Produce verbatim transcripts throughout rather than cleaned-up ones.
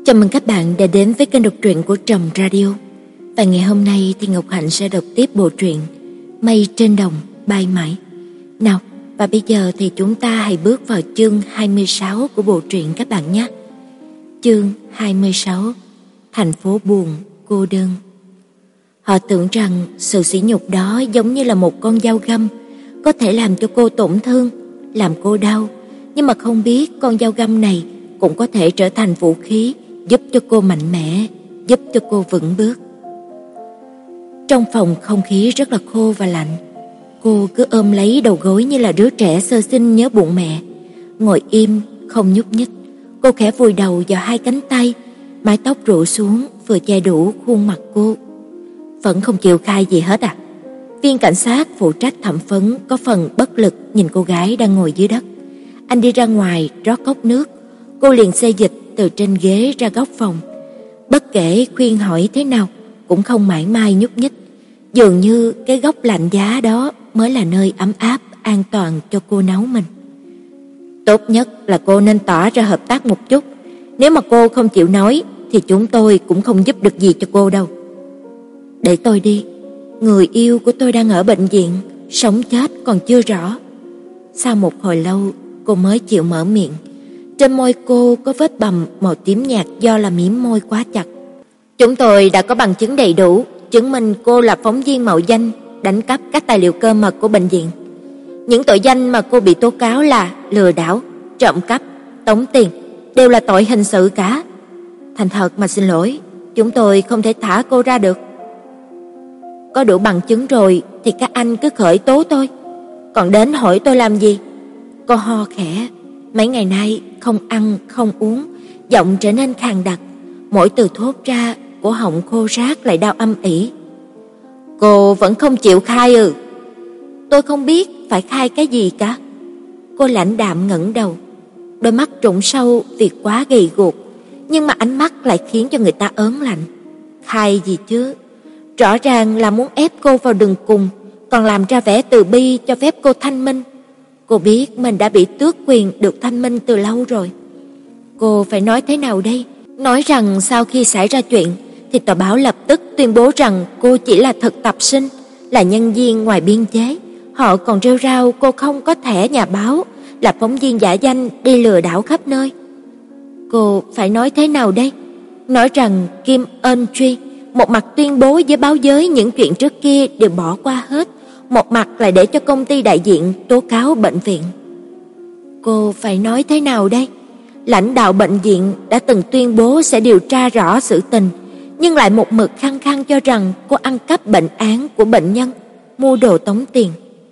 Chào mừng các bạn đã đến với kênh đọc truyện của Trầm Radio. Và ngày hôm nay thì Ngọc Hạnh sẽ đọc tiếp bộ truyện Mây trên đồng bay mãi. Nào, và bây giờ thì chúng ta hãy bước vào chương hai mươi sáu của bộ truyện các bạn nhé. Chương hai mươi sáu, thành phố buồn, cô đơn. Họ tưởng rằng sự sỉ nhục đó giống như là một con dao găm, có thể làm cho cô tổn thương, làm cô đau, nhưng mà không biết con dao găm này cũng có thể trở thành vũ khí giúp cho cô mạnh mẽ, giúp cho cô vững bước. Trong phòng không khí rất là khô và lạnh. Cô cứ ôm lấy đầu gối như là đứa trẻ sơ sinh nhớ bụng mẹ, ngồi im không nhúc nhích. Cô khẽ vùi đầu vào hai cánh tay, mái tóc rủ xuống vừa che đủ khuôn mặt cô. Vẫn không chịu khai gì hết à? Viên cảnh sát phụ trách thẩm vấn có phần bất lực nhìn cô gái đang ngồi dưới đất. Anh đi ra ngoài rót cốc nước. Cô liền xê dịch từ trên ghế ra góc phòng. Bất kể khuyên hỏi thế nào cũng không mảy may nhúc nhích. Dường như cái góc lạnh giá đó mới là nơi ấm áp, an toàn cho cô nấu mình. Tốt nhất là cô nên tỏ ra hợp tác một chút. Nếu mà cô không chịu nói thì chúng tôi cũng không giúp được gì cho cô đâu. Để tôi đi. Người yêu của tôi đang ở bệnh viện, sống chết còn chưa rõ. Sau một hồi lâu cô mới chịu mở miệng. Trên môi cô có vết bầm màu tím nhạt do là mím môi quá chặt. Chúng tôi đã có bằng chứng đầy đủ chứng minh cô là phóng viên mạo danh đánh cắp các tài liệu cơ mật của bệnh viện. Những tội danh mà cô bị tố cáo là lừa đảo, trộm cắp, tống tiền đều là tội hình sự cả. Thành thật mà xin lỗi, chúng tôi không thể thả cô ra được. Có đủ bằng chứng rồi thì các anh cứ khởi tố tôi, còn đến hỏi tôi làm gì? Cô ho khẽ. Mấy ngày nay không ăn không uống, giọng trở nên khàn đặc, mỗi từ thốt ra cổ họng khô rát lại đau âm ỉ. Cô vẫn không chịu khai ư? Tôi không biết phải khai cái gì cả. Cô lãnh đạm ngẩng đầu, đôi mắt trũng sâu vì quá gầy guộc, nhưng mà ánh mắt lại khiến cho người ta ớn lạnh. Khai gì chứ? Rõ ràng là muốn ép cô vào đường cùng, còn làm ra vẻ từ bi cho phép cô thanh minh. Cô biết mình đã bị tước quyền được thanh minh từ lâu rồi. Cô phải nói thế nào đây? Nói rằng sau khi xảy ra chuyện thì tờ báo lập tức tuyên bố rằng cô chỉ là thực tập sinh, là nhân viên ngoài biên chế. Họ còn rêu rao cô không có thẻ nhà báo, là phóng viên giả danh đi lừa đảo khắp nơi. Cô phải nói thế nào đây? Nói rằng Kim Eun Truy một mặt tuyên bố với báo giới những chuyện trước kia đều bỏ qua hết, một mặt lại để cho công ty đại diện tố cáo bệnh viện. Cô phải nói thế nào đây? Lãnh đạo bệnh viện đã từng tuyên bố sẽ điều tra rõ sự tình, nhưng lại một mực khăng khăng cho rằng cô ăn cắp bệnh án của bệnh nhân, mua đồ tống tiền.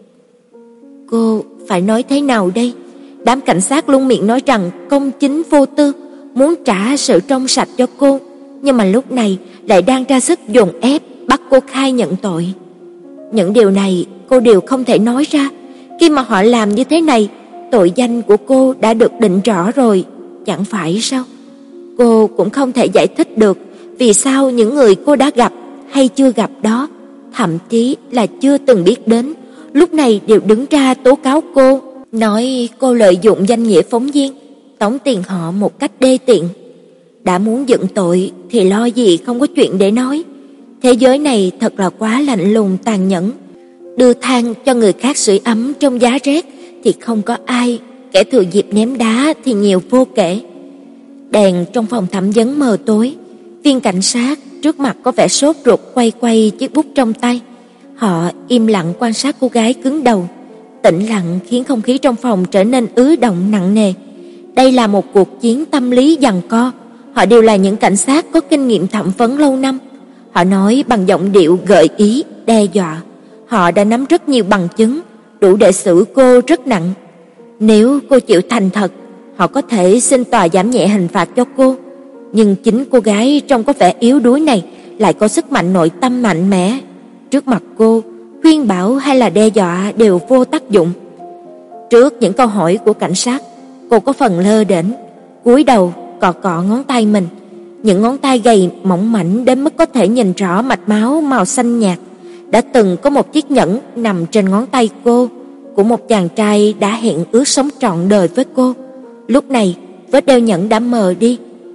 Cô phải nói thế nào đây? Đám cảnh sát luôn miệng nói rằng công chính vô tư, muốn trả sự trong sạch cho cô, nhưng mà lúc này lại đang ra sức dồn ép bắt cô khai nhận tội. Những điều này cô đều không thể nói ra. Khi mà họ làm như thế này, tội danh của cô đã được định rõ rồi, chẳng phải sao? Cô cũng không thể giải thích được vì sao những người cô đã gặp hay chưa gặp đó, thậm chí là chưa từng biết đến, lúc này đều đứng ra tố cáo cô, nói cô lợi dụng danh nghĩa phóng viên, tống tiền họ một cách đê tiện. Đã muốn dựng tội thì lo gì không có chuyện để nói. Thế giới này thật là quá lạnh lùng tàn nhẫn. Đưa than cho người khác sưởi ấm trong giá rét thì không có ai, kẻ thừa dịp ném đá thì nhiều vô kể. Đèn trong phòng thẩm vấn mờ tối. Viên cảnh sát trước mặt có vẻ sốt ruột quay quay chiếc bút trong tay. Họ im lặng quan sát cô gái cứng đầu. Tĩnh lặng khiến không khí trong phòng trở nên ứ động nặng nề. Đây là một cuộc chiến tâm lý giằng co. Họ đều là những cảnh sát có kinh nghiệm thẩm vấn lâu năm. Họ nói bằng giọng điệu gợi ý, đe dọa. Họ đã nắm rất nhiều bằng chứng, đủ để xử cô rất nặng. Nếu cô chịu thành thật, họ có thể xin tòa giảm nhẹ hình phạt cho cô. Nhưng chính cô gái trông có vẻ yếu đuối này lại có sức mạnh nội tâm mạnh mẽ. Trước mặt cô, khuyên bảo hay là đe dọa đều vô tác dụng. Trước những câu hỏi của cảnh sát, cô có phần lơ đễnh, cúi đầu cọ cọ ngón tay mình. Những ngón tay gầy mỏng mảnh đến mức có thể nhìn rõ mạch máu màu xanh nhạt. Đã từng có một chiếc nhẫn nằm trên ngón tay cô, của một chàng trai đã hẹn ước sống trọn đời với cô. Lúc này, vết đeo nhẫn đã mờ đi,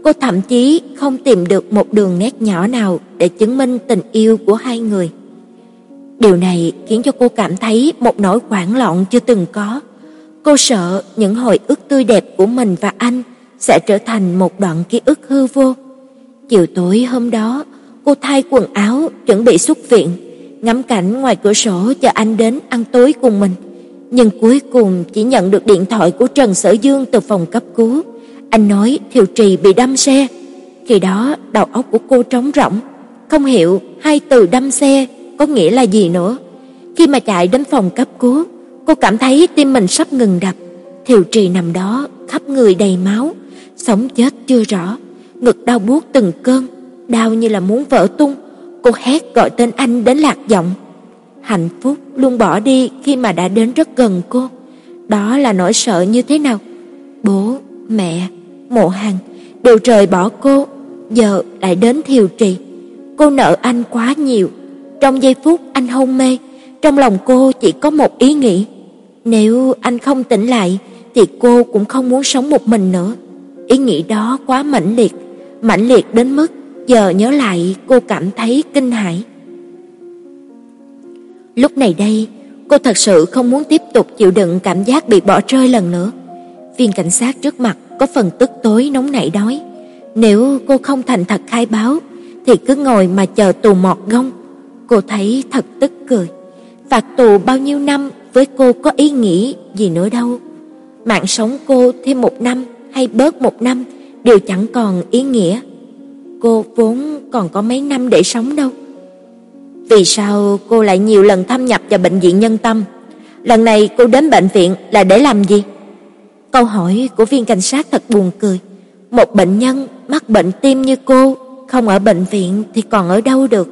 cô thậm chí không tìm được một đường nét nhỏ nào để chứng minh tình yêu của hai người. Điều này khiến cho cô cảm thấy một nỗi hoảng loạn chưa từng có. Cô sợ những hồi ức tươi đẹp của mình và anh sẽ trở thành một đoạn ký ức hư vô. Chiều tối hôm đó, cô thay quần áo chuẩn bị xuất viện, ngắm cảnh ngoài cửa sổ chờ anh đến ăn tối cùng mình. Nhưng cuối cùng chỉ nhận được điện thoại của Trần Sở Dương từ phòng cấp cứu. Anh nói Thiều Trì bị đâm xe. Khi đó đầu óc của cô trống rỗng, không hiểu hai từ đâm xe có nghĩa là gì nữa. Khi mà chạy đến phòng cấp cứu, cô cảm thấy tim mình sắp ngừng đập. Thiều Trì nằm đó, khắp người đầy máu, sống chết chưa rõ, ngực đau buốt từng cơn, đau như là muốn vỡ tung. Cô hét gọi tên anh đến lạc giọng. Hạnh phúc luôn bỏ đi khi mà đã đến rất gần cô. Đó là nỗi sợ như thế nào. Bố, mẹ, Mộ Hằng đều rời bỏ cô, giờ lại đến Thiều Trì. Cô nợ anh quá nhiều. Trong giây phút anh hôn mê, trong lòng cô chỉ có một ý nghĩ: nếu anh không tỉnh lại thì cô cũng không muốn sống một mình nữa. Ý nghĩ đó quá mãnh liệt, mãnh liệt đến mức giờ nhớ lại cô cảm thấy kinh hãi. Lúc này đây, cô thật sự không muốn tiếp tục chịu đựng cảm giác bị bỏ rơi lần nữa. Viên cảnh sát trước mặt có phần tức tối nóng nảy nói, nếu cô không thành thật khai báo thì cứ ngồi mà chờ tù mọt gông. Cô thấy thật tức cười. Phạt tù bao nhiêu năm với cô có ý nghĩa gì nữa đâu. Mạng sống cô thêm một năm hay bớt một năm đều chẳng còn ý nghĩa. Cô vốn còn có mấy năm để sống đâu. Vì sao cô lại nhiều lần thâm nhập vào bệnh viện Nhân Tâm? Lần này cô đến bệnh viện là để làm gì? Câu hỏi của viên cảnh sát thật buồn cười. Một bệnh nhân mắc bệnh tim như cô, không ở bệnh viện thì còn ở đâu được?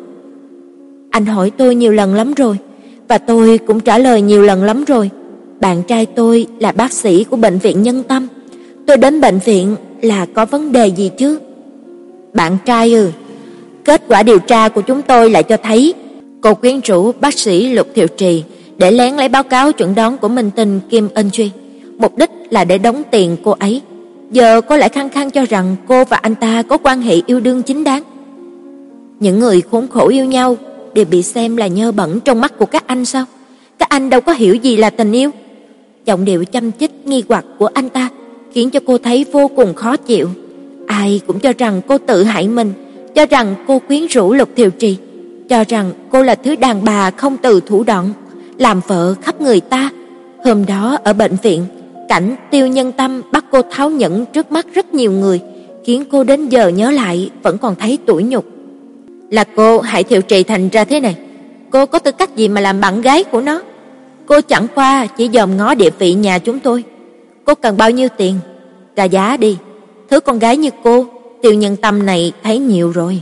Anh hỏi tôi nhiều lần lắm rồi, và tôi cũng trả lời nhiều lần lắm rồi. Bạn trai tôi là bác sĩ của bệnh viện Nhân Tâm. Tôi đến bệnh viện là có vấn đề gì chứ? Bạn trai ư? Kết quả điều tra của chúng tôi lại cho thấy cô quyến rũ bác sĩ Lục Thiệu Trì để lén lấy báo cáo chuẩn đoán của minh tinh Kim Ân Duy, mục đích là để đóng tiền cô ấy. Giờ cô lại khăng khăng cho rằng cô và anh ta có quan hệ yêu đương chính đáng. Những người khốn khổ yêu nhau đều bị xem là nhơ bẩn trong mắt của các anh sao? Các anh đâu có hiểu gì là tình yêu. Giọng điệu chăm chích nghi hoặc của anh ta khiến cho cô thấy vô cùng khó chịu. Ai cũng cho rằng cô tự hại mình, cho rằng cô quyến rũ Lục Thiều Trì, cho rằng cô là thứ đàn bà không từ thủ đoạn, làm vợ khắp người ta. Hôm đó ở bệnh viện, cảnh Tiêu Nhân Tâm bắt cô tháo nhẫn trước mắt rất nhiều người, khiến cô đến giờ nhớ lại vẫn còn thấy tủi nhục. Là cô hại Thiệu Trì thành ra thế này. Cô có tư cách gì mà làm bạn gái của nó? Cô chẳng qua chỉ dòm ngó địa vị nhà chúng tôi. Cô cần bao nhiêu tiền? Ra giá đi. Thứ con gái như cô, Tiêu Nhân Tâm này thấy nhiều rồi.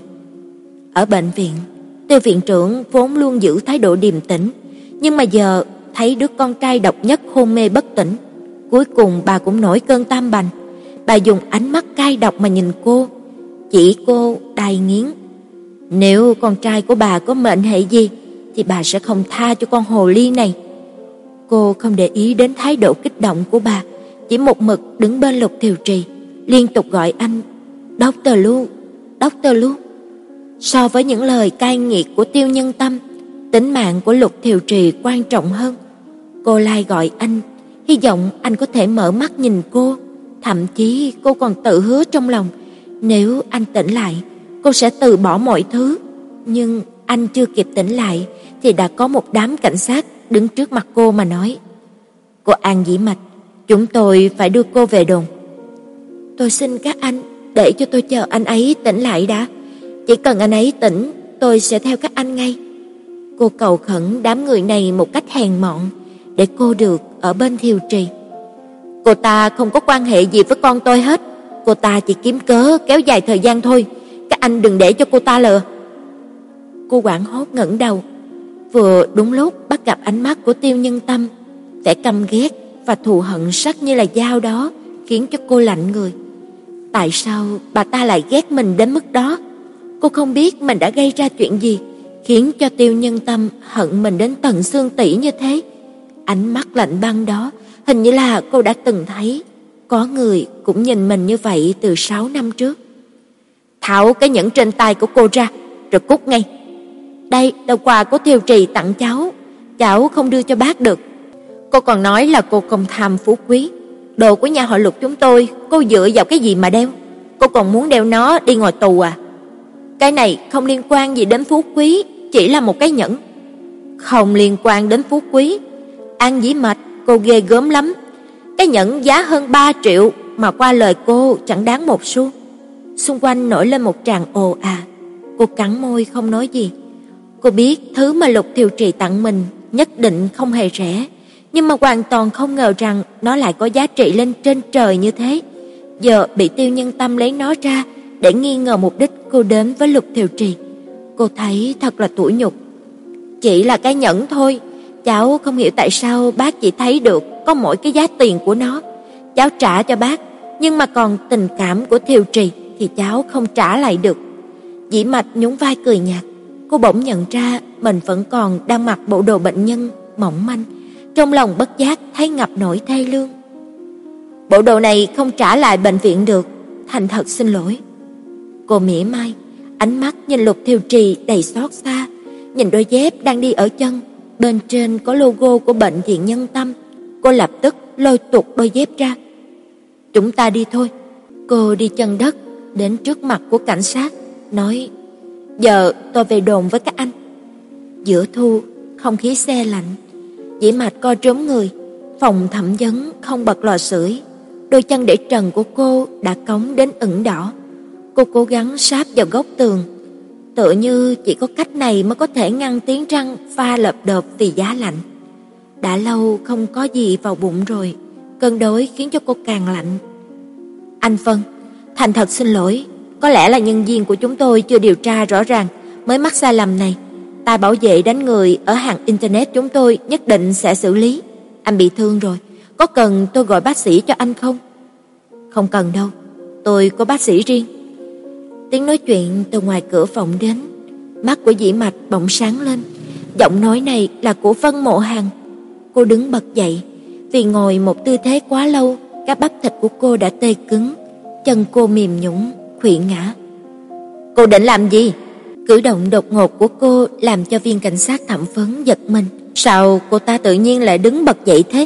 Ở bệnh viện, Tiêu viện trưởng vốn luôn giữ thái độ điềm tĩnh, nhưng mà giờ thấy đứa con trai độc nhất hôn mê bất tỉnh, cuối cùng bà cũng nổi cơn tam bành. Bà dùng ánh mắt cay độc mà nhìn cô, chỉ cô đai nghiến. Nếu con trai của bà có mệnh hệ gì thì bà sẽ không tha cho con hồ ly này. Cô không để ý đến thái độ kích động của bà, chỉ một mực đứng bên Lục Thiều Trì, liên tục gọi anh Doctor Lu, Doctor Lu. So với những lời cay nghiệt của Tiêu Nhân Tâm, tính mạng của Lục Thiều Trì quan trọng hơn. Cô lai gọi anh, hy vọng anh có thể mở mắt nhìn cô. Thậm chí cô còn tự hứa trong lòng, nếu anh tỉnh lại, cô sẽ từ bỏ mọi thứ. Nhưng anh chưa kịp tỉnh lại thì đã có một đám cảnh sát đứng trước mặt cô mà nói: Cô An Dĩ Mạch, chúng tôi phải đưa cô về đồn. Tôi xin các anh để cho tôi chờ anh ấy tỉnh lại đã. Chỉ cần anh ấy tỉnh, tôi sẽ theo các anh ngay. Cô cầu khẩn đám người này một cách hèn mọn để cô được ở bên Thiều Trì. Cô ta không có quan hệ gì với con tôi hết. Cô ta chỉ kiếm cớ kéo dài thời gian thôi. Các anh đừng để cho cô ta lừa. Cô hoảng hốt ngẩng đầu. Vừa đúng lúc bắt gặp ánh mắt của Tiêu Nhân Tâm, vẻ căm ghét và thù hận sắc như là dao đó khiến cho cô lạnh người. Tại sao bà ta lại ghét mình đến mức đó? Cô không biết mình đã gây ra chuyện gì khiến cho Tiêu Nhân Tâm hận mình đến tận xương tủy như thế. Ánh mắt lạnh băng đó hình như là cô đã từng thấy. Có người cũng nhìn mình như vậy từ sáu năm trước. tháo cái nhẫn trên tay của cô ra, rồi cút ngay. Đây là quà của Thiều Trì tặng cháu, cháu không đưa cho bác được. Cô còn nói là cô không tham phú quý. Đồ của nhà họ Lục chúng tôi, cô dựa vào cái gì mà đeo? Cô còn muốn đeo nó đi ngồi tù à? Cái này không liên quan gì đến phú quý, chỉ là một cái nhẫn. Không liên quan đến phú quý. An Dĩ Mạch, cô ghê gớm lắm. Cái nhẫn giá hơn ba triệu mà qua lời cô chẳng đáng một xu. Xung quanh nổi lên một tràng ồ ạt. Cô cắn môi không nói gì. Cô biết thứ mà Lục Thiều Trì tặng mình nhất định không hề rẻ, nhưng mà hoàn toàn không ngờ rằng nó lại có giá trị lên trên trời như thế. Giờ bị Tiêu Nhân Tâm lấy nó ra để nghi ngờ mục đích cô đến với Lục Thiều Trì. Cô thấy thật là tủi nhục. Chỉ là cái nhẫn thôi, cháu không hiểu tại sao bác chỉ thấy được có mỗi cái giá tiền của nó. Cháu trả cho bác, nhưng mà còn tình cảm của Thiều Trì thì cháu không trả lại được. Dĩ Mạch nhún vai cười nhạt. Cô bỗng nhận ra mình vẫn còn đang mặc bộ đồ bệnh nhân mỏng manh, trong lòng bất giác thấy ngập nỗi thê lương. Bộ đồ này không trả lại bệnh viện được, thành thật xin lỗi. Cô mỉa mai, ánh mắt nhìn Lục Thiều Trì đầy xót xa, nhìn đôi dép đang đi ở chân, bên trên có logo của bệnh viện Nhân Tâm. Cô lập tức lôi tuột đôi dép ra. Chúng ta đi thôi. Cô đi chân đất đến trước mặt của cảnh sát, nói: Giờ tôi về đồn với các anh. Giữa thu, không khí se lạnh. Dĩ Mạch co trốn người. Phòng thẩm vấn không bật lò sưởi. Đôi chân để trần của cô đã cống đến ửng đỏ. Cô cố gắng sáp vào góc tường, tựa như chỉ có cách này mới có thể ngăn tiếng răng pha lợp đợp vì giá lạnh. Đã lâu không có gì vào bụng rồi, cơn đói khiến cho cô càng lạnh. Anh Phân, thành thật xin lỗi, có lẽ là nhân viên của chúng tôi chưa điều tra rõ ràng mới mắc sai lầm này. Tài bảo vệ đánh người ở hàng internet chúng tôi nhất định sẽ xử lý. Anh bị thương rồi, có cần tôi gọi bác sĩ cho anh không? Không cần đâu, tôi có bác sĩ riêng. Tiếng nói chuyện từ ngoài cửa phòng đến. Mắt của Dĩ Mạch bỗng sáng lên. Giọng nói này là của Vân Mộ Hàn. Cô đứng bật dậy. Vì ngồi một tư thế quá lâu, các bắp thịt của cô đã tê cứng, chân cô mềm nhũn, khuỵu ngã. Cô định làm gì? Cử động đột ngột của cô làm cho viên cảnh sát thẩm vấn giật mình. Sao cô ta tự nhiên lại đứng bật dậy thế?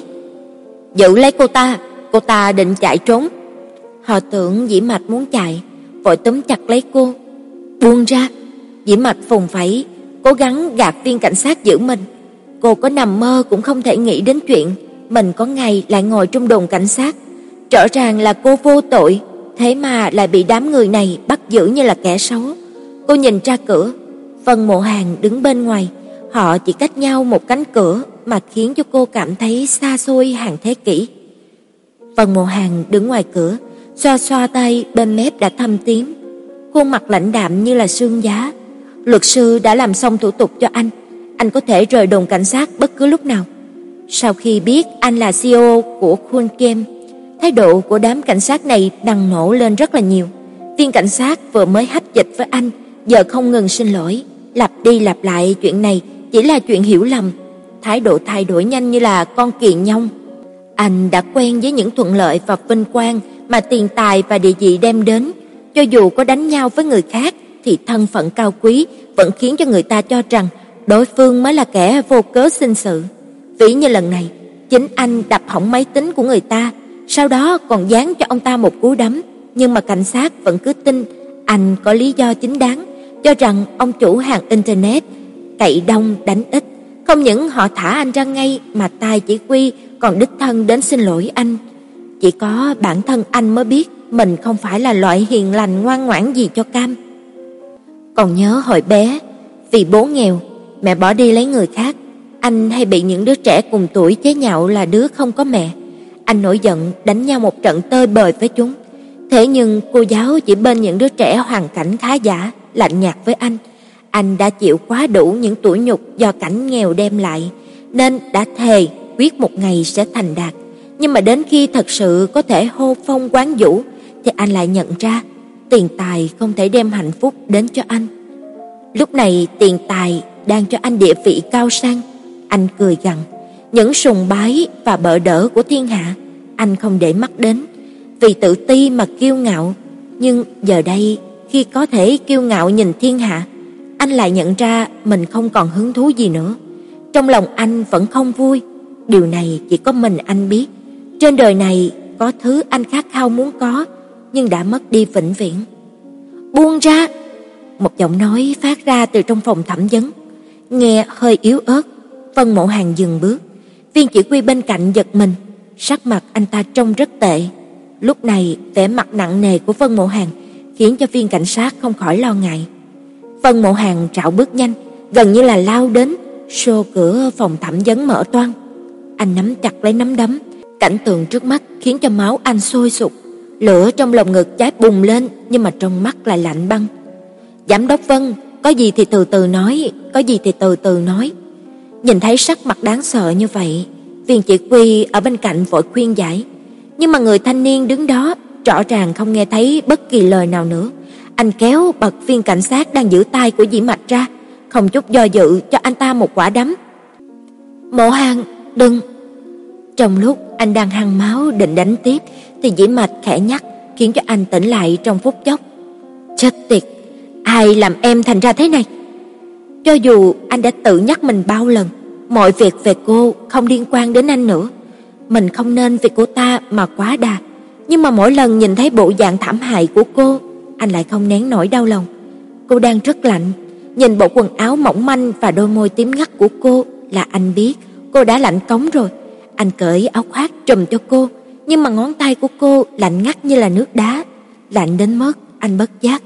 Giữ lấy cô ta, cô ta định chạy trốn. Họ tưởng Dĩ Mạch muốn chạy, vội túm chặt lấy cô. Buông ra. Dĩ Mạch phùng phẩy, cố gắng gạt viên cảnh sát giữ mình. Cô có nằm mơ cũng không thể nghĩ đến chuyện mình có ngày lại ngồi trong đồn cảnh sát. Rõ ràng là cô vô tội, thế mà lại bị đám người này bắt giữ như là kẻ xấu. Cô nhìn ra cửa, Vân Mộ Hàn đứng bên ngoài. Họ chỉ cách nhau một cánh cửa mà khiến cho cô cảm thấy xa xôi hàng thế kỷ. Vân Mộ Hàn đứng ngoài cửa, xoa xoa tay bên mép đã thâm tím, khuôn mặt lãnh đạm như là sương giá. Luật sư đã làm xong thủ tục cho anh, anh có thể rời đồn cảnh sát bất cứ lúc nào. Sau khi biết anh là xê e ô của Khuôn Kem, thái độ của đám cảnh sát này đằng nổ lên rất là nhiều. Viên cảnh sát vừa mới hách dịch với anh, giờ không ngừng xin lỗi, lặp đi lặp lại chuyện này chỉ là chuyện hiểu lầm. Thái độ thay đổi nhanh như là con kiền nhông. Anh đã quen với những thuận lợi và vinh quang mà tiền tài và địa vị đem đến. Cho dù có đánh nhau với người khác thì thân phận cao quý vẫn khiến cho người ta cho rằng đối phương mới là kẻ vô cớ sinh sự. Ví như lần này, chính anh đập hỏng máy tính của người ta, sau đó còn giáng cho ông ta một cú đấm, nhưng mà cảnh sát vẫn cứ tin anh có lý do chính đáng, cho rằng ông chủ hàng internet cậy đông đánh ít. Không những họ thả anh ra ngay mà Tài chỉ huy còn đích thân đến xin lỗi anh. Chỉ có bản thân anh mới biết mình không phải là loại hiền lành ngoan ngoãn gì cho cam. Còn nhớ hồi bé, vì bố nghèo, mẹ bỏ đi lấy người khác, anh hay bị những đứa trẻ cùng tuổi chế nhạo là đứa không có mẹ. Anh nổi giận đánh nhau một trận tơi bời với chúng. Thế nhưng cô giáo chỉ bên những đứa trẻ hoàn cảnh khá giả, lạnh nhạt với anh. Anh đã chịu quá đủ những tủi nhục do cảnh nghèo đem lại, nên đã thề quyết một ngày sẽ thành đạt. Nhưng mà đến khi thật sự có thể hô phong quán vũ thì anh lại nhận ra tiền tài không thể đem hạnh phúc đến cho anh. Lúc này tiền tài đang cho anh địa vị cao sang. Anh cười gằn, những sùng bái và bợ đỡ của thiên hạ anh không để mắt đến, vì tự ti mà kiêu ngạo. Nhưng giờ đây khi có thể kiêu ngạo nhìn thiên hạ, anh lại nhận ra mình không còn hứng thú gì nữa. Trong lòng anh vẫn không vui, điều này chỉ có mình anh biết. Trên đời này có thứ anh khát khao muốn có, nhưng đã mất đi vĩnh viễn. Buông ra! Một giọng nói phát ra từ trong phòng thẩm vấn, nghe hơi yếu ớt. Vân Mộ Hàn dừng bước. Viên chỉ huy bên cạnh giật mình, sắc mặt anh ta trông rất tệ. Lúc này vẻ mặt nặng nề của Vân Mộ Hàn khiến cho viên cảnh sát không khỏi lo ngại. Vân Mộ Hàn trảo bước nhanh, gần như là lao đến, xô cửa phòng thẩm vấn mở toang. Anh nắm chặt lấy nắm đấm, cảnh tượng trước mắt khiến cho máu anh sôi sục, lửa trong lồng ngực cháy bùng lên, nhưng mà trong mắt lại lạnh băng. Giám đốc Vân, có gì thì từ từ nói, có gì thì từ từ nói. Nhìn thấy sắc mặt đáng sợ như vậy, viên chỉ huy ở bên cạnh vội khuyên giải, nhưng mà người thanh niên đứng đó rõ ràng không nghe thấy bất kỳ lời nào nữa. Anh kéo bật viên cảnh sát đang giữ tay của Dĩ Mạch ra, không chút do dự cho anh ta một quả đấm. Mộ Hàn, đừng! Trong lúc anh đang hăng máu định đánh tiếp, thì Dĩ Mạch khẽ nhắc, khiến cho anh tỉnh lại trong phút chốc. Chết tiệt, ai làm em thành ra thế này? Cho dù anh đã tự nhắc mình bao lần, mọi việc về cô không liên quan đến anh nữa, mình không nên vì cô ta mà quá đà, nhưng mà mỗi lần nhìn thấy bộ dạng thảm hại của cô, anh lại không nén nổi đau lòng. Cô đang rất lạnh, nhìn bộ quần áo mỏng manh và đôi môi tím ngắt của cô là anh biết cô đã lạnh cống rồi. Anh cởi áo khoác trùm cho cô, nhưng mà ngón tay của cô lạnh ngắt như là nước đá, lạnh đến mức anh bất giác.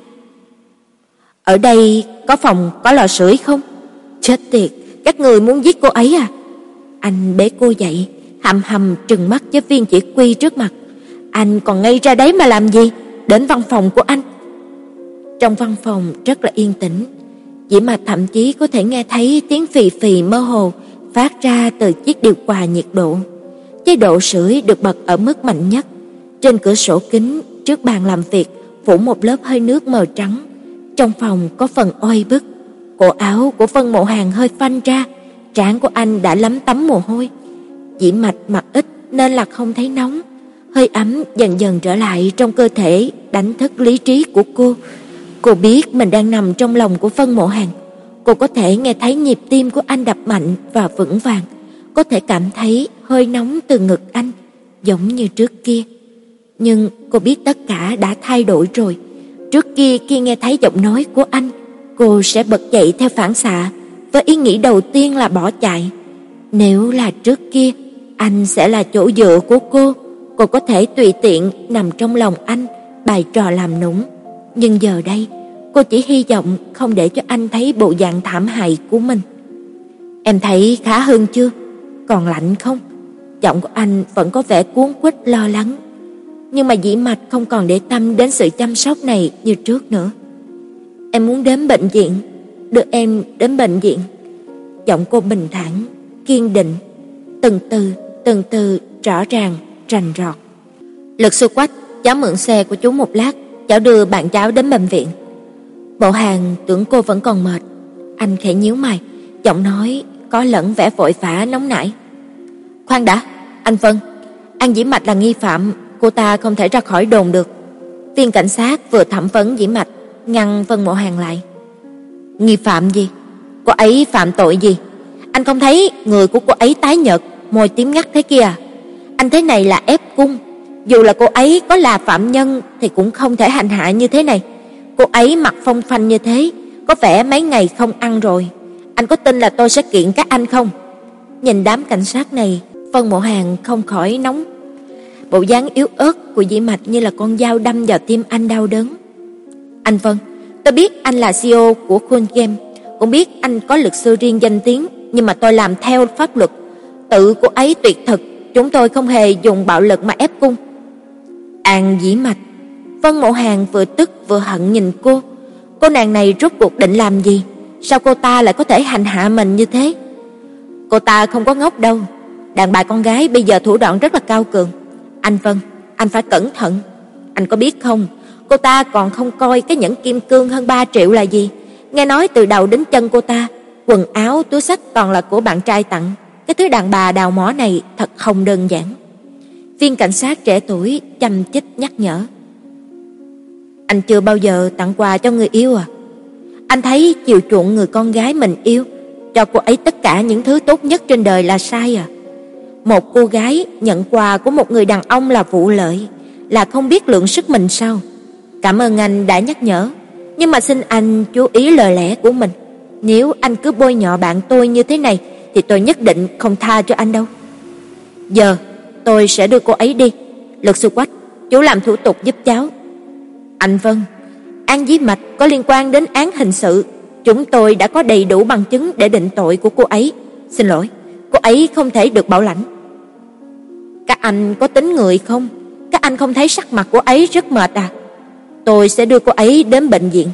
Ở đây có phòng có lò sưởi không? Chết tiệt, các người muốn giết cô ấy à? Anh bế cô dậy, hầm hầm trừng mắt với viên chỉ huy trước mặt. Anh còn ngây ra đấy mà làm gì? Đến văn phòng của anh. Trong văn phòng rất là yên tĩnh, Dĩ Mạch thậm chí có thể nghe thấy tiếng phì phì mơ hồ phát ra từ chiếc điều hòa nhiệt độ. Chế độ sưởi được bật ở mức mạnh nhất. Trên cửa sổ kính trước bàn làm việc phủ một lớp hơi nước mờ trắng. Trong phòng có phần oi bức. Cổ áo của Vân Mộ Hàn hơi phanh ra, trán của anh đã lấm tấm mồ hôi. Dĩ Mạch mặc ít nên là không thấy nóng. Hơi ấm dần dần trở lại trong cơ thể, đánh thức lý trí của cô. Cô biết mình đang nằm trong lòng của Vân Mộ Hàn. Cô có thể nghe thấy nhịp tim của anh đập mạnh và vững vàng, có thể cảm thấy hơi nóng từ ngực anh, giống như trước kia. Nhưng cô biết tất cả đã thay đổi rồi. Trước kia khi nghe thấy giọng nói của anh, cô sẽ bật dậy theo phản xạ, với ý nghĩ đầu tiên là bỏ chạy. Nếu là trước kia, anh sẽ là chỗ dựa của cô, cô có thể tùy tiện nằm trong lòng anh, bày trò làm nũng. Nhưng giờ đây, cô chỉ hy vọng không để cho anh thấy bộ dạng thảm hại của mình. Em thấy khá hơn chưa? Còn lạnh không? Giọng của anh vẫn có vẻ cuống quýt lo lắng. Nhưng mà Dĩ Mạch không còn để tâm đến sự chăm sóc này như trước nữa. Em muốn đến bệnh viện, đưa em đến bệnh viện. Giọng cô bình thản, kiên định, từng từ, từng từ rõ ràng, rành rọt. Luật sư Quách, cháu mượn xe của chú một lát, cháu đưa bạn cháu đến bệnh viện. Mộ Hàn tưởng cô vẫn còn mệt, anh khẽ nhíu mày, giọng nói có lẫn vẻ vội vã nóng nảy. Khoan đã, anh Vân, An Dĩ Mạch là nghi phạm, cô ta không thể ra khỏi đồn được. Viên cảnh sát vừa thẩm vấn Dĩ Mạch ngăn Vân Mộ Hàn lại. Nghi phạm gì? Cô ấy phạm tội gì? Anh không thấy người của cô ấy tái nhợt, môi tím ngắt thế kia à? Anh thấy này là ép cung. Dù là cô ấy có là phạm nhân thì cũng không thể hành hạ như thế này. Cô ấy mặc phong phanh như thế, có vẻ mấy ngày không ăn rồi. Anh có tin là tôi sẽ kiện các anh không? Nhìn đám cảnh sát này, Vân Mộ Hàn không khỏi nóng. Bộ dáng yếu ớt của Dĩ Mạch như là con dao đâm vào tim anh đau đớn. Anh Vân, tôi biết anh là xê e ô của Cool Game, cũng biết anh có luật sư riêng danh tiếng, nhưng mà tôi làm theo pháp luật. Tự cô ấy tuyệt thực, chúng tôi không hề dùng bạo lực mà ép cung. An Dĩ Mạch. Vân Mộ Hàn vừa tức vừa hận nhìn cô. Cô nàng này rốt cuộc định làm gì? Sao cô ta lại có thể hành hạ mình như thế? Cô ta không có ngốc đâu. Đàn bà con gái bây giờ thủ đoạn rất là cao cường. Anh Vân, anh phải cẩn thận. Anh có biết không, cô ta còn không coi cái nhẫn kim cương hơn ba triệu là gì. Nghe nói từ đầu đến chân cô ta, quần áo, túi xách toàn là của bạn trai tặng. Cái thứ đàn bà đào mỏ này thật không đơn giản. Viên cảnh sát trẻ tuổi chăm chích nhắc nhở. Anh chưa bao giờ tặng quà cho người yêu à? Anh thấy chiều chuộng người con gái mình yêu, cho cô ấy tất cả những thứ tốt nhất trên đời là sai à? Một cô gái nhận quà của một người đàn ông là vụ lợi, là không biết lượng sức mình sao? Cảm ơn anh đã nhắc nhở, nhưng mà xin anh chú ý lời lẽ của mình. Nếu anh cứ bôi nhọ bạn tôi như thế này thì tôi nhất định không tha cho anh đâu. Giờ tôi sẽ đưa cô ấy đi. Luật sư Quách, chú làm thủ tục giúp cháu. Anh Vân, An Dĩ Mạch có liên quan đến án hình sự. Chúng tôi đã có đầy đủ bằng chứng để định tội của cô ấy. Xin lỗi, cô ấy không thể được bảo lãnh. Các anh có tính người không? Các anh không thấy sắc mặt cô ấy rất mệt à? Tôi sẽ đưa cô ấy đến bệnh viện.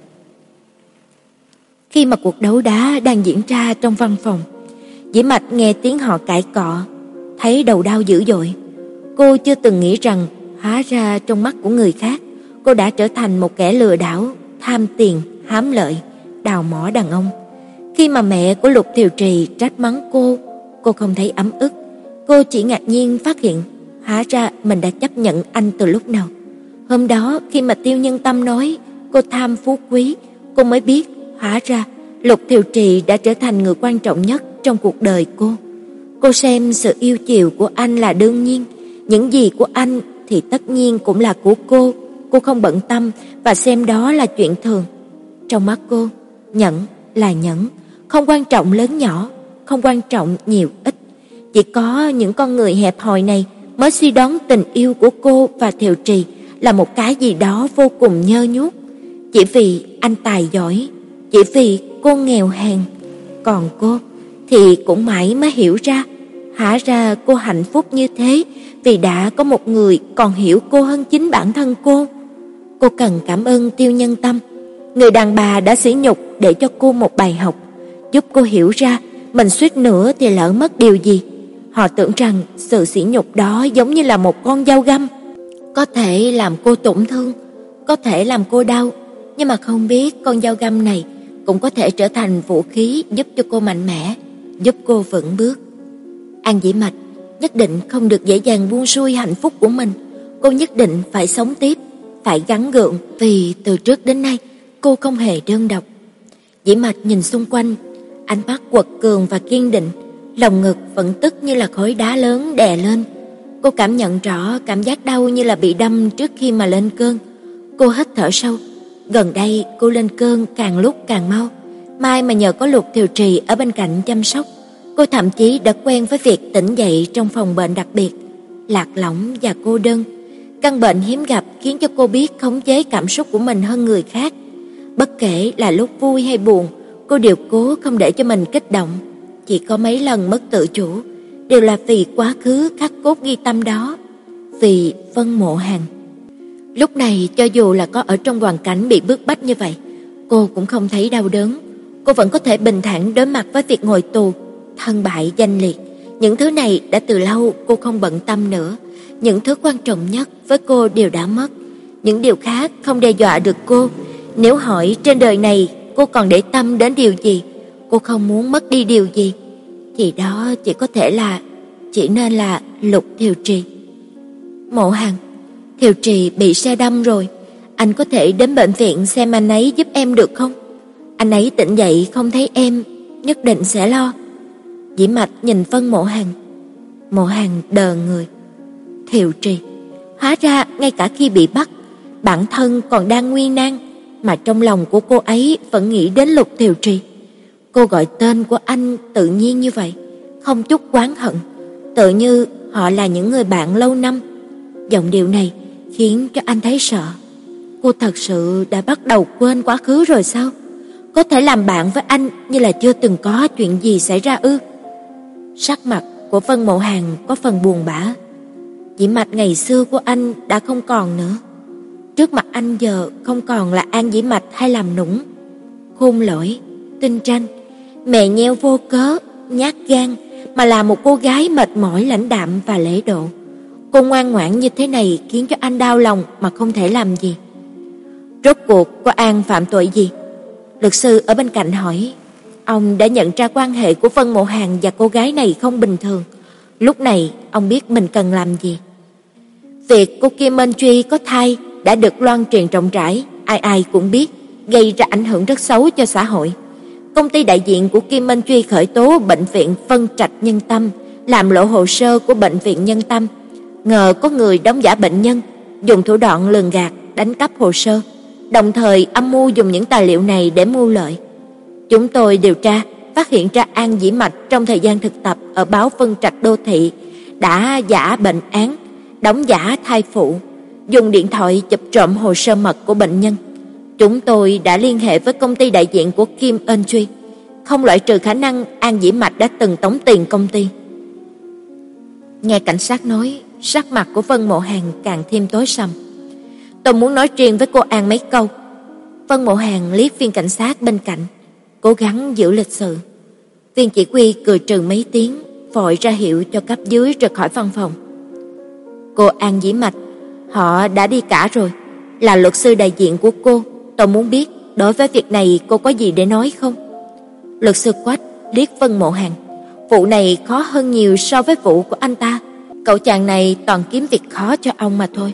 Khi mà cuộc đấu đá đang diễn ra trong văn phòng, Dĩ Mạch nghe tiếng họ cãi cọ, thấy đầu đau dữ dội. Cô chưa từng nghĩ rằng hóa ra trong mắt của người khác, cô đã trở thành một kẻ lừa đảo, tham tiền, hám lợi, đào mỏ đàn ông. Khi mà mẹ của Lục Thiều Trì trách mắng cô, cô không thấy ấm ức. Cô chỉ ngạc nhiên phát hiện, hóa ra mình đã chấp nhận anh từ lúc nào. Hôm đó khi mà Tiêu Nhân Tâm nói cô tham phú quý, cô mới biết hóa ra Lục Thiều Trì đã trở thành người quan trọng nhất trong cuộc đời cô. Cô xem sự yêu chiều của anh là đương nhiên, những gì của anh thì tất nhiên cũng là của cô. Cô không bận tâm và xem đó là chuyện thường. Trong mắt cô, nhẫn là nhẫn, không quan trọng lớn nhỏ, không quan trọng nhiều ít. Chỉ có những con người hẹp hòi này mới suy đoán tình yêu của cô và Thiều Trì là một cái gì đó vô cùng nhơ nhuốc. Chỉ vì anh tài giỏi, chỉ vì cô nghèo hèn. Còn cô thì cũng mãi mới hiểu ra, hóa ra cô hạnh phúc như thế vì đã có một người còn hiểu cô hơn chính bản thân cô. Cô cần cảm ơn Tiêu Nhân Tâm, người đàn bà đã sỉ nhục để cho cô một bài học, giúp cô hiểu ra mình suýt nữa thì lỡ mất điều gì. Họ tưởng rằng sự sỉ nhục đó giống như là một con dao găm, có thể làm cô tổn thương, có thể làm cô đau, nhưng mà không biết con dao găm này cũng có thể trở thành vũ khí giúp cho cô mạnh mẽ, giúp cô vững bước. An Dĩ Mạch nhất định không được dễ dàng buông xuôi hạnh phúc của mình. Cô nhất định phải sống tiếp, phải gắng gượng, vì từ trước đến nay cô không hề đơn độc. Dĩ Mạch nhìn xung quanh, ánh mắt quật cường và kiên định, lòng ngực vẫn tức như là khối đá lớn đè lên. Cô cảm nhận rõ cảm giác đau như là bị đâm trước khi mà lên cơn. Cô hít thở sâu. Gần đây cô lên cơn càng lúc càng mau. Mai mà nhờ có Lục Thiều Trì ở bên cạnh chăm sóc, cô thậm chí đã quen với việc tỉnh dậy trong phòng bệnh đặc biệt, lạc lõng và cô đơn. Căn bệnh hiếm gặp khiến cho cô biết khống chế cảm xúc của mình hơn người khác. Bất kể là lúc vui hay buồn, cô đều cố không để cho mình kích động. Chỉ có mấy lần mất tự chủ, đều là vì quá khứ khắc cốt ghi tâm đó, vì Vân Mộ Hàn. Lúc này cho dù là có ở trong hoàn cảnh bị bức bách như vậy, cô cũng không thấy đau đớn. Cô vẫn có thể bình thản đối mặt với việc ngồi tù, thân bại danh liệt. Những thứ này đã từ lâu cô không bận tâm nữa. Những thứ quan trọng nhất với cô đều đã mất. Những điều khác không đe dọa được cô. Nếu hỏi trên đời này cô còn để tâm đến điều gì, cô không muốn mất đi điều gì, thì đó chỉ có thể là, chỉ nên là Lục Thiều Trì. Mộ Hàn, Thiều Trì bị xe đâm rồi, anh có thể đến bệnh viện xem anh ấy giúp em được không? Anh ấy tỉnh dậy không thấy em, nhất định sẽ lo. Dĩ Mạch nhìn Vân Mộ Hàn. Mộ Hàn đờ người. Thiều Trì, hóa ra ngay cả khi bị bắt, bản thân còn đang nguy nan, mà trong lòng của cô ấy vẫn nghĩ đến Lục Thiều Trì. Cô gọi tên của anh tự nhiên như vậy, không chút oán hận, tự như họ là những người bạn lâu năm. Giọng điệu này khiến cho anh thấy sợ. Cô thật sự đã bắt đầu quên quá khứ rồi sao? Có thể làm bạn với anh như là chưa từng có chuyện gì xảy ra ư? Sắc mặt của Vân Mộ Hàn có phần buồn bã. Dĩ Mạch ngày xưa của anh đã không còn nữa. Trước mặt anh giờ không còn là An Dĩ Mạch hay làm nũng, khôn lỗi, tinh tranh, mè nheo vô cớ, nhát gan, mà là một cô gái mệt mỏi, lãnh đạm và lễ độ. Cô ngoan ngoãn như thế này khiến cho anh đau lòng mà không thể làm gì. Rốt cuộc cô An phạm tội gì? Luật sư ở bên cạnh hỏi. Ông đã nhận ra quan hệ của Vân Mộ Hàn và cô gái này không bình thường. Lúc này ông biết mình cần làm gì. Việc cô Kim Minh Truy có thai đã được loan truyền rộng rãi, ai ai cũng biết, gây ra ảnh hưởng rất xấu cho xã hội. Công ty đại diện của Kim Minh Truy khởi tố bệnh viện Vân Trạch Nhân Tâm, làm lộ hồ sơ của bệnh viện Nhân Tâm, ngờ có người đóng giả bệnh nhân, dùng thủ đoạn lường gạt, đánh cắp hồ sơ, đồng thời âm mưu dùng những tài liệu này để mưu lợi. Chúng tôi điều tra, phát hiện ra An Dĩ Mạch trong thời gian thực tập ở báo Vân Trạch Đô Thị đã giả bệnh án, đóng giả thai phụ, dùng điện thoại chụp trộm hồ sơ mật của bệnh nhân. Chúng tôi đã liên hệ với công ty đại diện của Kim Ân Truy, không loại trừ khả năng An Dĩ Mạch đã từng tống tiền công ty. Nghe cảnh sát nói, sắc mặt của Vân Mộ Hàn càng thêm tối sầm. Tôi muốn nói riêng với cô An mấy câu. Vân Mộ Hàn liếc viên cảnh sát bên cạnh, cố gắng giữ lịch sự. Viên chỉ huy cười trừ mấy tiếng, vội ra hiệu cho cấp dưới rời khỏi văn phòng. Cô An Dĩ Mạch, họ đã đi cả rồi, là luật sư đại diện của cô. Tôi muốn biết đối với việc này cô có gì để nói không? Luật sư Quách liếc Vân Mộ Hàn. Vụ này khó hơn nhiều so với vụ của anh ta. Cậu chàng này toàn kiếm việc khó cho ông mà thôi.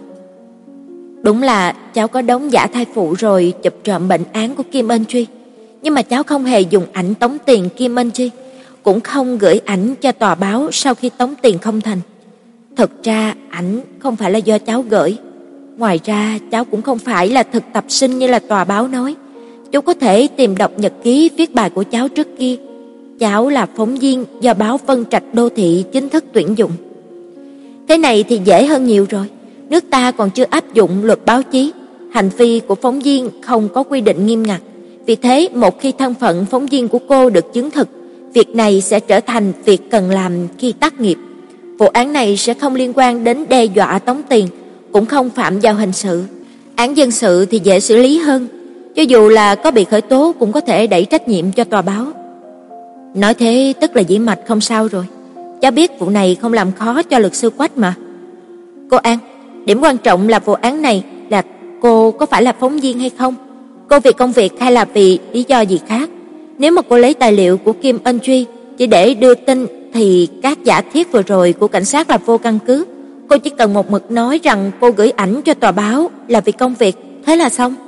Đúng là cháu có đóng giả thai phụ rồi chụp trộm bệnh án của Kim Ân Truy, nhưng mà cháu không hề dùng ảnh tống tiền Kim Ân Truy, cũng không gửi ảnh cho tòa báo sau khi tống tiền không thành. Thực ra ảnh không phải là do cháu gửi. Ngoài ra cháu cũng không phải là thực tập sinh như là tòa báo nói. Chú có thể tìm đọc nhật ký viết bài của cháu trước kia. Cháu là phóng viên do báo Vân Trạch Đô Thị chính thức tuyển dụng. Cái này thì dễ hơn nhiều rồi. Nước ta còn chưa áp dụng luật báo chí, hành vi của phóng viên không có quy định nghiêm ngặt. Vì thế, một khi thân phận phóng viên của cô được chứng thực, việc này sẽ trở thành việc cần làm khi tác nghiệp. Vụ án này sẽ không liên quan đến đe dọa tống tiền, cũng không phạm vào hình sự. Án dân sự thì dễ xử lý hơn, cho dù là có bị khởi tố cũng có thể đẩy trách nhiệm cho tòa báo. Nói thế tức là Dĩ Mạch không sao rồi. Cháu biết vụ này không làm khó cho luật sư Quách mà. Cô An, điểm quan trọng là vụ án này là cô có phải là phóng viên hay không? Cô vì công việc hay là vì lý do gì khác? Nếu mà cô lấy tài liệu của Kim Ân Truy chỉ để đưa tin thì các giả thiết vừa rồi của cảnh sát là vô căn cứ. Cô chỉ cần một mực nói rằng cô gửi ảnh cho tòa báo là vì công việc, thế là xong.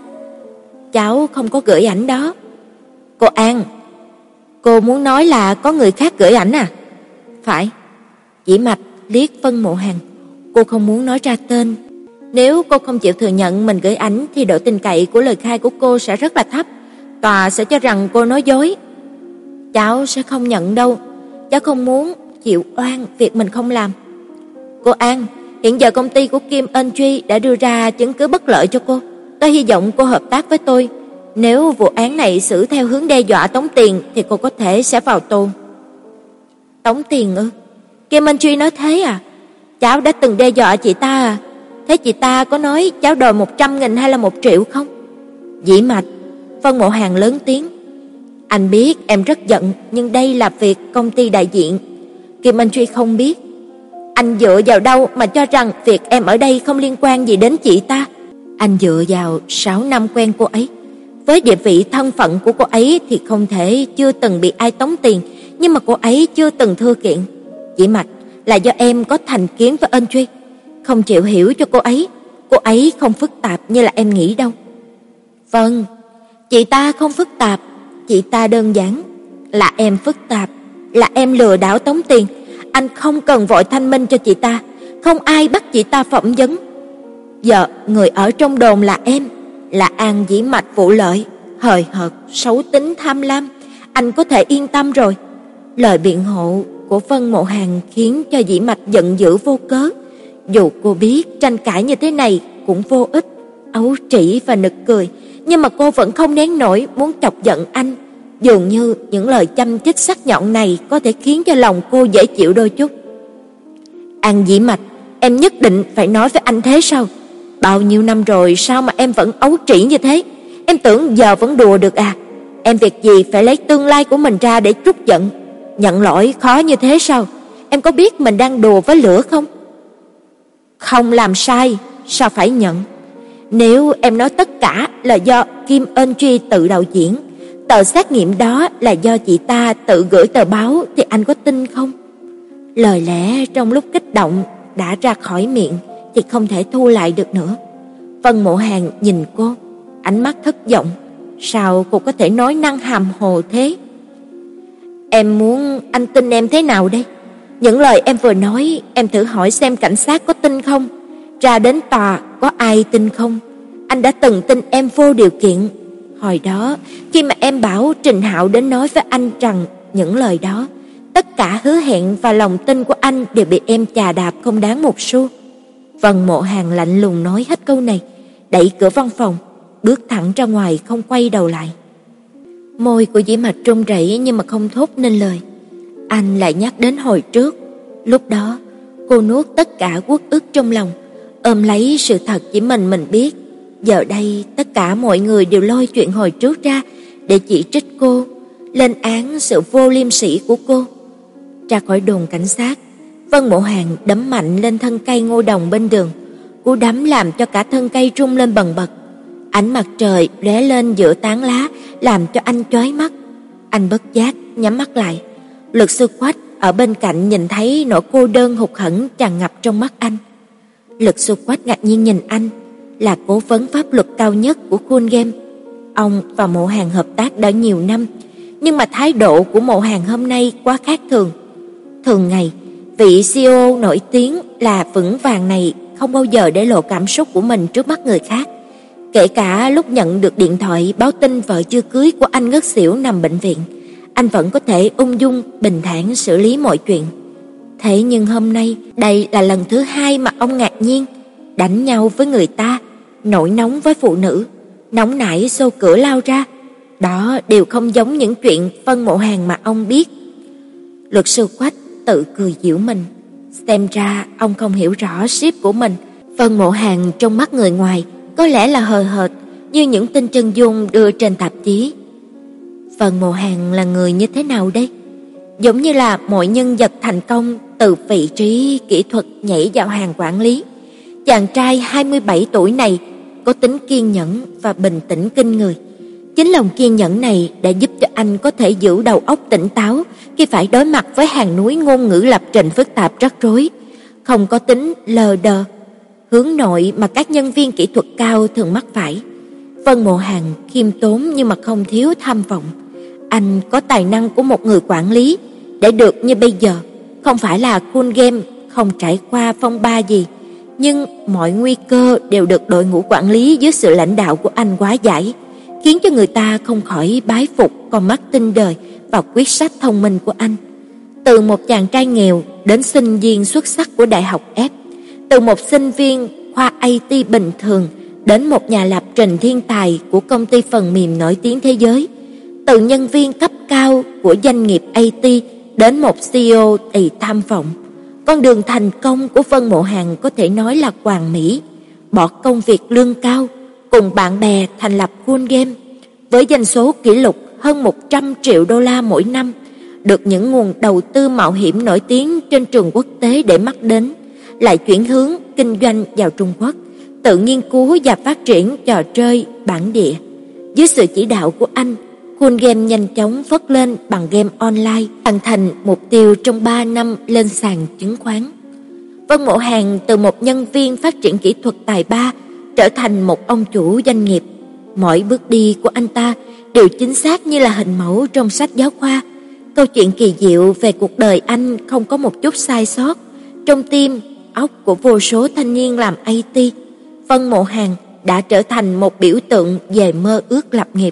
Cháu không có gửi ảnh đó. Cô An, cô muốn nói là có người khác gửi ảnh à? Phải. Dĩ Mạch liếc Vân Mộ Hàn. Cô không muốn nói ra tên. Nếu cô không chịu thừa nhận mình gửi ảnh thì độ tin cậy của lời khai của cô sẽ rất là thấp. Tòa sẽ cho rằng cô nói dối. Cháu sẽ không nhận đâu. Cháu không muốn chịu oan việc mình không làm. Cô An, hiện giờ công ty của Kim Ân Truy đã đưa ra chứng cứ bất lợi cho cô. Tôi hy vọng cô hợp tác với tôi. Nếu vụ án này xử theo hướng đe dọa tống tiền thì cô có thể sẽ vào tù. Tống tiền ư? Kim Ân Truy nói thế à? Cháu đã từng đe dọa chị ta à? Thế chị ta có nói cháu đòi một trăm nghìn hay là một triệu không? Dĩ Mạch, Vân Mộ Hàn lớn tiếng. Anh biết em rất giận, nhưng đây là việc công ty đại diện. Kim Anh Truy không biết. Anh dựa vào đâu mà cho rằng việc em ở đây không liên quan gì đến chị ta? Anh dựa vào sáu năm quen cô ấy. Với địa vị thân phận của cô ấy thì không thể chưa từng bị ai tống tiền, nhưng mà cô ấy chưa từng thưa kiện. Dĩ Mạch, là do em có thành kiến với Ân Truy, không chịu hiểu cho cô ấy. Cô ấy không phức tạp như là em nghĩ đâu. Vâng, chị ta không phức tạp, chị ta đơn giản. Là em phức tạp, là em lừa đảo tống tiền. Anh không cần vội thanh minh cho chị ta, không ai bắt chị ta phỏng vấn. Giờ người ở trong đồn là em, là An Dĩ Mạch vụ lợi, hời hợt, xấu tính, tham lam. Anh có thể yên tâm rồi. Lời biện hộ của Vân Mộ Hàn khiến cho Dĩ Mạch giận dữ vô cớ. Dù cô biết tranh cãi như thế này cũng vô ích, ấu trĩ và nực cười, nhưng mà cô vẫn không nén nổi muốn chọc giận anh. Dường như những lời châm chích sắc nhọn này có thể khiến cho lòng cô dễ chịu đôi chút. An Dĩ Mạch, em nhất định phải nói với anh thế sao? Bao nhiêu năm rồi sao mà em vẫn ấu trĩ như thế? Em tưởng giờ vẫn đùa được à? Em việc gì phải lấy tương lai của mình ra để trút giận? Nhận lỗi khó như thế sao? Em có biết mình đang đùa với lửa không? Không làm sai, sao phải nhận? Nếu em nói tất cả là do Kim Ân Truy tự đạo diễn, tờ xét nghiệm đó là do chị ta tự gửi tờ báo thì anh có tin không? Lời lẽ trong lúc kích động đã ra khỏi miệng thì không thể thu lại được nữa. Vân Mộ Hàn nhìn cô, ánh mắt thất vọng. Sao cô có thể nói năng hàm hồ thế? Em muốn anh tin em thế nào đây? Những lời em vừa nói, em thử hỏi xem cảnh sát có tin không? Ra đến tòa có ai tin không? Anh đã từng tin em vô điều kiện. Hồi đó, khi mà em bảo Trình Hạo đến nói với anh rằng những lời đó, tất cả hứa hẹn và lòng tin của anh đều bị em chà đạp không đáng một xu. Vân Mộ Hàn lạnh lùng nói hết câu này, đẩy cửa văn phòng, bước thẳng ra ngoài không quay đầu lại. Môi của Dĩ Mạch run rẩy nhưng mà không thốt nên lời. Anh lại nhắc đến hồi trước, lúc đó cô nuốt tất cả uất ức trong lòng, ôm lấy sự thật chỉ mình mình biết. Giờ đây tất cả mọi người đều lôi chuyện hồi trước ra để chỉ trích cô, lên án sự vô liêm sỉ của cô. Ra khỏi đồn cảnh sát, Vân Mộ Hàn đấm mạnh lên thân cây ngô đồng bên đường. Cú đấm làm cho cả thân cây rung lên bần bật. Ánh mặt trời lóe lên giữa tán lá làm cho anh chói mắt. Anh bất giác nhắm mắt lại. Luật sư Quách ở bên cạnh nhìn thấy nỗi cô đơn hụt hẫng tràn ngập trong mắt anh. Luật sư Quách ngạc nhiên nhìn anh, là cố vấn pháp luật cao nhất của Cool Game. Ông và Mộ Hàn hợp tác đã nhiều năm, nhưng mà thái độ của Mộ Hàn hôm nay quá khác thường. Thường ngày, vị xê e ô nổi tiếng là vững vàng này không bao giờ để lộ cảm xúc của mình trước mắt người khác. Kể cả lúc nhận được điện thoại báo tin vợ chưa cưới của anh ngất xỉu nằm bệnh viện, anh vẫn có thể ung dung, bình thản xử lý mọi chuyện. Thế nhưng hôm nay, đây là lần thứ hai mà ông ngạc nhiên, đánh nhau với người ta, nổi nóng với phụ nữ, nóng nảy xô cửa lao ra. Đó đều không giống những chuyện Vân Mộ Hàn mà ông biết. Luật sư Quách tự cười giễu mình, xem ra ông không hiểu rõ ship của mình. Vân Mộ Hàn trong mắt người ngoài có lẽ là hời hợt như những tin chân dung đưa trên tạp chí. Vân Mộ Hàn là người như thế nào đây? Giống như là mọi nhân vật thành công từ vị trí kỹ thuật nhảy vào hàng quản lý. Chàng trai hai mươi bảy tuổi này có tính kiên nhẫn và bình tĩnh kinh người. Chính lòng kiên nhẫn này đã giúp cho anh có thể giữ đầu óc tỉnh táo khi phải đối mặt với hàng núi ngôn ngữ lập trình phức tạp rắc rối, không có tính lờ đờ, hướng nội mà các nhân viên kỹ thuật cao thường mắc phải. Vân Mộ Hàn khiêm tốn nhưng mà không thiếu tham vọng. Anh có tài năng của một người quản lý để được như bây giờ. Không phải là Cool Game không trải qua phong ba gì, nhưng mọi nguy cơ đều được đội ngũ quản lý dưới sự lãnh đạo của anh hóa giải, khiến cho người ta không khỏi bái phục con mắt tinh đời và quyết sách thông minh của anh. Từ một chàng trai nghèo đến sinh viên xuất sắc của Đại học F, từ một sinh viên khoa a tê bình thường đến một nhà lập trình thiên tài của công ty phần mềm nổi tiếng thế giới, từ nhân viên cấp cao của doanh nghiệp a tê đến một xê e ô đầy tham vọng. Con đường thành công của Vân Mộ Hàn có thể nói là hoàn mỹ, bỏ công việc lương cao, cùng bạn bè thành lập Cool Game với doanh số kỷ lục hơn một trăm triệu đô la mỗi năm, được những nguồn đầu tư mạo hiểm nổi tiếng trên trường quốc tế để mắt đến, lại chuyển hướng kinh doanh vào Trung Quốc, tự nghiên cứu và phát triển trò chơi bản địa. Dưới sự chỉ đạo của anh, Cool Game nhanh chóng phất lên bằng game online, hoàn thành mục tiêu trong ba năm lên sàn chứng khoán. Vân Mộ Hàn từ một nhân viên phát triển kỹ thuật tài ba trở thành một ông chủ doanh nghiệp. Mọi bước đi của anh ta đều chính xác như là hình mẫu trong sách giáo khoa. Câu chuyện kỳ diệu về cuộc đời anh không có một chút sai sót. Trong tim, óc của vô số thanh niên làm a tê, Vân Mộ Hàn đã trở thành một biểu tượng về mơ ước lập nghiệp.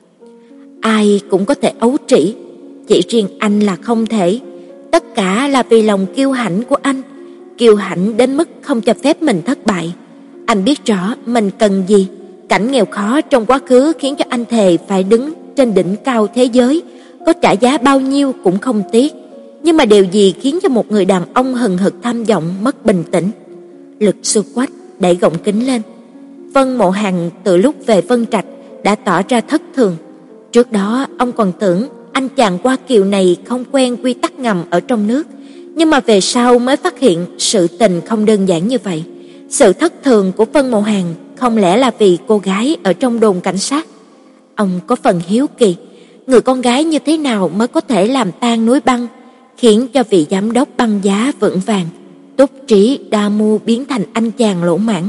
Ai cũng có thể ấu trĩ, chỉ riêng anh là không thể. Tất cả là vì lòng kiêu hãnh của anh, kiêu hãnh đến mức không cho phép mình thất bại. Anh biết rõ mình cần gì. Cảnh nghèo khó trong quá khứ khiến cho anh thề phải đứng trên đỉnh cao thế giới, có trả giá bao nhiêu cũng không tiếc. Nhưng mà điều gì khiến cho một người đàn ông hừng hực tham vọng mất bình tĩnh? Luật sư Quách đẩy gọng kính lên. Vân Mộ Hàn từ lúc về Vân Trạch đã tỏ ra thất thường. Trước đó ông còn tưởng anh chàng Hoa Kiều này không quen quy tắc ngầm ở trong nước, nhưng mà về sau mới phát hiện sự tình không đơn giản như vậy. Sự thất thường của Vân Mộ Hàn không lẽ là vì cô gái ở trong đồn cảnh sát? Ông có phần hiếu kỳ, người con gái như thế nào mới có thể làm tan núi băng, khiến cho vị giám đốc băng giá vững vàng, túc trí đa mưu biến thành anh chàng lỗ mãng.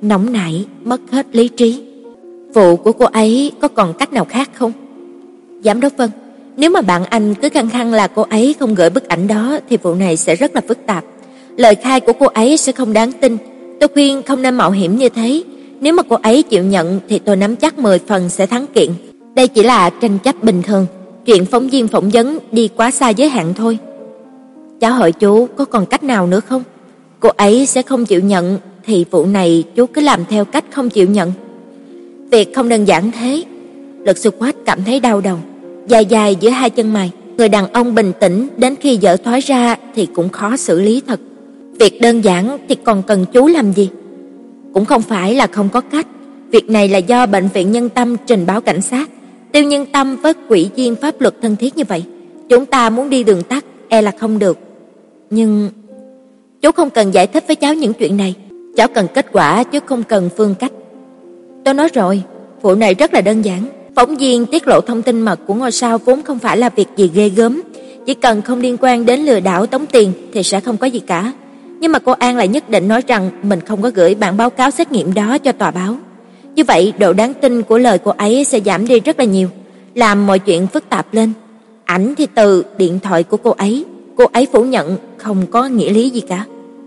nóng nảy, mất hết lý trí. Vụ của cô ấy có còn cách nào khác không? Giám đốc Vân, nếu mà bạn anh cứ khăng khăng là cô ấy không gửi bức ảnh đó thì vụ này sẽ rất là phức tạp. Lời khai của cô ấy sẽ không đáng tin. Tôi khuyên không nên mạo hiểm như thế. Nếu mà cô ấy chịu nhận thì tôi nắm chắc mười phần sẽ thắng kiện. Đây chỉ là tranh chấp bình thường, chuyện phóng viên phỏng vấn đi quá xa giới hạn thôi. Cháu hỏi chú có còn cách nào nữa không? Cô ấy sẽ không chịu nhận thì vụ này chú cứ làm theo cách không chịu nhận. Việc không đơn giản thế. Luật sư Quách cảm thấy đau đầu, dài dài giữa hai chân mày. Người đàn ông bình tĩnh đến khi dở thói ra thì cũng khó xử lý thật. Việc đơn giản thì còn cần chú làm gì? Cũng không phải là không có cách. Việc này là do bệnh viện Nhân Tâm trình báo cảnh sát. Tiêu Nhân Tâm với quỹ viên pháp luật thân thiết như vậy, chúng ta muốn đi đường tắt e là không được. Nhưng chú không cần giải thích với cháu những chuyện này. Cháu cần kết quả chứ không cần phương cách. Tôi nói rồi, vụ này rất là đơn giản. Phóng viên tiết lộ thông tin mật của ngôi sao vốn không phải là việc gì ghê gớm. Chỉ cần không liên quan đến lừa đảo tống tiền thì sẽ không có gì cả. Nhưng mà cô An lại nhất định nói rằng mình không có gửi bản báo cáo xét nghiệm đó cho tòa báo. Như vậy độ đáng tin của lời cô ấy sẽ giảm đi rất là nhiều, làm mọi chuyện phức tạp lên. Ảnh thì từ điện thoại của cô ấy, cô ấy phủ nhận không có nghĩa lý gì cả.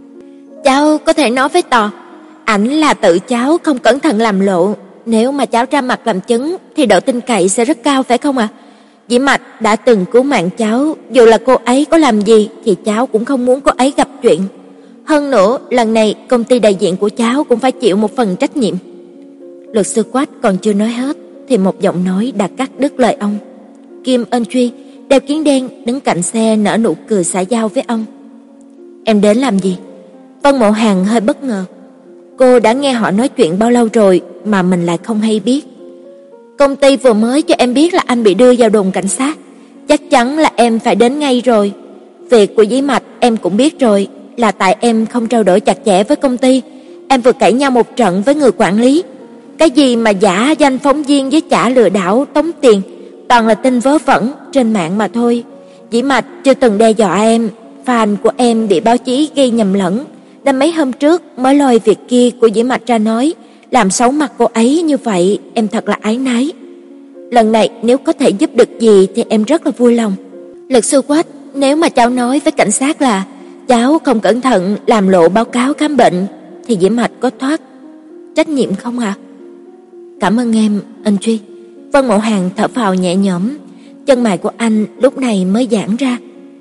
Cháu có thể nói với tòa, ảnh là tự cháu không cẩn thận làm lộ. Nếu mà cháu ra mặt làm chứng thì độ tin cậy sẽ rất cao phải không ạ? À? Dĩ Mạch đã từng cứu mạng cháu, dù là cô ấy có làm gì thì cháu cũng không muốn cô ấy gặp chuyện. Hơn nữa, lần này công ty đại diện của cháu cũng phải chịu một phần trách nhiệm. Luật sư Quách còn chưa nói hết thì một giọng nói đã cắt đứt lời ông. Kim Ân Truy đeo kiến đen đứng cạnh xe nở nụ cười xã giao với ông. Em đến làm gì? Vân Mộ Hàn hơi bất ngờ. Cô đã nghe họ nói chuyện bao lâu rồi mà mình lại không hay biết. Công ty vừa mới cho em biết là anh bị đưa vào đồn cảnh sát. Chắc chắn là em phải đến ngay rồi. Việc của Dĩ Mạch em cũng biết rồi, là tại em không trao đổi chặt chẽ với công ty. Em vừa cãi nhau một trận với người quản lý. Cái gì mà giả danh phóng viên với trả lừa đảo tống tiền, toàn là tin vớ vẩn trên mạng mà thôi. Dĩ Mạch chưa từng đe dọa em, fan của em bị báo chí ghi nhầm lẫn, nên mấy hôm trước mới lôi việc kia của Dĩ Mạch ra nói, làm xấu mặt cô ấy như vậy, em thật là áy náy. Lần này nếu có thể giúp được gì thì em rất là vui lòng. Luật sư Quách, nếu mà cháu nói với cảnh sát là cháu không cẩn thận làm lộ báo cáo khám bệnh thì Dĩ Mạch có thoát trách nhiệm không ạ? À? Cảm ơn em, anh Truy. Vân Mộ Hàn thở phào nhẹ nhõm, chân mày của anh lúc này mới giãn ra.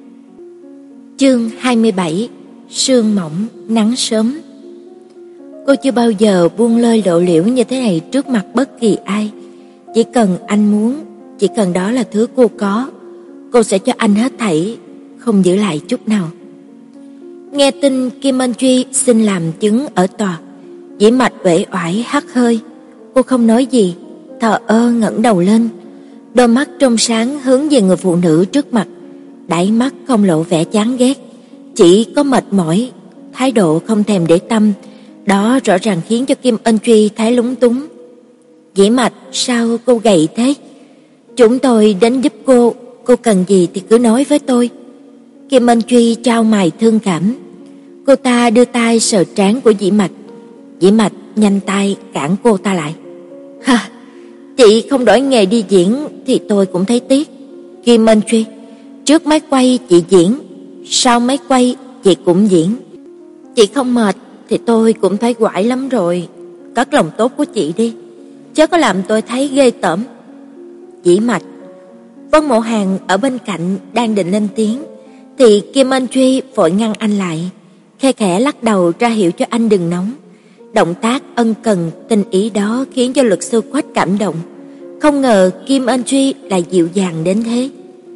Chương hai mươi bảy, sương mỏng, nắng sớm. Cô chưa bao giờ buông lơi lộ liễu như thế này trước mặt bất kỳ ai. Chỉ cần anh muốn, chỉ cần đó là thứ cô có, cô sẽ cho anh hết thảy, không giữ lại chút nào. Nghe tin Kim Ân Truy xin làm chứng ở tòa, Dĩ Mạch uể oải hắt hơi. Cô không nói gì, thờ ơ ngẩng đầu lên, đôi mắt trong sáng hướng về người phụ nữ trước mặt, đáy mắt không lộ vẻ chán ghét, chỉ có mệt mỏi, thái độ không thèm để tâm. Đó rõ ràng khiến cho Kim Ân Truy thấy lúng túng. Dĩ Mạch, sao cô gầy thế? Chúng tôi đến giúp cô, cô cần gì thì cứ nói với tôi. Kim Ân Truy trao mày thương cảm. Cô ta đưa tay sờ trán của Dĩ Mạch. Dĩ Mạch nhanh tay cản cô ta lại. Ha, chị không đổi nghề đi diễn thì tôi cũng thấy tiếc. Kim Ân Truy, trước máy quay chị diễn, sau máy quay chị cũng diễn. Chị không mệt thì tôi cũng thấy quải lắm rồi. Cất lòng tốt của chị đi, chớ có làm tôi thấy ghê tởm. Dĩ Mạch. Vân Mộ Hàn ở bên cạnh đang định lên tiếng thì Kim Ân Truy vội ngăn anh lại, khe khẽ lắc đầu ra hiệu cho anh đừng nóng. Động tác ân cần tình ý đó khiến cho luật sư Quách cảm động. Không ngờ Kim Ân Truy lại dịu dàng đến thế.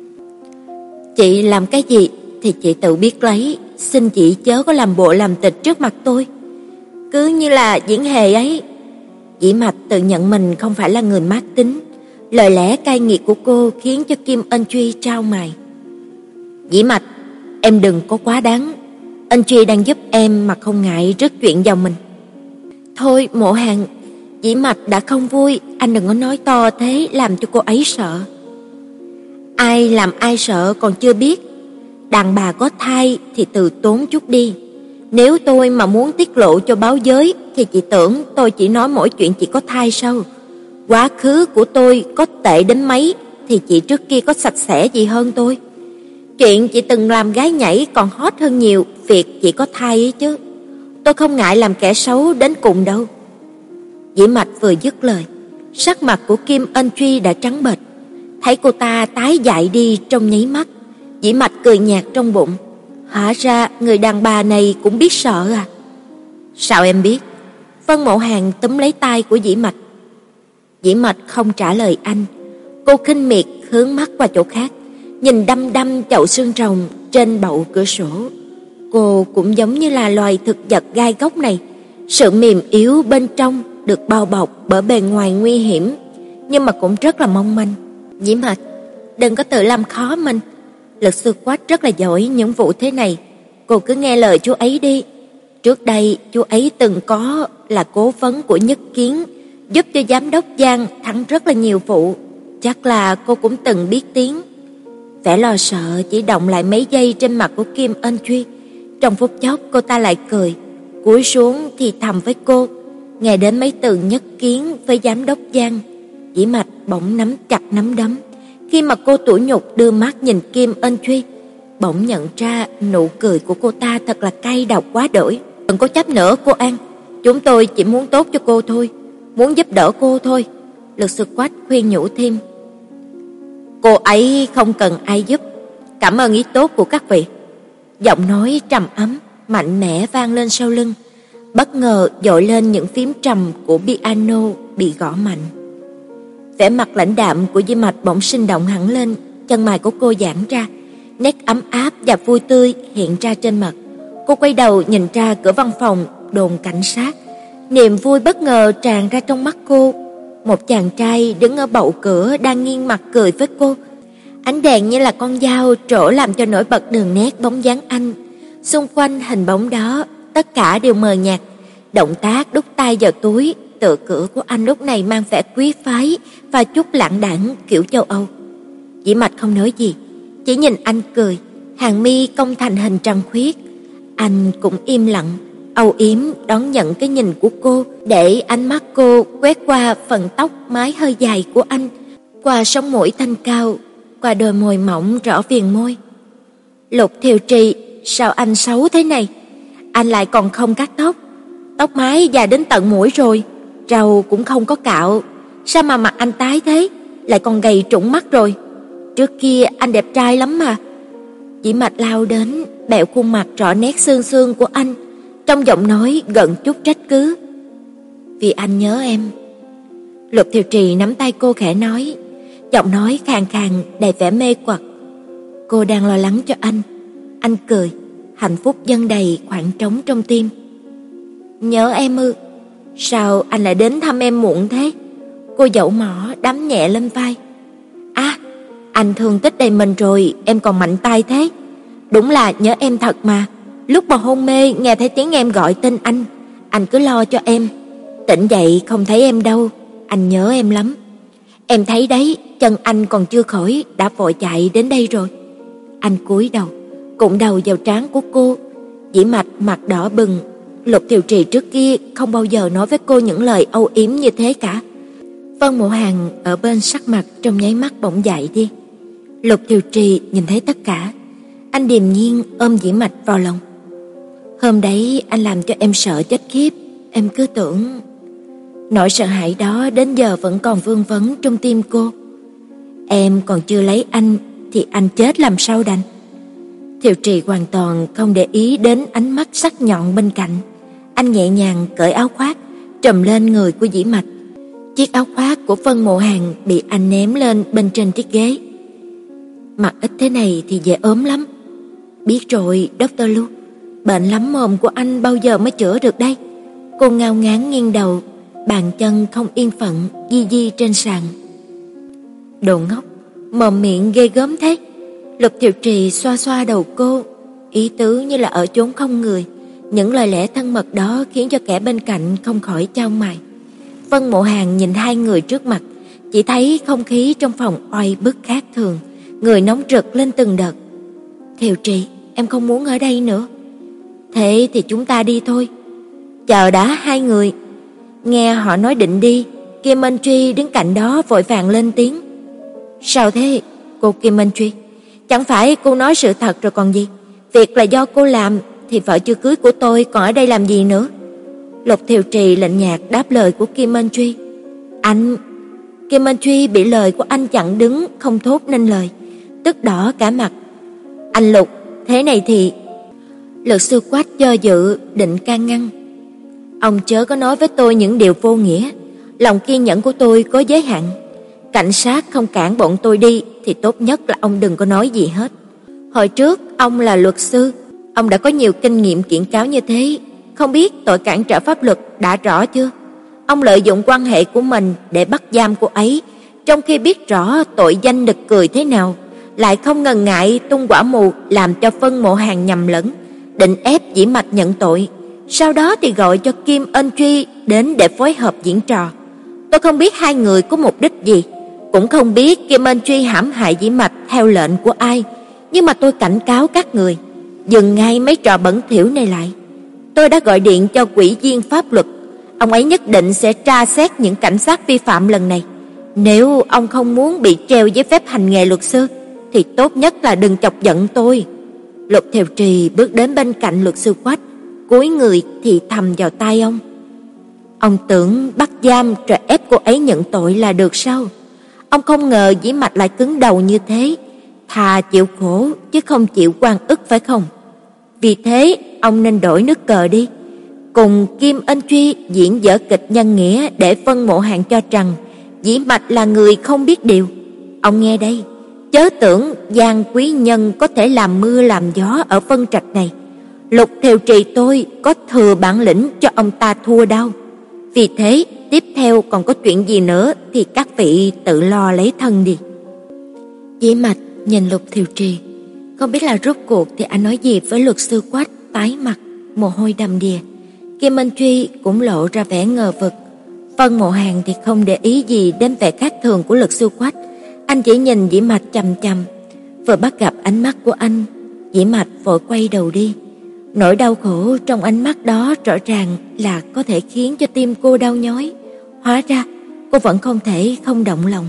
Chị làm cái gì thì chị tự biết lấy, xin chị chớ có làm bộ làm tịch trước mặt tôi. Cứ như là diễn hề ấy. Dĩ Mạch tự nhận mình không phải là người mát tính. Lời lẽ cay nghiệt của cô khiến cho Kim Ân Truy trao mày. Dĩ Mạch, em đừng có quá đáng. Anh Truy đang giúp em mà không ngại rước chuyện vào mình. Thôi Mộ Hàn, Dĩ Mạch đã không vui, anh đừng có nói to thế làm cho cô ấy sợ. Ai làm ai sợ còn chưa biết. Đàn bà có thai thì từ tốn chút đi. Nếu tôi mà muốn tiết lộ cho báo giới thì chị tưởng tôi chỉ nói mỗi chuyện chị có thai sao? Quá khứ của tôi có tệ đến mấy thì chị trước kia có sạch sẽ gì hơn tôi. Chuyện chị từng làm gái nhảy còn hot hơn nhiều việc chị có thai ấy chứ. Tôi không ngại làm kẻ xấu đến cùng đâu." Dĩ Mạch vừa dứt lời, sắc mặt của Kim Ân Truy đã trắng bệch. Thấy cô ta tái dại đi trong nháy mắt, Dĩ Mạch cười nhạt trong bụng. Hóa ra người đàn bà này cũng biết sợ à? Sao em biết? Vân Mộ Hàn túm lấy tay của Dĩ Mạch. Dĩ Mạch không trả lời anh. Cô khinh miệt hướng mắt qua chỗ khác, nhìn đăm đăm chậu xương rồng trên bậu cửa sổ. Cô cũng giống như là loài thực vật gai góc này, sự mềm yếu bên trong được bao bọc bởi bề ngoài nguy hiểm, nhưng mà cũng rất là mong manh. Dĩ Mạch, đừng có tự làm khó mình. Lực sư Quách rất là giỏi những vụ thế này, cô cứ nghe lời chú ấy đi. Trước đây chú ấy từng có là cố vấn của Nhất Kiến, giúp cho giám đốc Giang thắng rất là nhiều vụ, chắc là cô cũng từng biết tiếng. Vẻ lo sợ chỉ động lại mấy giây trên mặt của Kim Ân Truy. Trong phút chốc cô ta lại cười, cúi xuống thì thầm với cô. Nghe đến mấy từ Nhất Kiến với giám đốc Giang, Dĩ Mạch bỗng nắm chặt nắm đấm. Khi mà cô tủi nhục đưa mắt nhìn Kim Ân Truy, bỗng nhận ra nụ cười của cô ta thật là cay độc quá đỗi. Đừng có chấp nữa cô An, chúng tôi chỉ muốn tốt cho cô thôi, muốn giúp đỡ cô thôi. Luật sư Quách khuyên nhủ thêm. Cô ấy không cần ai giúp, cảm ơn ý tốt của các vị. Giọng nói trầm ấm, mạnh mẽ vang lên sau lưng. Bất ngờ dội lên những phím trầm của piano bị gõ mạnh. Vẻ mặt lãnh đạm của Dĩ Mạch bỗng sinh động hẳn lên, chân mày của cô giãn ra, nét ấm áp và vui tươi hiện ra trên mặt. Cô quay đầu nhìn ra cửa văn phòng đồn cảnh sát, niềm vui bất ngờ tràn ra trong mắt cô. Một chàng trai đứng ở bậu cửa đang nghiêng mặt cười với cô. Ánh đèn như là con dao trổ làm cho nổi bật đường nét bóng dáng anh. Xung quanh hình bóng đó, tất cả đều mờ nhạt. Động tác đút tay vào túi, tựa cửa của anh lúc này mang vẻ quý phái và chút lãng đãng kiểu châu Âu. Dĩ Mạch không nói gì, chỉ nhìn anh cười, hàng mi cong thành hình trăng khuyết. Anh cũng im lặng, âu yếm đón nhận cái nhìn của cô, để ánh mắt cô quét qua phần tóc mái hơi dài của anh, qua sống mũi thanh cao, qua đôi môi mỏng rõ viền môi. Lục Thiều Trì, sao anh xấu thế này? Anh lại còn không cắt tóc, tóc mái dài đến tận mũi rồi, râu cũng không có cạo, sao mà mặt anh tái thế, lại còn gầy trũng mắt rồi. Trước kia anh đẹp trai lắm mà. Dĩ Mạch lao đến, bẹo khuôn mặt rõ nét xương xương của anh, trong giọng nói gần chút trách cứ. Vì anh nhớ em. Lục Thiều Trì nắm tay cô khẽ nói, giọng nói khàn khàn đầy vẻ mê hoặc. Cô đang lo lắng cho anh. Anh cười, hạnh phúc dâng đầy khoảng trống trong tim. Nhớ em ư? Sao anh lại đến thăm em muộn thế? Cô dậu mỏ đấm nhẹ lên vai. À, anh thương tích đầy mình rồi, em còn mạnh tay thế. Đúng là nhớ em thật mà. Lúc mà hôn mê nghe thấy tiếng em gọi tên anh, anh cứ lo cho em. Tỉnh dậy không thấy em đâu, anh nhớ em lắm. Em thấy đấy, chân anh còn chưa khỏi đã vội chạy đến đây rồi. Anh cúi đầu, cụm đầu vào trán của cô. Dĩ Mạch mặt đỏ bừng. Lục Thiều Trì trước kia không bao giờ nói với cô những lời âu yếm như thế cả. Vân Mộ Hàn ở bên sắc mặt trong nháy mắt bỗng dại đi. Lục Thiều Trì nhìn thấy tất cả, anh điềm nhiên ôm Dĩ Mạch vào lòng. Hôm đấy anh làm cho em sợ chết khiếp, em cứ tưởng. Nỗi sợ hãi đó đến giờ vẫn còn vương vấn trong tim cô. Em còn chưa lấy anh thì anh chết làm sao đành. Thiều Trì hoàn toàn không để ý đến ánh mắt sắc nhọn bên cạnh. Anh nhẹ nhàng cởi áo khoác, trùm lên người của Dĩ Mạch. Chiếc áo khoác của Vân Mộ Hàn bị anh ném lên bên trên chiếc ghế. Mặt ít thế này thì dễ ốm lắm. Biết rồi, Doctor Lu, bệnh lắm mồm của anh bao giờ mới chữa được đây? Cô ngao ngán nghiêng đầu, bàn chân không yên phận di di trên sàn. Đồ ngốc, mồm miệng ghê gớm thế. Lục Thiều Trì xoa xoa đầu cô, ý tứ như là ở chốn không người. Những lời lẽ thân mật đó khiến cho kẻ bên cạnh không khỏi chau mày. Vân Mộ Hàn nhìn hai người trước mặt, chỉ thấy không khí trong phòng oai bức khác thường, người nóng rực lên từng đợt. Thiều Trì, em không muốn ở đây nữa. Thế thì chúng ta đi thôi. Chờ đã hai người. Nghe họ nói định đi, Kim Ân Truy đứng cạnh đó vội vàng lên tiếng. Sao thế, cô Kim Ân Truy? Chẳng phải cô nói sự thật rồi còn gì? Việc là do cô làm thì vợ chưa cưới của tôi còn ở đây làm gì nữa? Lục Thiều Trì lạnh nhạt đáp lời của Kim Ân Truy. Anh... Kim Ân Truy bị lời của anh chặn đứng, không thốt nên lời, tức đỏ cả mặt. Anh Lục, thế này thì... Luật sư Quách do dự định can ngăn. Ông chớ có nói với tôi những điều vô nghĩa, lòng kiên nhẫn của tôi có giới hạn. Cảnh sát không cản bọn tôi đi thì tốt nhất là ông đừng có nói gì hết. Hồi trước ông là luật sư, ông đã có nhiều kinh nghiệm kiện cáo như thế, không biết tội cản trở pháp luật đã rõ chưa? Ông lợi dụng quan hệ của mình để bắt giam cô ấy, trong khi biết rõ tội danh nực cười thế nào, lại không ngần ngại tung quả mù làm cho Vân Mộ Hàn nhầm lẫn, định ép Dĩ Mạch nhận tội. Sau đó thì gọi cho Kim Ân Truy đến để phối hợp diễn trò. Tôi không biết hai người có mục đích gì, cũng không biết Kim Ân Truy hãm hại Dĩ Mạch theo lệnh của ai, nhưng mà tôi cảnh cáo các người dừng ngay mấy trò bẩn thỉu này lại. Tôi đã gọi điện cho ủy viên pháp luật, ông ấy nhất định sẽ tra xét những cảnh sát vi phạm lần này. Nếu ông không muốn bị treo giấy phép hành nghề luật sư thì tốt nhất là đừng chọc giận tôi. Lục Thiều Trì bước đến bên cạnh luật sư Quách, cúi người thì thầm vào tai ông. Ông tưởng bắt giam rồi ép cô ấy nhận tội là được sao? Ông không ngờ Dĩ Mạch lại cứng đầu như thế, thà chịu khổ chứ không chịu oan ức phải không? Vì thế ông nên đổi nước cờ đi, cùng Kim Ân Truy diễn dở kịch nhân nghĩa để Vân Mộ Hàn cho rằng Dĩ Mạch là người không biết điều. Ông nghe đây, chớ tưởng Giang quý nhân có thể làm mưa làm gió ở Vân Trạch này. Lục Thiều Trì tôi có thừa bản lĩnh cho ông ta thua đâu. Vì thế tiếp theo còn có chuyện gì nữa thì các vị tự lo lấy thân đi. Dĩ Mạch nhìn Lục Thiều Trì, không biết là rốt cuộc thì anh nói gì với luật sư Quách, tái mặt, mồ hôi đầm đìa. Kim Ân Truy cũng lộ ra vẻ ngờ vực. Vân Mộ Hàn thì không để ý gì đến vẻ khác thường của luật sư Quách, anh chỉ nhìn Dĩ Mạch chằm chằm. Vừa bắt gặp ánh mắt của anh, Dĩ Mạch vội quay đầu đi. Nỗi đau khổ trong ánh mắt đó rõ ràng là có thể khiến cho tim cô đau nhói. Hóa ra cô vẫn không thể không động lòng.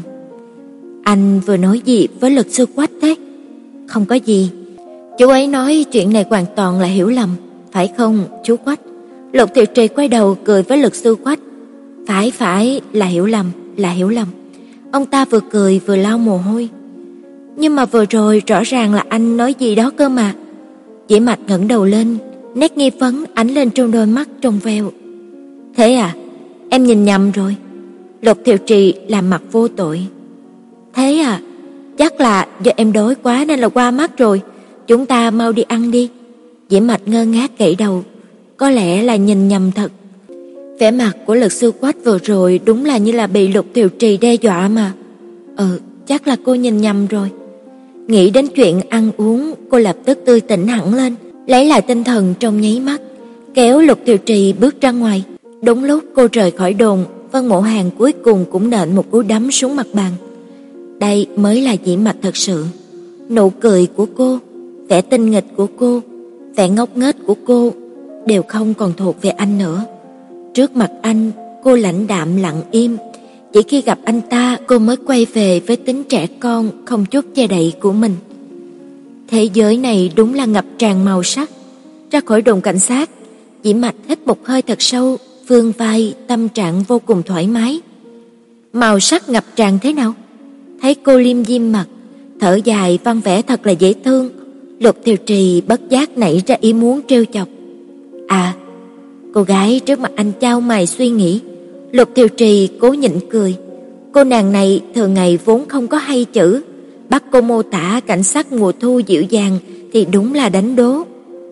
Anh vừa nói gì với luật sư Quách thế? Không có gì. Chú ấy nói chuyện này hoàn toàn là hiểu lầm, phải không chú Quách? Lục Thiệu Trì quay đầu cười với luật sư Quách. Phải phải, là hiểu lầm, là hiểu lầm. Ông ta vừa cười vừa lau mồ hôi. Nhưng mà vừa rồi rõ ràng là anh nói gì đó cơ mà. Dĩ Mạch ngẩng đầu lên, nét nghi vấn ánh lên trong đôi mắt trong veo. Thế à, em nhìn nhầm rồi. Lục Thiệu Trì làm mặt vô tội. Thế à, chắc là do em đói quá nên là qua mắt rồi. Chúng ta mau đi ăn đi. Dĩ Mạch ngơ ngác gãy đầu. Có lẽ là nhìn nhầm thật. Vẻ mặt của luật sư Quách vừa rồi đúng là như là bị Lục Thiều Trì đe dọa mà. Ừ, chắc là cô nhìn nhầm rồi. Nghĩ đến chuyện ăn uống, cô lập tức tươi tỉnh hẳn lên, lấy lại tinh thần trong nháy mắt, kéo Lục Thiều Trì bước ra ngoài. Đúng lúc cô rời khỏi đồn, Vân Mộ Hàn cuối cùng cũng nện một cú đấm xuống mặt bàn. Đây mới là Dĩ Mạch thật sự. Nụ cười của cô, vẻ tinh nghịch của cô, vẻ ngốc nghếch của cô đều không còn thuộc về anh nữa. Trước mặt anh, cô lãnh đạm lặng im. Chỉ khi gặp anh ta, cô mới quay về với tính trẻ con không chút che đậy của mình. Thế giới này đúng là ngập tràn màu sắc. Ra khỏi đồn cảnh sát, Dĩ Mạch hít một hơi thật sâu, vươn vai, tâm trạng vô cùng thoải mái. Màu sắc ngập tràn thế nào? Thấy cô liêm diêm mặt, thở dài văn vẻ thật là dễ thương. Lục Thiều Trì bất giác nảy ra ý muốn trêu chọc. À, cô gái trước mặt anh chau mày suy nghĩ. Lục Thiều Trì cố nhịn cười. Cô nàng này thường ngày vốn không có hay chữ, bắt cô mô tả cảnh sắc mùa thu dịu dàng thì đúng là đánh đố.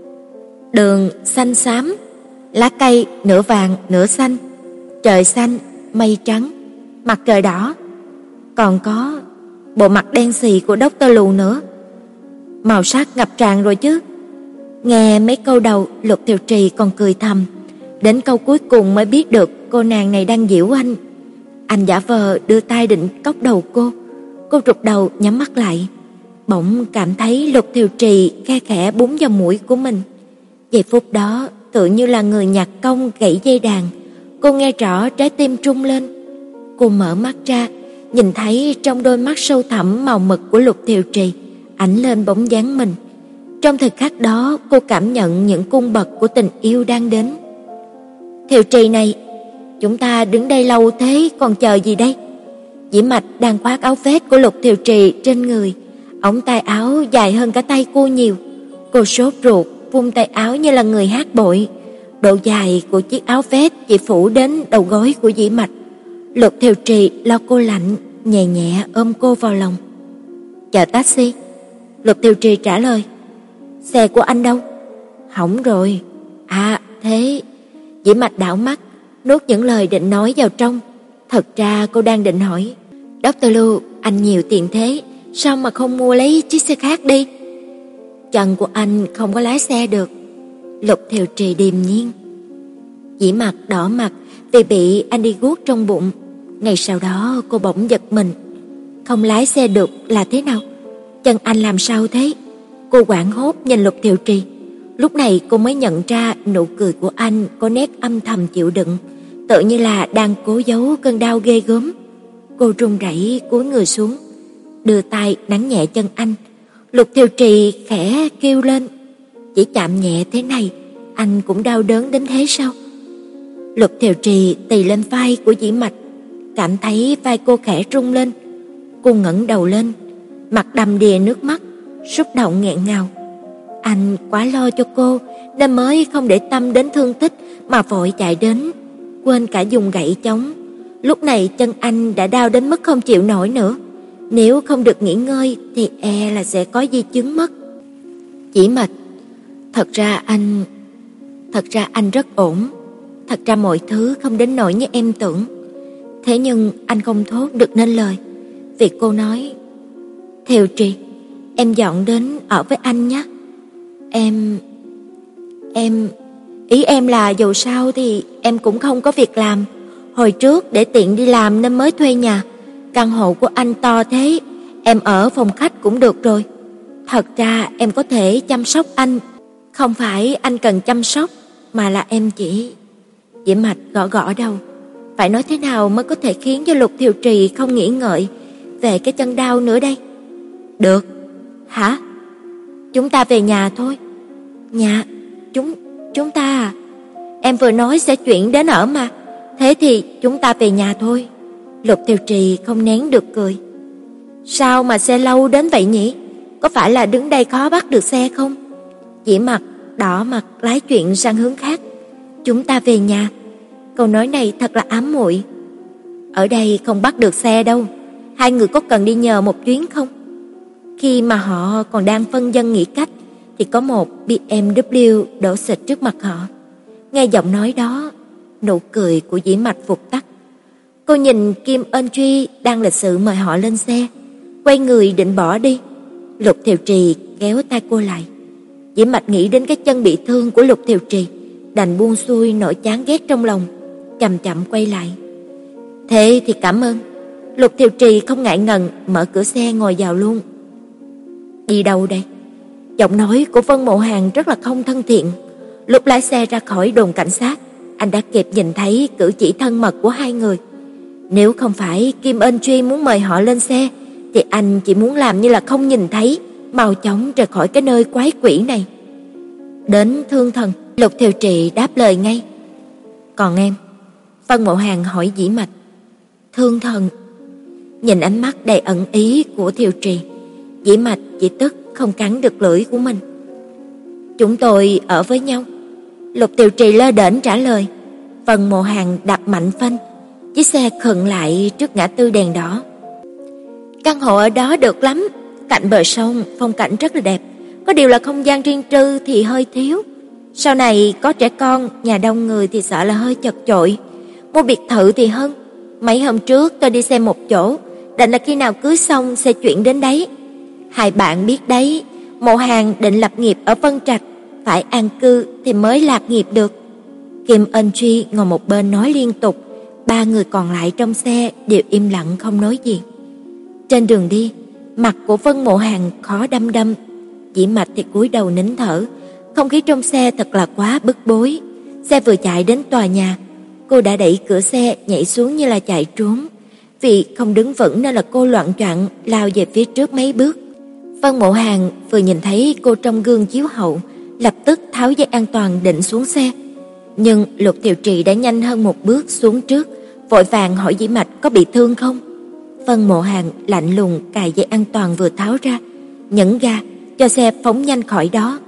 Đường xanh xám, lá cây nửa vàng nửa xanh, trời xanh, mây trắng, mặt trời đỏ, còn có bộ mặt đen xì của Doctor Lù nữa. Màu sắc ngập tràn rồi chứ. Nghe mấy câu đầu, Lục Thiều Trì còn cười thầm, đến câu cuối cùng mới biết được cô nàng này đang giễu anh. Anh giả vờ đưa tay định cốc đầu cô. Cô rụt đầu nhắm mắt lại, bỗng cảm thấy Lục Thiều Trì khe khẽ búng vào mũi của mình. Giây phút đó, tự như là người nhạc công gãy dây đàn, cô nghe rõ trái tim trung lên. Cô mở mắt ra, nhìn thấy trong đôi mắt sâu thẳm màu mực của Lục Thiều Trì ánh lên bóng dáng mình. Trong thời khắc đó, cô cảm nhận những cung bậc của tình yêu đang đến. Thiều Trì này, chúng ta đứng đây lâu thế còn chờ gì đây? Dĩ Mạch đang khoác áo vest của Lục Thiều Trì trên người, ống tay áo dài hơn cả tay cô nhiều. Cô sốt ruột vung tay áo như là người hát bội. Độ dài của chiếc áo vest chỉ phủ đến đầu gối của Dĩ Mạch. Lục Thiều Trì lau cô lạnh, nhẹ nhẹ ôm cô vào lòng. "Chờ taxi." Lục Thiều Trì trả lời. "Xe của anh đâu?" "Hỏng rồi." "À, thế..." Dĩ Mạch đảo mắt, nuốt những lời định nói vào trong. Thật ra cô đang định hỏi, "Doctor Lưu, anh nhiều tiền thế, sao mà không mua lấy chiếc xe khác đi?" "Chân của anh không có lái xe được." Lục Thiều Trì điềm nhiên. Dĩ Mặt đỏ mặt vì bị anh đi guốc trong bụng. Ngày sau đó cô bỗng giật mình. Không lái xe được là thế nào? Chân anh làm sao thế? Cô hoảng hốt nhìn Lục Thiều Trì. Lúc này cô mới nhận ra nụ cười của anh có nét âm thầm chịu đựng, tự như là đang cố giấu cơn đau ghê gớm. Cô run rẩy cúi người xuống, đưa tay nắn nhẹ chân anh. Lục Thiều Trì khẽ kêu lên. Chỉ chạm nhẹ thế này, anh cũng đau đớn đến thế sao? Lục Thiều Trì tì lên vai của Dĩ Mạch, cảm thấy vai cô khẽ rung lên. Cô ngẩng đầu lên, mặt đầm đìa nước mắt, xúc động nghẹn ngào. Anh quá lo cho cô nên mới không để tâm đến thương tích mà vội chạy đến, quên cả dùng gậy chống. Lúc này chân anh đã đau đến mức không chịu nổi nữa. Nếu không được nghỉ ngơi thì e là sẽ có di chứng mất. Dĩ Mạch, thật ra anh... Thật ra anh rất ổn. Thật ra mọi thứ không đến nỗi như em tưởng. Thế nhưng anh không thốt được nên lời. Vì cô nói, Thiều Trì, em dọn đến ở với anh nhé. Em... Em... Ý em là dù sao thì em cũng không có việc làm. Hồi trước để tiện đi làm nên mới thuê nhà. Căn hộ của anh to thế, em ở phòng khách cũng được rồi. Thật ra em có thể chăm sóc anh. Không phải anh cần chăm sóc, mà là em chỉ... Dĩ Mạch gõ gõ đầu. Phải nói thế nào mới có thể khiến cho Lục Thiều Trì không nghĩ ngợi về cái chân đau nữa đây? Được. Hả? Chúng ta về nhà thôi. Nhà? Chúng... chúng ta à? Em vừa nói sẽ chuyển đến ở mà. Thế thì chúng ta về nhà thôi. Lục Thiều Trì không nén được cười. Sao mà xe lâu đến vậy nhỉ? Có phải là đứng đây khó bắt được xe không? Dĩ Mặt đỏ mặt lái chuyện sang hướng khác. Chúng ta về nhà. Câu nói này thật là ám muội. Ở đây không bắt được xe đâu. Hai người có cần đi nhờ một chuyến không? Khi mà họ còn đang phân vân nghĩ cách thì có một bê em vê đổ xịch trước mặt họ. Nghe giọng nói đó, nụ cười của Dĩ Mạch vụt tắt. Cô nhìn Kim Ân Truy đang lịch sự mời họ lên xe, quay người định bỏ đi. Lục Thiều Trì kéo tay cô lại. Dĩ Mạch nghĩ đến cái chân bị thương của Lục Thiều Trì, đành buông xuôi nỗi chán ghét trong lòng, chậm chậm quay lại. Thế thì cảm ơn. Lục Thiều Trì không ngại ngần mở cửa xe ngồi vào luôn. Đi đâu đây? Giọng nói của Vân Mộ Hàn rất là không thân thiện. Lúc lái xe ra khỏi đồn cảnh sát, anh đã kịp nhìn thấy cử chỉ thân mật của hai người. Nếu không phải Kim Ân Truy muốn mời họ lên xe, thì anh chỉ muốn làm như là không nhìn thấy, mau chóng rời khỏi cái nơi quái quỷ này. Đến Thương Thần, Lục Thiều Trì đáp lời ngay. Còn em? Vân Mộ Hàn hỏi Dĩ Mạch. Thương Thần. Nhìn ánh mắt đầy ẩn ý của Thiều Trì, Dĩ Mạch chỉ tức không cắn được lưỡi của mình. Chúng tôi ở với nhau. Lục Thiều Trì lơ đễnh trả lời. Vân Mộ Hàn đạp mạnh phanh, chiếc xe khựng lại trước ngã tư đèn đỏ. Căn hộ ở đó được lắm, cạnh bờ sông, phong cảnh rất là đẹp. Có điều là không gian riêng tư thì hơi thiếu. Sau này có trẻ con, nhà đông người thì sợ là hơi chật chội. Mua biệt thự thì hơn. Mấy hôm trước tôi đi xem một chỗ, định là khi nào cưới xong sẽ chuyển đến đấy. Hai bạn biết đấy, Mộ Hàn định lập nghiệp ở Vân Trạch, phải an cư thì mới lạc nghiệp được. Kim Ân Truy ngồi một bên nói liên tục, ba người còn lại trong xe đều im lặng không nói gì. Trên đường đi, mặt của Vân Mộ Hàn khó đăm đăm, Dĩ Mạch thì cúi đầu nín thở, Không khí trong xe thật là quá bức bối. Xe vừa chạy đến tòa nhà, cô đã đẩy cửa xe nhảy xuống như là chạy trốn. Vì không đứng vững nên là cô loạng choạng lao về phía trước mấy bước. Vân Mộ Hàn vừa nhìn thấy cô trong gương chiếu hậu, lập tức tháo dây an toàn định xuống xe. Nhưng Lục Thiệu Trì đã nhanh hơn một bước xuống trước, vội vàng hỏi Dĩ Mạch có bị thương không. Vân Mộ Hàn lạnh lùng cài dây an toàn vừa tháo ra, nhấn ga cho xe phóng nhanh khỏi đó.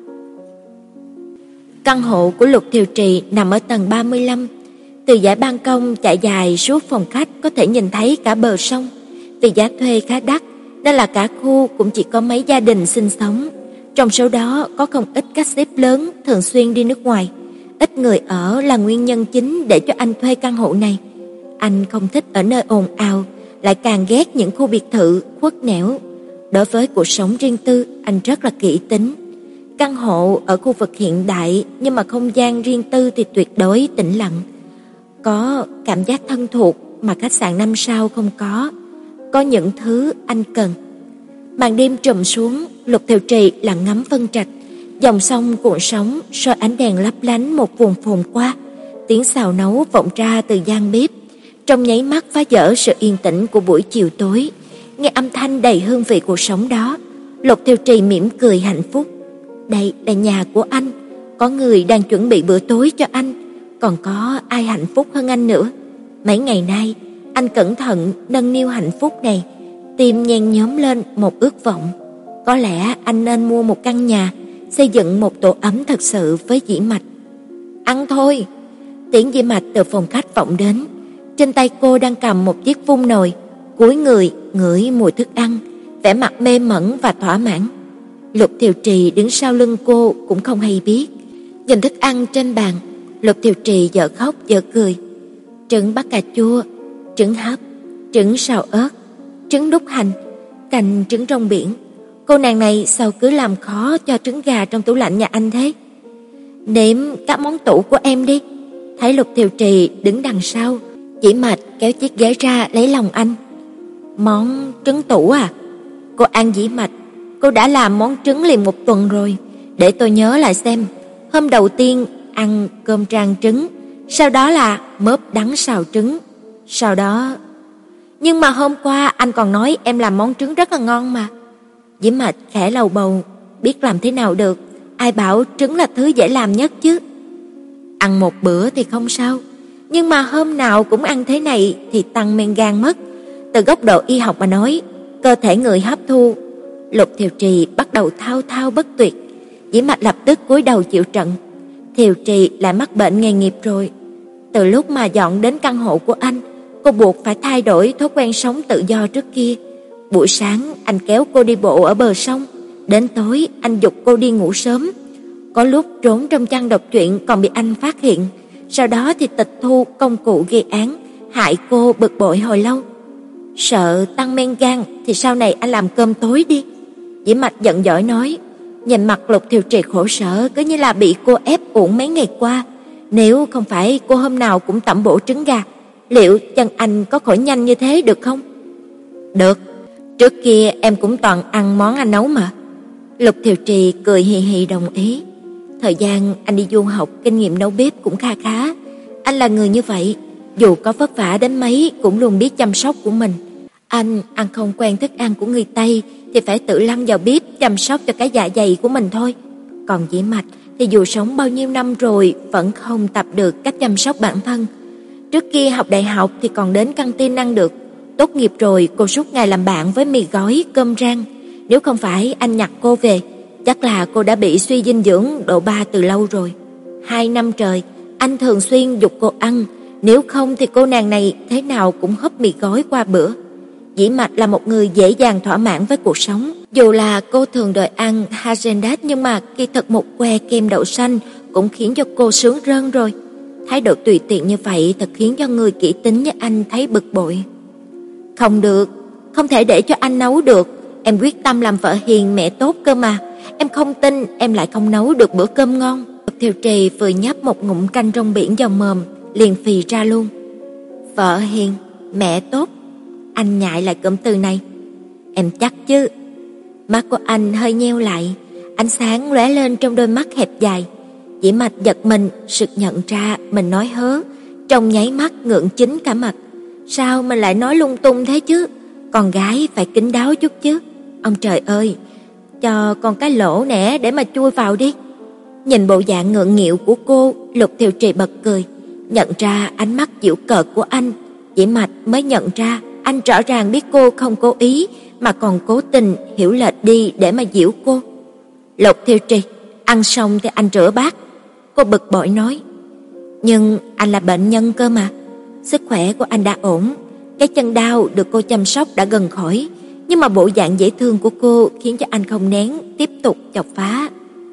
Căn hộ của Lục Thiệu Trì nằm ở tầng ba mươi lăm. Từ dãy ban công chạy dài suốt phòng khách có thể nhìn thấy cả bờ sông. Vì giá thuê khá đắt nên là cả khu cũng chỉ có mấy gia đình sinh sống. Trong số đó có không ít các sếp lớn thường xuyên đi nước ngoài. Ít người ở là nguyên nhân chính để cho anh thuê căn hộ này. Anh không thích ở nơi ồn ào, lại càng ghét những khu biệt thự khuất nẻo. Đối với cuộc sống riêng tư, anh rất là kỹ tính. Căn hộ ở khu vực hiện đại nhưng mà không gian riêng tư thì tuyệt đối tĩnh lặng. Có cảm giác thân thuộc mà khách sạn năm sao không có. Có những thứ anh cần. Màn đêm trùm xuống, Lục Thiệu Trì lặng ngắm Vân Trạch. Dòng sông cuộn sóng soi ánh đèn lấp lánh một vùng phồn qua. Tiếng xào nấu vọng ra từ gian bếp, trong nháy mắt phá vỡ sự yên tĩnh của buổi chiều tối. Nghe âm thanh đầy hương vị cuộc sống đó, Lục Thiệu Trì mỉm cười hạnh phúc. Đây là nhà của anh, có người đang chuẩn bị bữa tối cho anh, còn có ai hạnh phúc hơn anh nữa. Mấy ngày nay, anh cẩn thận nâng niu hạnh phúc này, tim nhen nhóm lên một ước vọng. Có lẽ anh nên mua một căn nhà, xây dựng một tổ ấm thật sự với Dĩ Mạch. Ăn thôi. Tiếng Dĩ Mạch từ phòng khách vọng đến. Trên tay cô đang cầm một chiếc vung nồi, cúi người ngửi mùi thức ăn, vẻ mặt mê mẩn và thỏa mãn. Lục Thiệu Trì đứng sau lưng cô cũng không hay biết. Nhìn thức ăn trên bàn, Lục Thiệu Trì dở khóc dở cười. Trứng bắc cà chua, trứng hấp, trứng xào ớt, trứng đúc hành, canh trứng rong biển. Cô nàng này sao cứ làm khó cho trứng gà trong tủ lạnh nhà anh thế? Nếm các món tủ của em đi. Thấy Lục Thiệu Trì đứng đằng sau, Dĩ Mạch kéo chiếc ghế ra lấy lòng anh. Món trứng tủ à? Cô ăn Dĩ Mạch, cô đã làm món trứng liền một tuần rồi. Để tôi nhớ lại xem. Hôm đầu tiên ăn cơm rang trứng, sau đó là mớp đắng xào trứng, sau đó... Nhưng mà hôm qua anh còn nói em làm món trứng rất là ngon mà. Dĩ Mạch khẽ lầu bầu, biết làm thế nào được, ai bảo trứng là thứ dễ làm nhất chứ. Ăn một bữa thì không sao, nhưng mà hôm nào cũng ăn thế này thì tăng men gan mất. Từ góc độ y học mà nói, cơ thể người hấp thu. Lục Thiệu Trì bắt đầu thao thao bất tuyệt. Dĩ Mạch lập tức cúi đầu chịu trận. Thiệu Trì lại mắc bệnh nghề nghiệp rồi. Từ lúc mà dọn đến căn hộ của anh, cô buộc phải thay đổi thói quen sống tự do trước kia. Buổi sáng anh kéo cô đi bộ ở bờ sông, đến tối anh giục cô đi ngủ sớm. Có lúc trốn trong chăn đọc truyện còn bị anh phát hiện, sau đó thì tịch thu công cụ gây án, hại cô bực bội hồi lâu. Sợ tăng men gan thì sau này anh làm cơm tối đi. Dĩ Mạch giận dỗi nói. Nhìn mặt Lục Thiệu Trì khổ sở, cứ như là bị cô ép uổng mấy ngày qua. Nếu không phải cô hôm nào cũng tẩm bổ trứng gà, liệu chân anh có khỏi nhanh như thế được không? Được, trước kia em cũng toàn ăn món anh nấu mà. Lục Thiệu Trì cười hì hì đồng ý. Thời gian anh đi du học, kinh nghiệm nấu bếp cũng kha khá. Anh là người như vậy, dù có vất vả đến mấy cũng luôn biết chăm sóc của mình. Anh ăn không quen thức ăn của người Tây thì phải tự lăn vào bếp chăm sóc cho cái dạ dày của mình thôi. Còn Dĩ Mạch thì dù sống bao nhiêu năm rồi vẫn không tập được cách chăm sóc bản thân. Trước kia học đại học thì còn đến căng tin ăn được. Tốt nghiệp rồi cô suốt ngày làm bạn với mì gói, cơm rang. Nếu không phải anh nhặt cô về, chắc là cô đã bị suy dinh dưỡng độ ba từ lâu rồi. Hai năm trời, anh thường xuyên giục cô ăn, nếu không thì cô nàng này thế nào cũng húp mì gói qua bữa. Dĩ Mạch là một người dễ dàng thỏa mãn với cuộc sống. Dù là cô thường đòi ăn Haagen-Dazs nhưng mà kỳ thực một que kem đậu xanh cũng khiến cho cô sướng rơn rồi. Thái độ tùy tiện như vậy thật khiến cho người kỹ tính như anh thấy bực bội. Không được, không thể để cho anh nấu được. Em quyết tâm làm vợ hiền mẹ tốt cơ mà. Em không tin em lại không nấu được bữa cơm ngon. Thiệu Trì vừa nhấp một ngụm canh rong biển vào mồm, liền phì ra luôn. Vợ hiền, mẹ tốt. Anh nhại lại cụm từ này. Em chắc chứ? Mắt của anh hơi nheo lại, ánh sáng lóe lên trong đôi mắt hẹp dài. Dĩ Mạch giật mình, sực nhận ra mình nói hớ, trong nháy mắt ngượng chín cả mặt. Sao mình lại nói lung tung thế chứ? Con gái phải kín đáo chút chứ. Ông trời ơi, cho con cái lỗ nẻ để mà chui vào đi. Nhìn bộ dạng ngượng nghịu của cô, Lục Thiều Trì bật cười, nhận ra ánh mắt giễu cợt của anh. Dĩ Mạch mới nhận ra anh rõ ràng biết cô không cố ý mà còn cố tình hiểu lệch đi để mà giễu cô. Lục Thiều Trì, ăn xong thì anh rửa bát. Cô bực bội nói. Nhưng anh là bệnh nhân cơ mà. Sức khỏe của anh đã ổn, cái chân đau được cô chăm sóc đã gần khỏi, nhưng mà bộ dạng dễ thương của cô khiến cho anh không nén, tiếp tục chọc phá.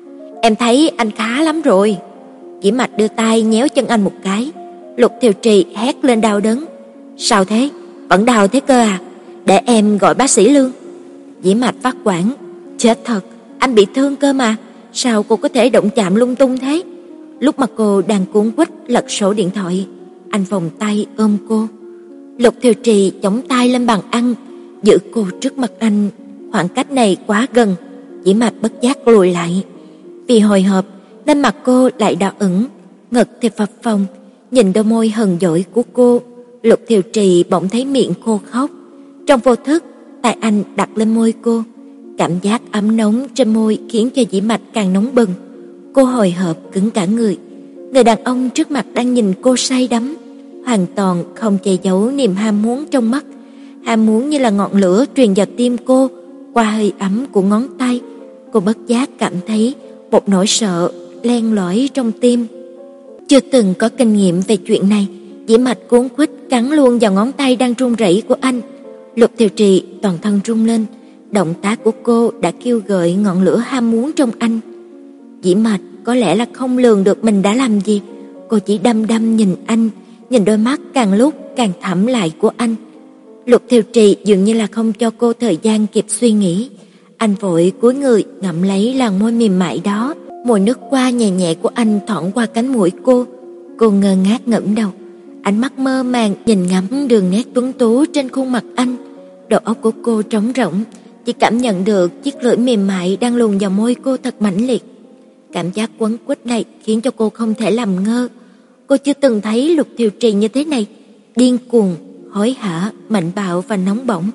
Em thấy anh khá lắm rồi. Dĩ Mạch đưa tay nhéo chân anh một cái. Lục Thiều Trì hét lên đau đớn. Sao thế? Vẫn đau thế cơ à? Để em gọi bác sĩ Lương. Dĩ Mạch phát hoảng. Chết thật, anh bị thương cơ mà, sao cô có thể động chạm lung tung thế? Lúc mà cô đang cuống quýt lật sổ điện thoại, anh vòng tay ôm cô. Lục Thiều Trì chống tay lên bàn ăn, giữ cô trước mặt anh. Khoảng cách này quá gần, Dĩ Mạch bất giác lùi lại. Vì hồi hộp nên mặt cô lại đỏ ửng, ngực thì phập phồng. Nhìn đôi môi hờn dỗi của cô, Lục Thiều Trì bỗng thấy miệng khô khóc. Trong vô thức, tay anh đặt lên môi cô. Cảm giác ấm nóng trên môi khiến cho Dĩ Mạch càng nóng bừng. Cô hồi hộp cứng cả người. Người đàn ông trước mặt đang nhìn cô say đắm, hoàn toàn không che giấu niềm ham muốn trong mắt. Ham muốn như là ngọn lửa truyền vào tim cô qua hơi ấm của ngón tay. Cô bất giác cảm thấy một nỗi sợ len lỏi trong tim. Chưa từng có kinh nghiệm về chuyện này, Dĩ Mạch cuống quýt cắn luôn vào ngón tay đang run rẩy của anh. Lục Thiều Trì toàn thân run lên. Động tác của cô đã kêu gợi ngọn lửa ham muốn trong anh. Dĩ Mạch có lẽ là không lường được mình đã làm gì. Cô chỉ đăm đăm nhìn anh, nhìn đôi mắt càng lúc càng thẳm lại của anh. Lục Thiều Trì dường như là không cho cô thời gian kịp suy nghĩ. Anh vội cúi người ngậm lấy làn môi mềm mại đó. Mùi nước hoa nhẹ nhẹ của anh thoảng qua cánh mũi cô. Cô ngơ ngác ngẩng đầu, ánh mắt mơ màng nhìn ngắm đường nét tuấn tú trên khuôn mặt anh. Đầu óc của cô trống rỗng, chỉ cảm nhận được chiếc lưỡi mềm mại đang luồn vào môi cô thật mãnh liệt. Cảm giác quấn quýt này khiến cho cô không thể làm ngơ. Cô chưa từng thấy Lục Thiều Trì như thế này, điên cuồng, hối hả, mạnh bạo và nóng bỏng.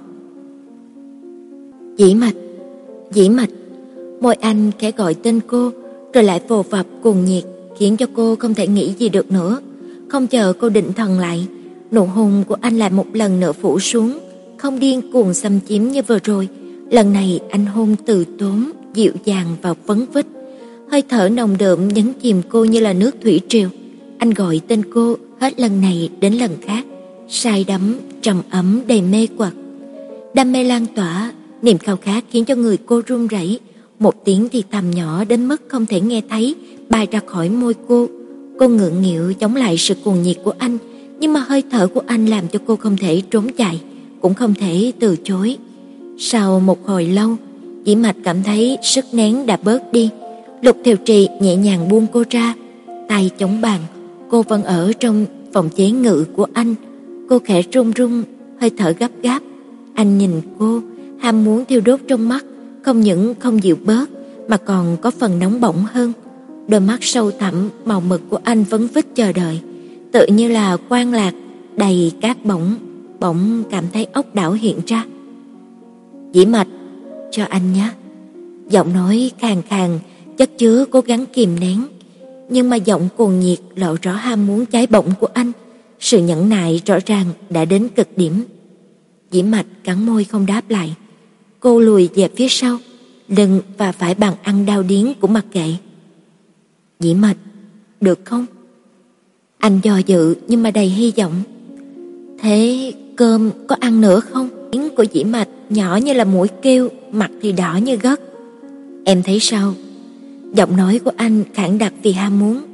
Dĩ Mạch, Dĩ Mạch. Môi anh khẽ gọi tên cô, rồi lại vồ vập cuồng nhiệt, khiến cho cô không thể nghĩ gì được nữa. Không chờ cô định thần lại, nụ hôn của anh lại một lần nữa phủ xuống, không điên cuồng xâm chiếm như vừa rồi. Lần này anh hôn từ tốn, dịu dàng và vấn vít. Hơi thở nồng đượm nhấn chìm cô như là nước thủy triều. Anh gọi tên cô hết lần này đến lần khác, say đắm, trầm ấm đầy mê hoặc. Đam mê lan tỏa, niềm khao khát khiến cho người cô run rẩy. Một tiếng thì thầm nhỏ đến mức không thể nghe thấy bay ra khỏi môi cô. Cô ngượng nghịu chống lại sự cuồng nhiệt của anh, nhưng mà hơi thở của anh làm cho cô không thể trốn chạy, cũng không thể từ chối. Sau một hồi lâu, Dĩ Mạch cảm thấy sức nén đã bớt đi. Lục Thiều Trì nhẹ nhàng buông cô ra, tay chống bàn. Cô vẫn ở trong phòng chế ngự của anh. Cô khẽ run run, hơi thở gấp gáp. Anh nhìn cô, ham muốn thiêu đốt trong mắt không những không dịu bớt mà còn có phần nóng bỏng hơn. Đôi mắt sâu thẳm màu mực của anh vấn vít chờ đợi, tự như là quan lạc đầy cát bỗng. Bỗng cảm thấy ốc đảo hiện ra. Dĩ Mạch, cho anh nhé. Giọng nói khàn khàn, chất chứa cố gắng kìm nén, nhưng mà giọng cuồng nhiệt lộ rõ ham muốn cháy bỏng của anh. Sự nhẫn nại rõ ràng đã đến cực điểm. Dĩ Mạch cắn môi không đáp lại. Cô lùi về phía sau, lưng và phải bàn ăn đau điếng cũng mặc kệ. Dĩ Mạch, được không? Anh do dự nhưng mà đầy hy vọng. Thế cơm có ăn nữa không? Tiếng của Dĩ Mạch nhỏ như là mũi kêu, mặt thì đỏ như gấc. Em thấy sao? Giọng nói của anh khản đặc vì ham muốn.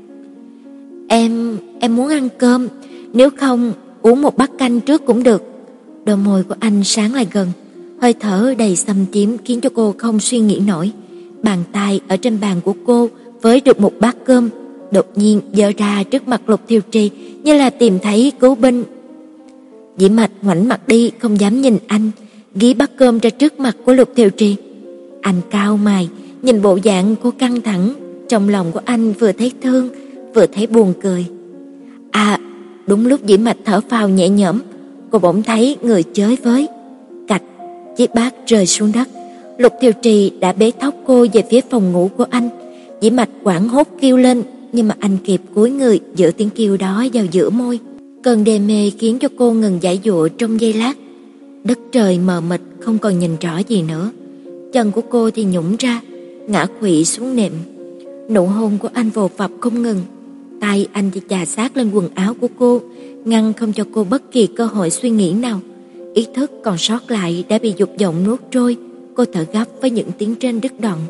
Em, em muốn ăn cơm, nếu không uống một bát canh trước cũng được. Đôi môi của anh sáng lại gần, hơi thở đầy xâm chiếm khiến cho cô không suy nghĩ nổi. Bàn tay ở trên bàn của cô với được một bát cơm, đột nhiên giơ ra trước mặt Lục Thiều Trì như là tìm thấy cứu binh. Dĩ Mạch ngoảnh mặt đi không dám nhìn anh, ghi bát cơm ra trước mặt của Lục Thiều Trì. Anh cau mày, nhìn bộ dạng cô căng thẳng, trong lòng của anh vừa thấy thương, vừa thấy buồn cười. À, đúng lúc Dĩ Mạch thở phào nhẹ nhõm, cô bỗng thấy người chới với. Cạch, chiếc bát rơi xuống đất. Lục Thiều Trì đã bế thốc cô về phía phòng ngủ của anh. Dĩ Mạch hoảng hốt kêu lên, nhưng mà anh kịp cúi người giữ tiếng kêu đó vào giữa môi. Cơn đê mê khiến cho cô ngừng giãy giụa trong giây lát. Đất trời mờ mịt không còn nhìn rõ gì nữa. Chân của cô thì nhũn ra, ngã khuỵu xuống nệm. Nụ hôn của anh vồ vập không ngừng. Tay anh thì chà sát lên quần áo của cô, ngăn không cho cô bất kỳ cơ hội suy nghĩ nào. Ý thức còn sót lại đã bị dục vọng nuốt trôi. Cô thở gấp với những tiếng trên đứt đoạn.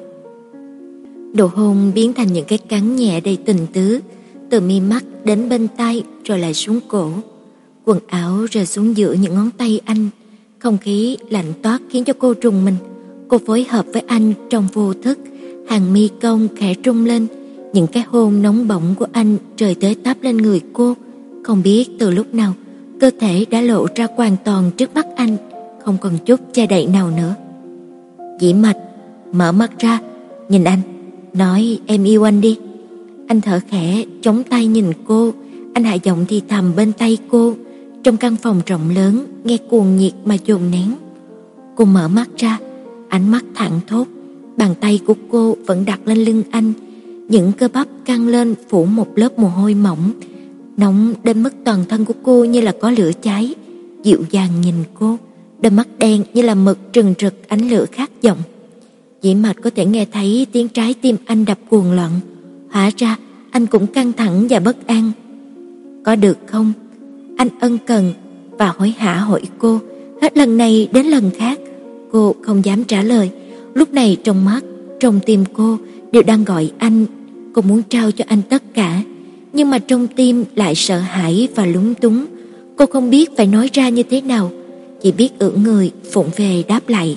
Nụ hôn biến thành những cái cắn nhẹ đầy tình tứ, từ mi mắt đến bên tai rồi lại xuống cổ. Quần áo rơi xuống giữa những ngón tay anh. Không khí lạnh toát khiến cho cô rùng mình. Cô phối hợp với anh trong vô thức, hàng mi cong khẽ rung lên. Những cái hôn nóng bỏng của anh rơi tới táp lên người cô. Không biết từ lúc nào, cơ thể đã lộ ra hoàn toàn trước mắt anh, không còn chút che đậy nào nữa. Dĩ Mạch mở mắt ra, nhìn anh, nói em yêu anh đi. Anh thở khẽ, chống tay nhìn cô. Anh hạ giọng thì thầm bên tay cô. Trong căn phòng rộng lớn, nghe cuồng nhiệt mà dồn nén. Cô mở mắt ra, ánh mắt thẳng thốt. Bàn tay của cô vẫn đặt lên lưng anh. Những cơ bắp căng lên phủ một lớp mồ hôi mỏng, nóng đến mức toàn thân của cô như là có lửa cháy. Dịu dàng nhìn cô, đôi mắt đen như là mực trừng rực ánh lửa khát vọng. Dĩ Mạch có thể nghe thấy tiếng trái tim anh đập cuồng loạn. Hóa ra anh cũng căng thẳng và bất an. Có được không? Anh ân cần và hối hả hỏi cô. Hết lần này đến lần khác, cô không dám trả lời. Lúc này trong mắt, trong tim cô đều đang gọi anh. Cô muốn trao cho anh tất cả, nhưng mà trong tim lại sợ hãi và lúng túng. Cô không biết phải nói ra như thế nào, chỉ biết ưỡn người phụng về đáp lại.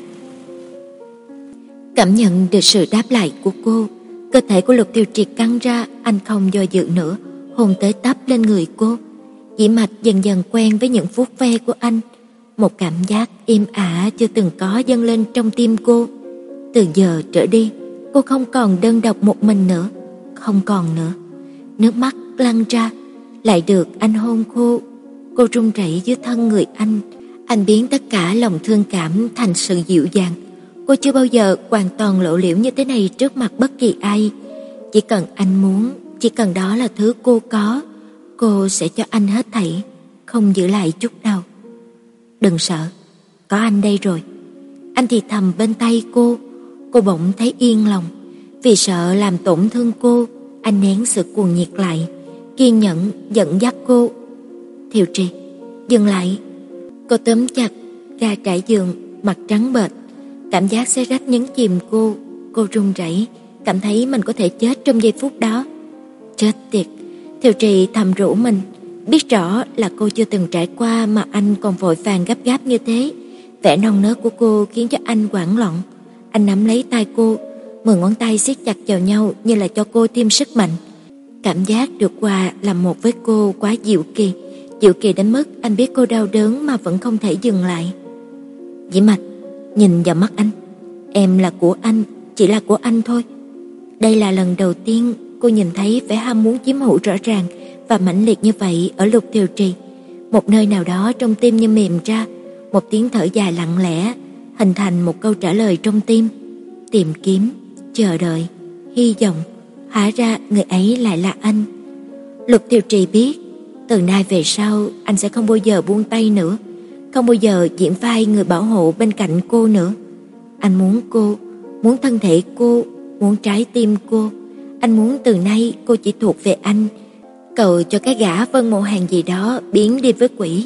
Cảm nhận được sự đáp lại của cô, cơ thể của Lục Thiều Trì căng ra. Anh không do dự nữa, hôn tới tấp lên người cô. Dĩ Mạch dần dần quen với những vuốt ve của anh. Một cảm giác êm ả chưa từng có dâng lên trong tim cô. Từ giờ trở đi, cô không còn đơn độc một mình nữa, không còn nữa. Nước mắt lăn ra, lại được anh hôn khô. Cô run rẩy dưới thân người anh. Anh biến tất cả lòng thương cảm thành sự dịu dàng. Cô chưa bao giờ hoàn toàn lộ liễu như thế này trước mặt bất kỳ ai. Chỉ cần anh muốn, chỉ cần đó là thứ cô có, cô sẽ cho anh hết thảy, không giữ lại chút nào. Đừng sợ, có anh đây rồi. Anh thì thầm bên tay cô. Cô bỗng thấy yên lòng. Vì sợ làm tổn thương cô, anh nén sự cuồng nhiệt lại, kiên nhẫn dẫn dắt cô. Thiều Trì, dừng lại. Cô túm chặt ga trải giường, mặt trắng bệch. Cảm giác xé rách nhấn chìm cô. Cô run rẩy, cảm thấy mình có thể chết trong giây phút đó. Chết tiệt, Thiều Trì thầm rủ mình. Biết rõ là cô chưa từng trải qua mà anh còn vội vàng gấp gáp như thế. Vẻ non nớt của cô khiến cho anh hoảng loạn. Anh nắm lấy tay cô, mười ngón tay siết chặt vào nhau như là cho cô thêm sức mạnh. Cảm giác được hòa làm một với cô quá diệu kỳ, diệu kỳ đến mức anh biết cô đau đớn mà vẫn không thể dừng lại. Dĩ Mạch, nhìn vào mắt anh. Em là của anh, chỉ là của anh thôi. Đây là lần đầu tiên cô nhìn thấy vẻ ham muốn chiếm hữu rõ ràng và mãnh liệt như vậy ở Lục Thiều Trì. Một nơi nào đó trong tim như mềm ra, một tiếng thở dài lặng lẽ hình thành một câu trả lời trong tim. Tìm kiếm, chờ đợi, hy vọng. Hóa ra người ấy lại là anh. Lục Thiều Trì biết, từ nay về sau anh sẽ không bao giờ buông tay nữa, không bao giờ diễn vai người bảo hộ bên cạnh cô nữa. Anh muốn cô, muốn thân thể cô, muốn trái tim cô. Anh muốn từ nay cô chỉ thuộc về anh, cầu cho cái gã Vân Mộ Hàng gì đó biến đi với quỷ.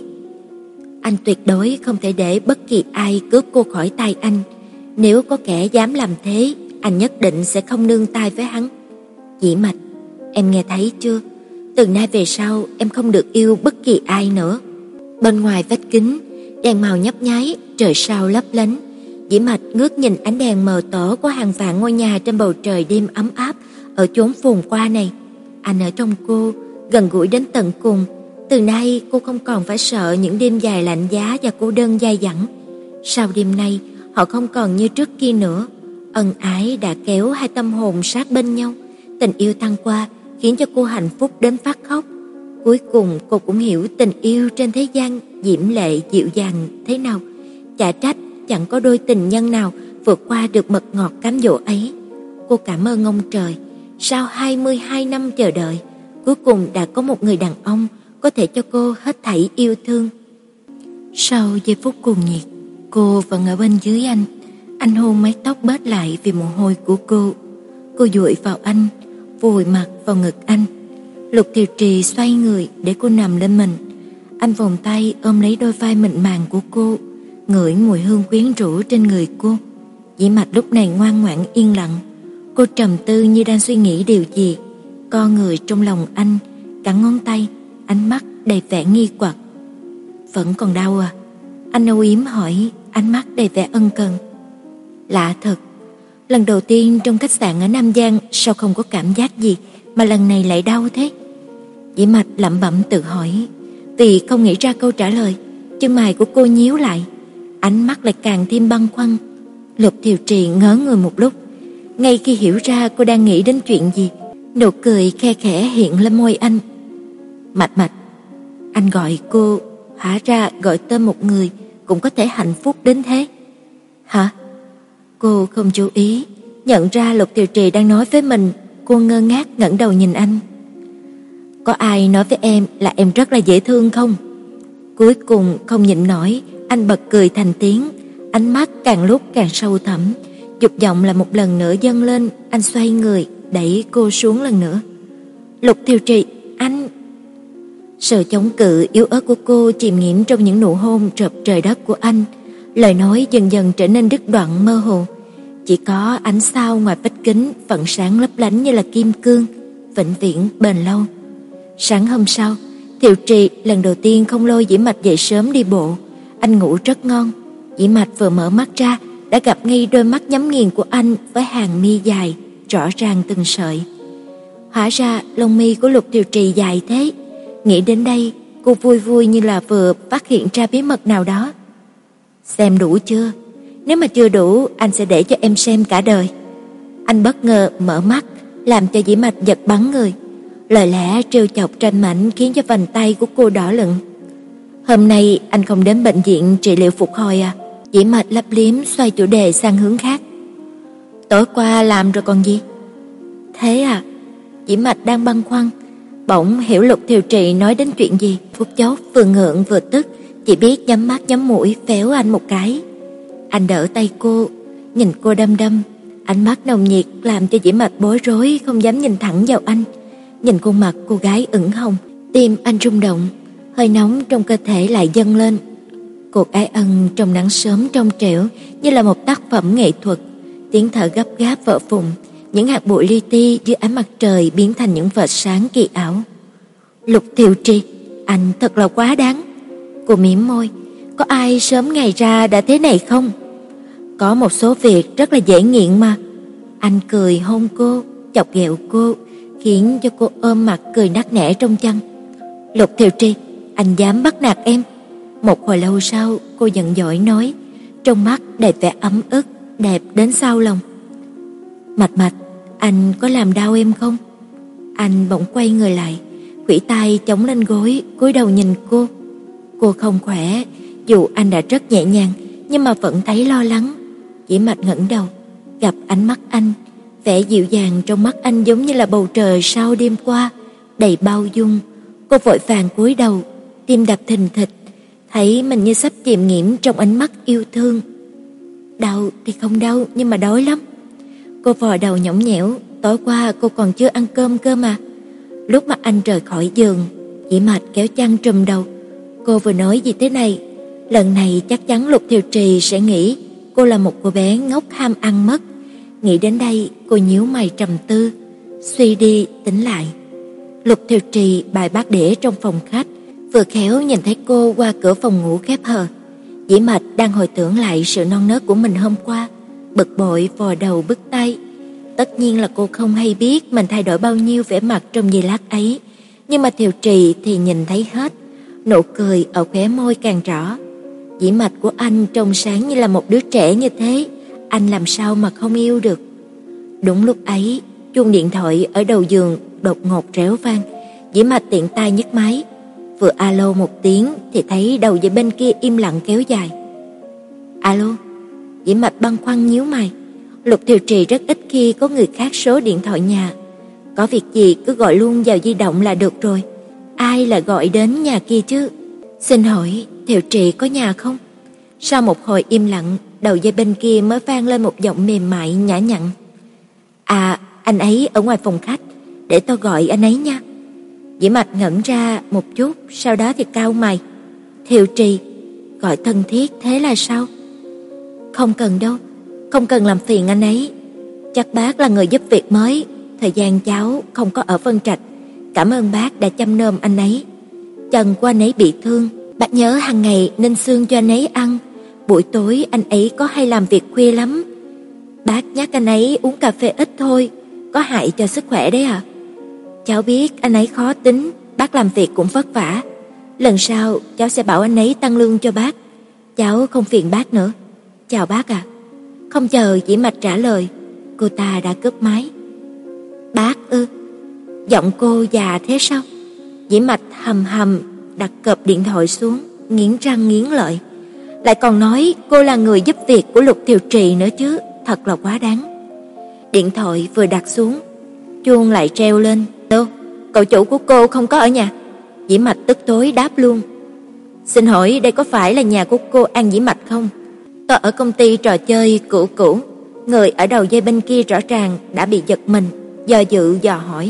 Anh tuyệt đối không thể để bất kỳ ai cướp cô khỏi tay anh. Nếu có kẻ dám làm thế, anh nhất định sẽ không nương tay với hắn. Dĩ Mạch, em nghe thấy chưa? Từ nay về sau em không được yêu bất kỳ ai nữa. Bên ngoài vách kính, đèn màu nhấp nháy, trời sao lấp lánh. Dĩ Mạch ngước nhìn ánh đèn mờ tổ của hàng vạn ngôi nhà trên bầu trời đêm ấm áp ở chốn phồn hoa này. Anh ở trong cô, gần gũi đến tận cùng. Từ nay cô không còn phải sợ những đêm dài lạnh giá và cô đơn dai dẳng. Sau đêm nay, họ không còn như trước kia nữa. Ân ái đã kéo hai tâm hồn sát bên nhau, tình yêu thăng hoa khiến cho cô hạnh phúc đến phát khóc. Cuối cùng cô cũng hiểu tình yêu trên thế gian diễm lệ dịu dàng thế nào. Chả trách chẳng có đôi tình nhân nào vượt qua được mật ngọt cám dỗ ấy. Cô cảm ơn ông trời, sau hai mươi hai năm chờ đợi, cuối cùng đã có một người đàn ông có thể cho cô hết thảy yêu thương. Sau giây phút cuồng nhiệt, cô vẫn ở bên dưới anh. Anh hôn mái tóc bết lại vì mồ hôi của cô. Cô dụi vào anh, vùi mặt vào ngực anh. Lục Thiều Trì xoay người để cô nằm lên mình. Anh vòng tay ôm lấy đôi vai mịn màng của cô, ngửi mùi hương quyến rũ trên người cô. Dĩ Mạch lúc này ngoan ngoãn yên lặng. Cô trầm tư như đang suy nghĩ điều gì. Co người trong lòng anh, cắn ngón tay, ánh mắt đầy vẻ nghi hoặc. Vẫn còn đau à? Anh âu yếm hỏi, ánh mắt đầy vẻ ân cần. Lạ thật, lần đầu tiên trong khách sạn ở Nam Giang sao không có cảm giác gì mà lần này lại đau thế? Dĩ Mạch lẩm bẩm tự hỏi. Vì không nghĩ ra câu trả lời, chân mày của cô nhíu lại, ánh mắt lại càng thêm băn khoăn. Lục Thiều Trì ngớ người một lúc, ngay khi hiểu ra cô đang nghĩ đến chuyện gì, nụ cười khe khẽ hiện lên môi anh. Mạch Mạch. Anh gọi cô, hóa ra gọi tên một người cũng có thể hạnh phúc đến thế. Hả? Cô không chú ý, nhận ra Lục Thiều Trì đang nói với mình. Cô ngơ ngác ngẩng đầu nhìn anh. Có ai nói với em là em rất là dễ thương không? Cuối cùng không nhịn nổi, anh bật cười thành tiếng, ánh mắt càng lúc càng sâu thẳm, dục vọng là một lần nữa dâng lên. Anh xoay người đẩy cô xuống lần nữa. Lục Thiều Trì, anh... Sự chống cự yếu ớt của cô chìm nghiễm trong những nụ hôn rợp trời đất của anh. Lời nói dần dần trở nên đứt đoạn mơ hồ. Chỉ có ánh sao ngoài vách kính vẫn sáng lấp lánh như là kim cương, vĩnh viễn bền lâu. Sáng hôm sau, Thiều Trì lần đầu tiên không lôi Dĩ Mạch dậy sớm đi bộ. Anh ngủ rất ngon. Dĩ Mạch vừa mở mắt ra đã gặp ngay đôi mắt nhắm nghiền của anh với hàng mi dài rõ ràng từng sợi. Hóa ra lông mi của Lục Thiều Trì dài thế. Nghĩ đến đây, cô vui vui như là vừa phát hiện ra bí mật nào đó. Xem đủ chưa? Nếu mà chưa đủ, anh sẽ để cho em xem cả đời. Anh bất ngờ mở mắt, làm cho Dĩ Mạch giật bắn người. Lời lẽ trêu chọc tranh mảnh khiến cho vành tay của cô đỏ lựng. Hôm nay anh không đến bệnh viện trị liệu phục hồi à? Dĩ Mạch lấp liếm xoay chủ đề sang hướng khác. Tối qua làm rồi còn gì? Thế à? Dĩ Mạch đang băn khoăn, bỗng hiểu Lục Thiều Trì nói đến chuyện gì. Phút chốc vừa ngượng vừa tức, chỉ biết nhắm mắt nhắm mũi véo anh một cái. Anh đỡ tay cô, nhìn cô đăm đăm, ánh mắt nồng nhiệt làm cho Dĩ Mạch bối rối không dám nhìn thẳng vào anh. Nhìn khuôn mặt cô gái ửng hồng, tim anh rung động, hơi nóng trong cơ thể lại dâng lên. Cuộc ái ân trong nắng sớm trong trẻo như là một tác phẩm nghệ thuật, tiếng thở gấp gáp vỡ phùng, những hạt bụi li ti dưới ánh mặt trời biến thành những vệt sáng kỳ ảo. Lục Thiều Trì, anh thật là quá đáng. Cô mím môi, có ai sớm ngày ra đã thế này không? Có một số việc rất là dễ nghiện mà. Anh cười hôn cô, chọc ghẹo cô, khiến cho cô ôm mặt cười nắc nẻ trong chăn. Lục Thiều Trì, anh dám bắt nạt em? Một hồi lâu sau, cô giận dỗi nói, trong mắt đầy vẻ ấm ức, đẹp đến xao lòng. Mạch Mạch, anh có làm đau em không? Anh bỗng quay người lại, khuỷu tay chống lên gối, cúi đầu nhìn cô. Cô không khỏe, dù anh đã rất nhẹ nhàng, nhưng mà vẫn thấy lo lắng. Dĩ Mạch ngẩng đầu, gặp ánh mắt anh, vẻ dịu dàng trong mắt anh giống như là bầu trời sau đêm qua, đầy bao dung. Cô vội vàng cúi đầu, tim đập thình thịch, thấy mình như sắp chìm nghiễm trong ánh mắt yêu thương. Đau thì không đau, nhưng mà đói lắm. Cô vò đầu nhõng nhẽo, tối qua cô còn chưa ăn cơm cơ mà. Lúc mà anh rời khỏi giường, Dĩ Mạch kéo chăn trùm đầu. Cô vừa nói gì thế này, lần này chắc chắn Lục Thiều Trì sẽ nghĩ cô là một cô bé ngốc ham ăn mất. Nghĩ đến đây, cô nhíu mày trầm tư, suy đi tính lại. Lục Thiều Trì bày bát đĩa trong phòng khách, vừa khéo nhìn thấy cô qua cửa phòng ngủ khép hờ. Dĩ Mạch đang hồi tưởng lại sự non nớt của mình hôm qua, bực bội vò đầu bứt tay. Tất nhiên là cô không hay biết mình thay đổi bao nhiêu vẻ mặt trong giây lát ấy, nhưng mà Thiều Trì thì nhìn thấy hết. Nụ cười ở khóe môi càng rõ. Dĩ Mạch của anh trong sáng như là một đứa trẻ như thế, anh làm sao mà không yêu được. Đúng lúc ấy, chuông điện thoại ở đầu giường đột ngột réo vang. Dĩ Mạch tiện tay nhấc máy, vừa alo một tiếng thì thấy đầu dây bên kia im lặng kéo dài. Alo? Dĩ Mạch băn khoăn nhíu mày. Lục Thiều Trì rất ít khi có người khác số điện thoại nhà. Có việc gì cứ gọi luôn vào di động là được rồi. Ai lại gọi đến nhà kia chứ? Xin hỏi Thiều Trì có nhà không? Sau một hồi im lặng, đầu dây bên kia mới vang lên một giọng mềm mại nhã nhặn. À, anh ấy ở ngoài phòng khách, để tôi gọi anh ấy nha. Dĩ Mạch ngẩn ra một chút, sau đó thì cau mày. Thiều Trì, gọi thân thiết thế là sao? Không cần đâu, không cần làm phiền anh ấy. Chắc bác là người giúp việc mới, thời gian cháu không có ở Vân Trạch. Cảm ơn bác đã chăm nom anh ấy. Chân của anh ấy bị thương, bác nhớ hàng ngày nên xương cho anh ấy ăn. Buổi tối anh ấy có hay làm việc khuya lắm. Bác nhắc anh ấy uống cà phê ít thôi, có hại cho sức khỏe đấy à. Cháu biết anh ấy khó tính, bác làm việc cũng vất vả. Lần sau cháu sẽ bảo anh ấy tăng lương cho bác. Cháu không phiền bác nữa. Chào bác ạ. À. Không chờ Dĩ Mạch trả lời, cô ta đã cúp máy. Bác ư? Giọng cô già thế sao? Dĩ Mạch hầm hầm đặt cộp điện thoại xuống, nghiến răng nghiến lợi. Lại còn nói cô là người giúp việc của Lục Thiều Trì nữa chứ, thật là quá đáng. Điện thoại vừa đặt xuống, chuông lại treo lên. Đâu, cậu chủ của cô không có ở nhà. Dĩ Mạch tức tối đáp luôn. Xin hỏi đây có phải là nhà của cô An Dĩ Mạch không? Tôi ở công ty trò chơi cũ cũ. Người ở đầu dây bên kia rõ ràng đã bị giật mình, do dự dò hỏi.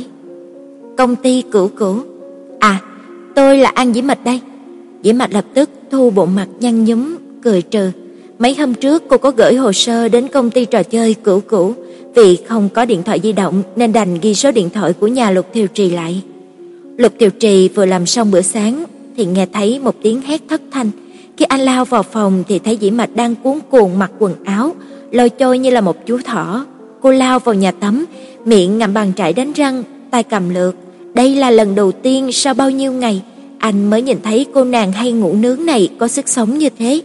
Công ty cũ cũ? À, tôi là An Dĩ Mạch đây. Dĩ Mạch lập tức thu bộ mặt nhăn nhúm, cười trừ. Mấy hôm trước cô có gửi hồ sơ đến công ty trò chơi cũ cũ, vì không có điện thoại di động nên đành ghi số điện thoại của nhà Lục Thiều Trì lại. Lục Thiều Trì vừa làm xong bữa sáng thì nghe thấy một tiếng hét thất thanh. Khi anh lao vào phòng thì thấy Dĩ Mạch đang cuống cuồng mặc quần áo, lôi trôi như là một chú thỏ. Cô lao vào nhà tắm, miệng ngậm bàn chải đánh răng, tay cầm lược. Đây là lần đầu tiên sau bao nhiêu ngày anh mới nhìn thấy cô nàng hay ngủ nướng này có sức sống như thế.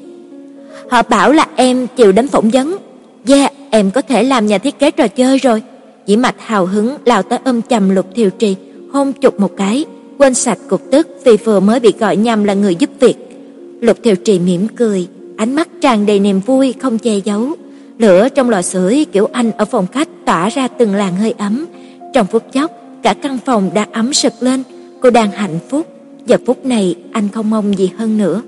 Họ bảo là em chịu đến phỏng vấn. Yeah, em có thể làm nhà thiết kế trò chơi rồi. Dĩ Mạch hào hứng lao tới ôm chầm Lục Thiều Trì, hôn chụp một cái, quên sạch cục tức vì vừa mới bị gọi nhầm là người giúp việc. Lục Thiều Trì mỉm cười, ánh mắt tràn đầy niềm vui không che giấu. Lửa trong lò sưởi kiểu Anh ở phòng khách tỏa ra từng làn hơi ấm. Trong phút chốc, cả căn phòng đã ấm sực lên. Cô đang hạnh phúc. Giờ phút này anh không mong gì hơn nữa.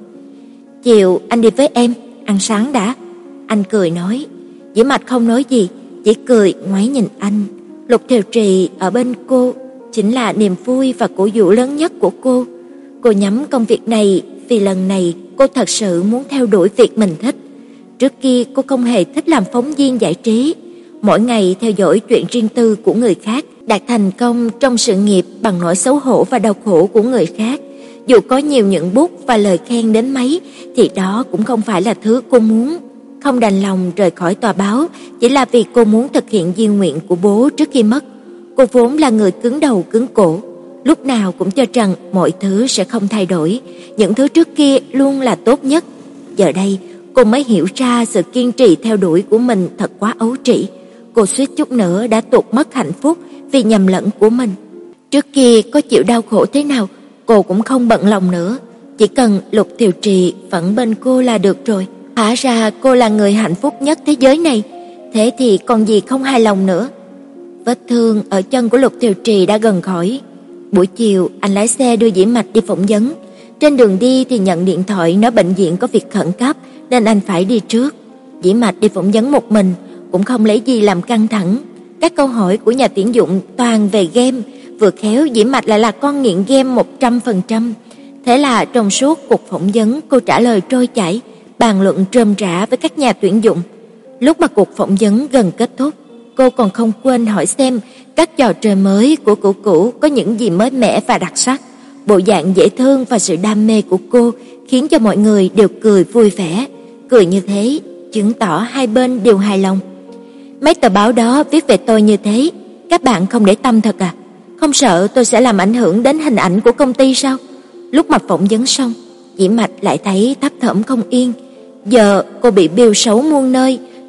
Chiều anh đi với em, ăn sáng đã. Anh cười nói. Dĩ Mạch không nói gì, chỉ cười ngoái nhìn anh. Lục Thiều Trì ở bên cô chính là niềm vui và cổ vũ lớn nhất của cô. Cô nhắm công việc này vì lần này cô thật sự muốn theo đuổi việc mình thích. Trước kia cô không hề thích làm phóng viên giải trí, mỗi ngày theo dõi chuyện riêng tư của người khác, đạt thành công trong sự nghiệp bằng nỗi xấu hổ và đau khổ của người khác. Dù có nhiều nhuận bút và lời khen đến mấy thì đó cũng không phải là thứ cô muốn. Không đành lòng rời khỏi tòa báo chỉ là vì cô muốn thực hiện di nguyện của bố trước khi mất. Cô vốn là người cứng đầu cứng cổ, lúc nào cũng cho rằng mọi thứ sẽ không thay đổi, những thứ trước kia luôn là tốt nhất. Giờ đây cô mới hiểu ra sự kiên trì theo đuổi của mình thật quá ấu trĩ. Cô suýt chút nữa đã tuột mất hạnh phúc vì nhầm lẫn của mình. Trước kia có chịu đau khổ thế nào cô cũng không bận lòng nữa, chỉ cần Lục Thiều Trì vẫn bên cô là được rồi. Hóa ra cô là người hạnh phúc nhất thế giới này, thế thì còn gì không hài lòng nữa. Vết thương ở chân của Lục Thiều Trì đã gần khỏi. Buổi chiều anh lái xe đưa Dĩ Mạch đi phỏng vấn. Trên đường đi thì nhận điện thoại nói bệnh viện có việc khẩn cấp nên anh phải đi trước. Dĩ Mạch đi phỏng vấn một mình, cũng không lấy gì làm căng thẳng. Các câu hỏi của nhà tuyển dụng toàn về game, vừa khéo Dĩ Mạch lại là con nghiện game một trăm phần trăm. Thế là trong suốt cuộc phỏng vấn cô trả lời trôi chảy, bàn luận rôm rả với các nhà tuyển dụng. Lúc mà cuộc phỏng vấn gần kết thúc, cô còn không quên hỏi xem các trò chơi mới của cũ cũ có những gì mới mẻ và đặc sắc. Bộ dạng dễ thương và sự đam mê của cô khiến cho mọi người đều cười vui vẻ. Cười như thế chứng tỏ hai bên đều hài lòng. Mấy tờ báo đó viết về tôi như thế, các bạn không để tâm thật à? Không sợ tôi sẽ làm ảnh hưởng đến hình ảnh của công ty sao? Lúc mà phỏng vấn xong, Dĩ Mạch lại thấy thấp thỏm không yên. Giờ cô bị bêu xấu muôn nơi,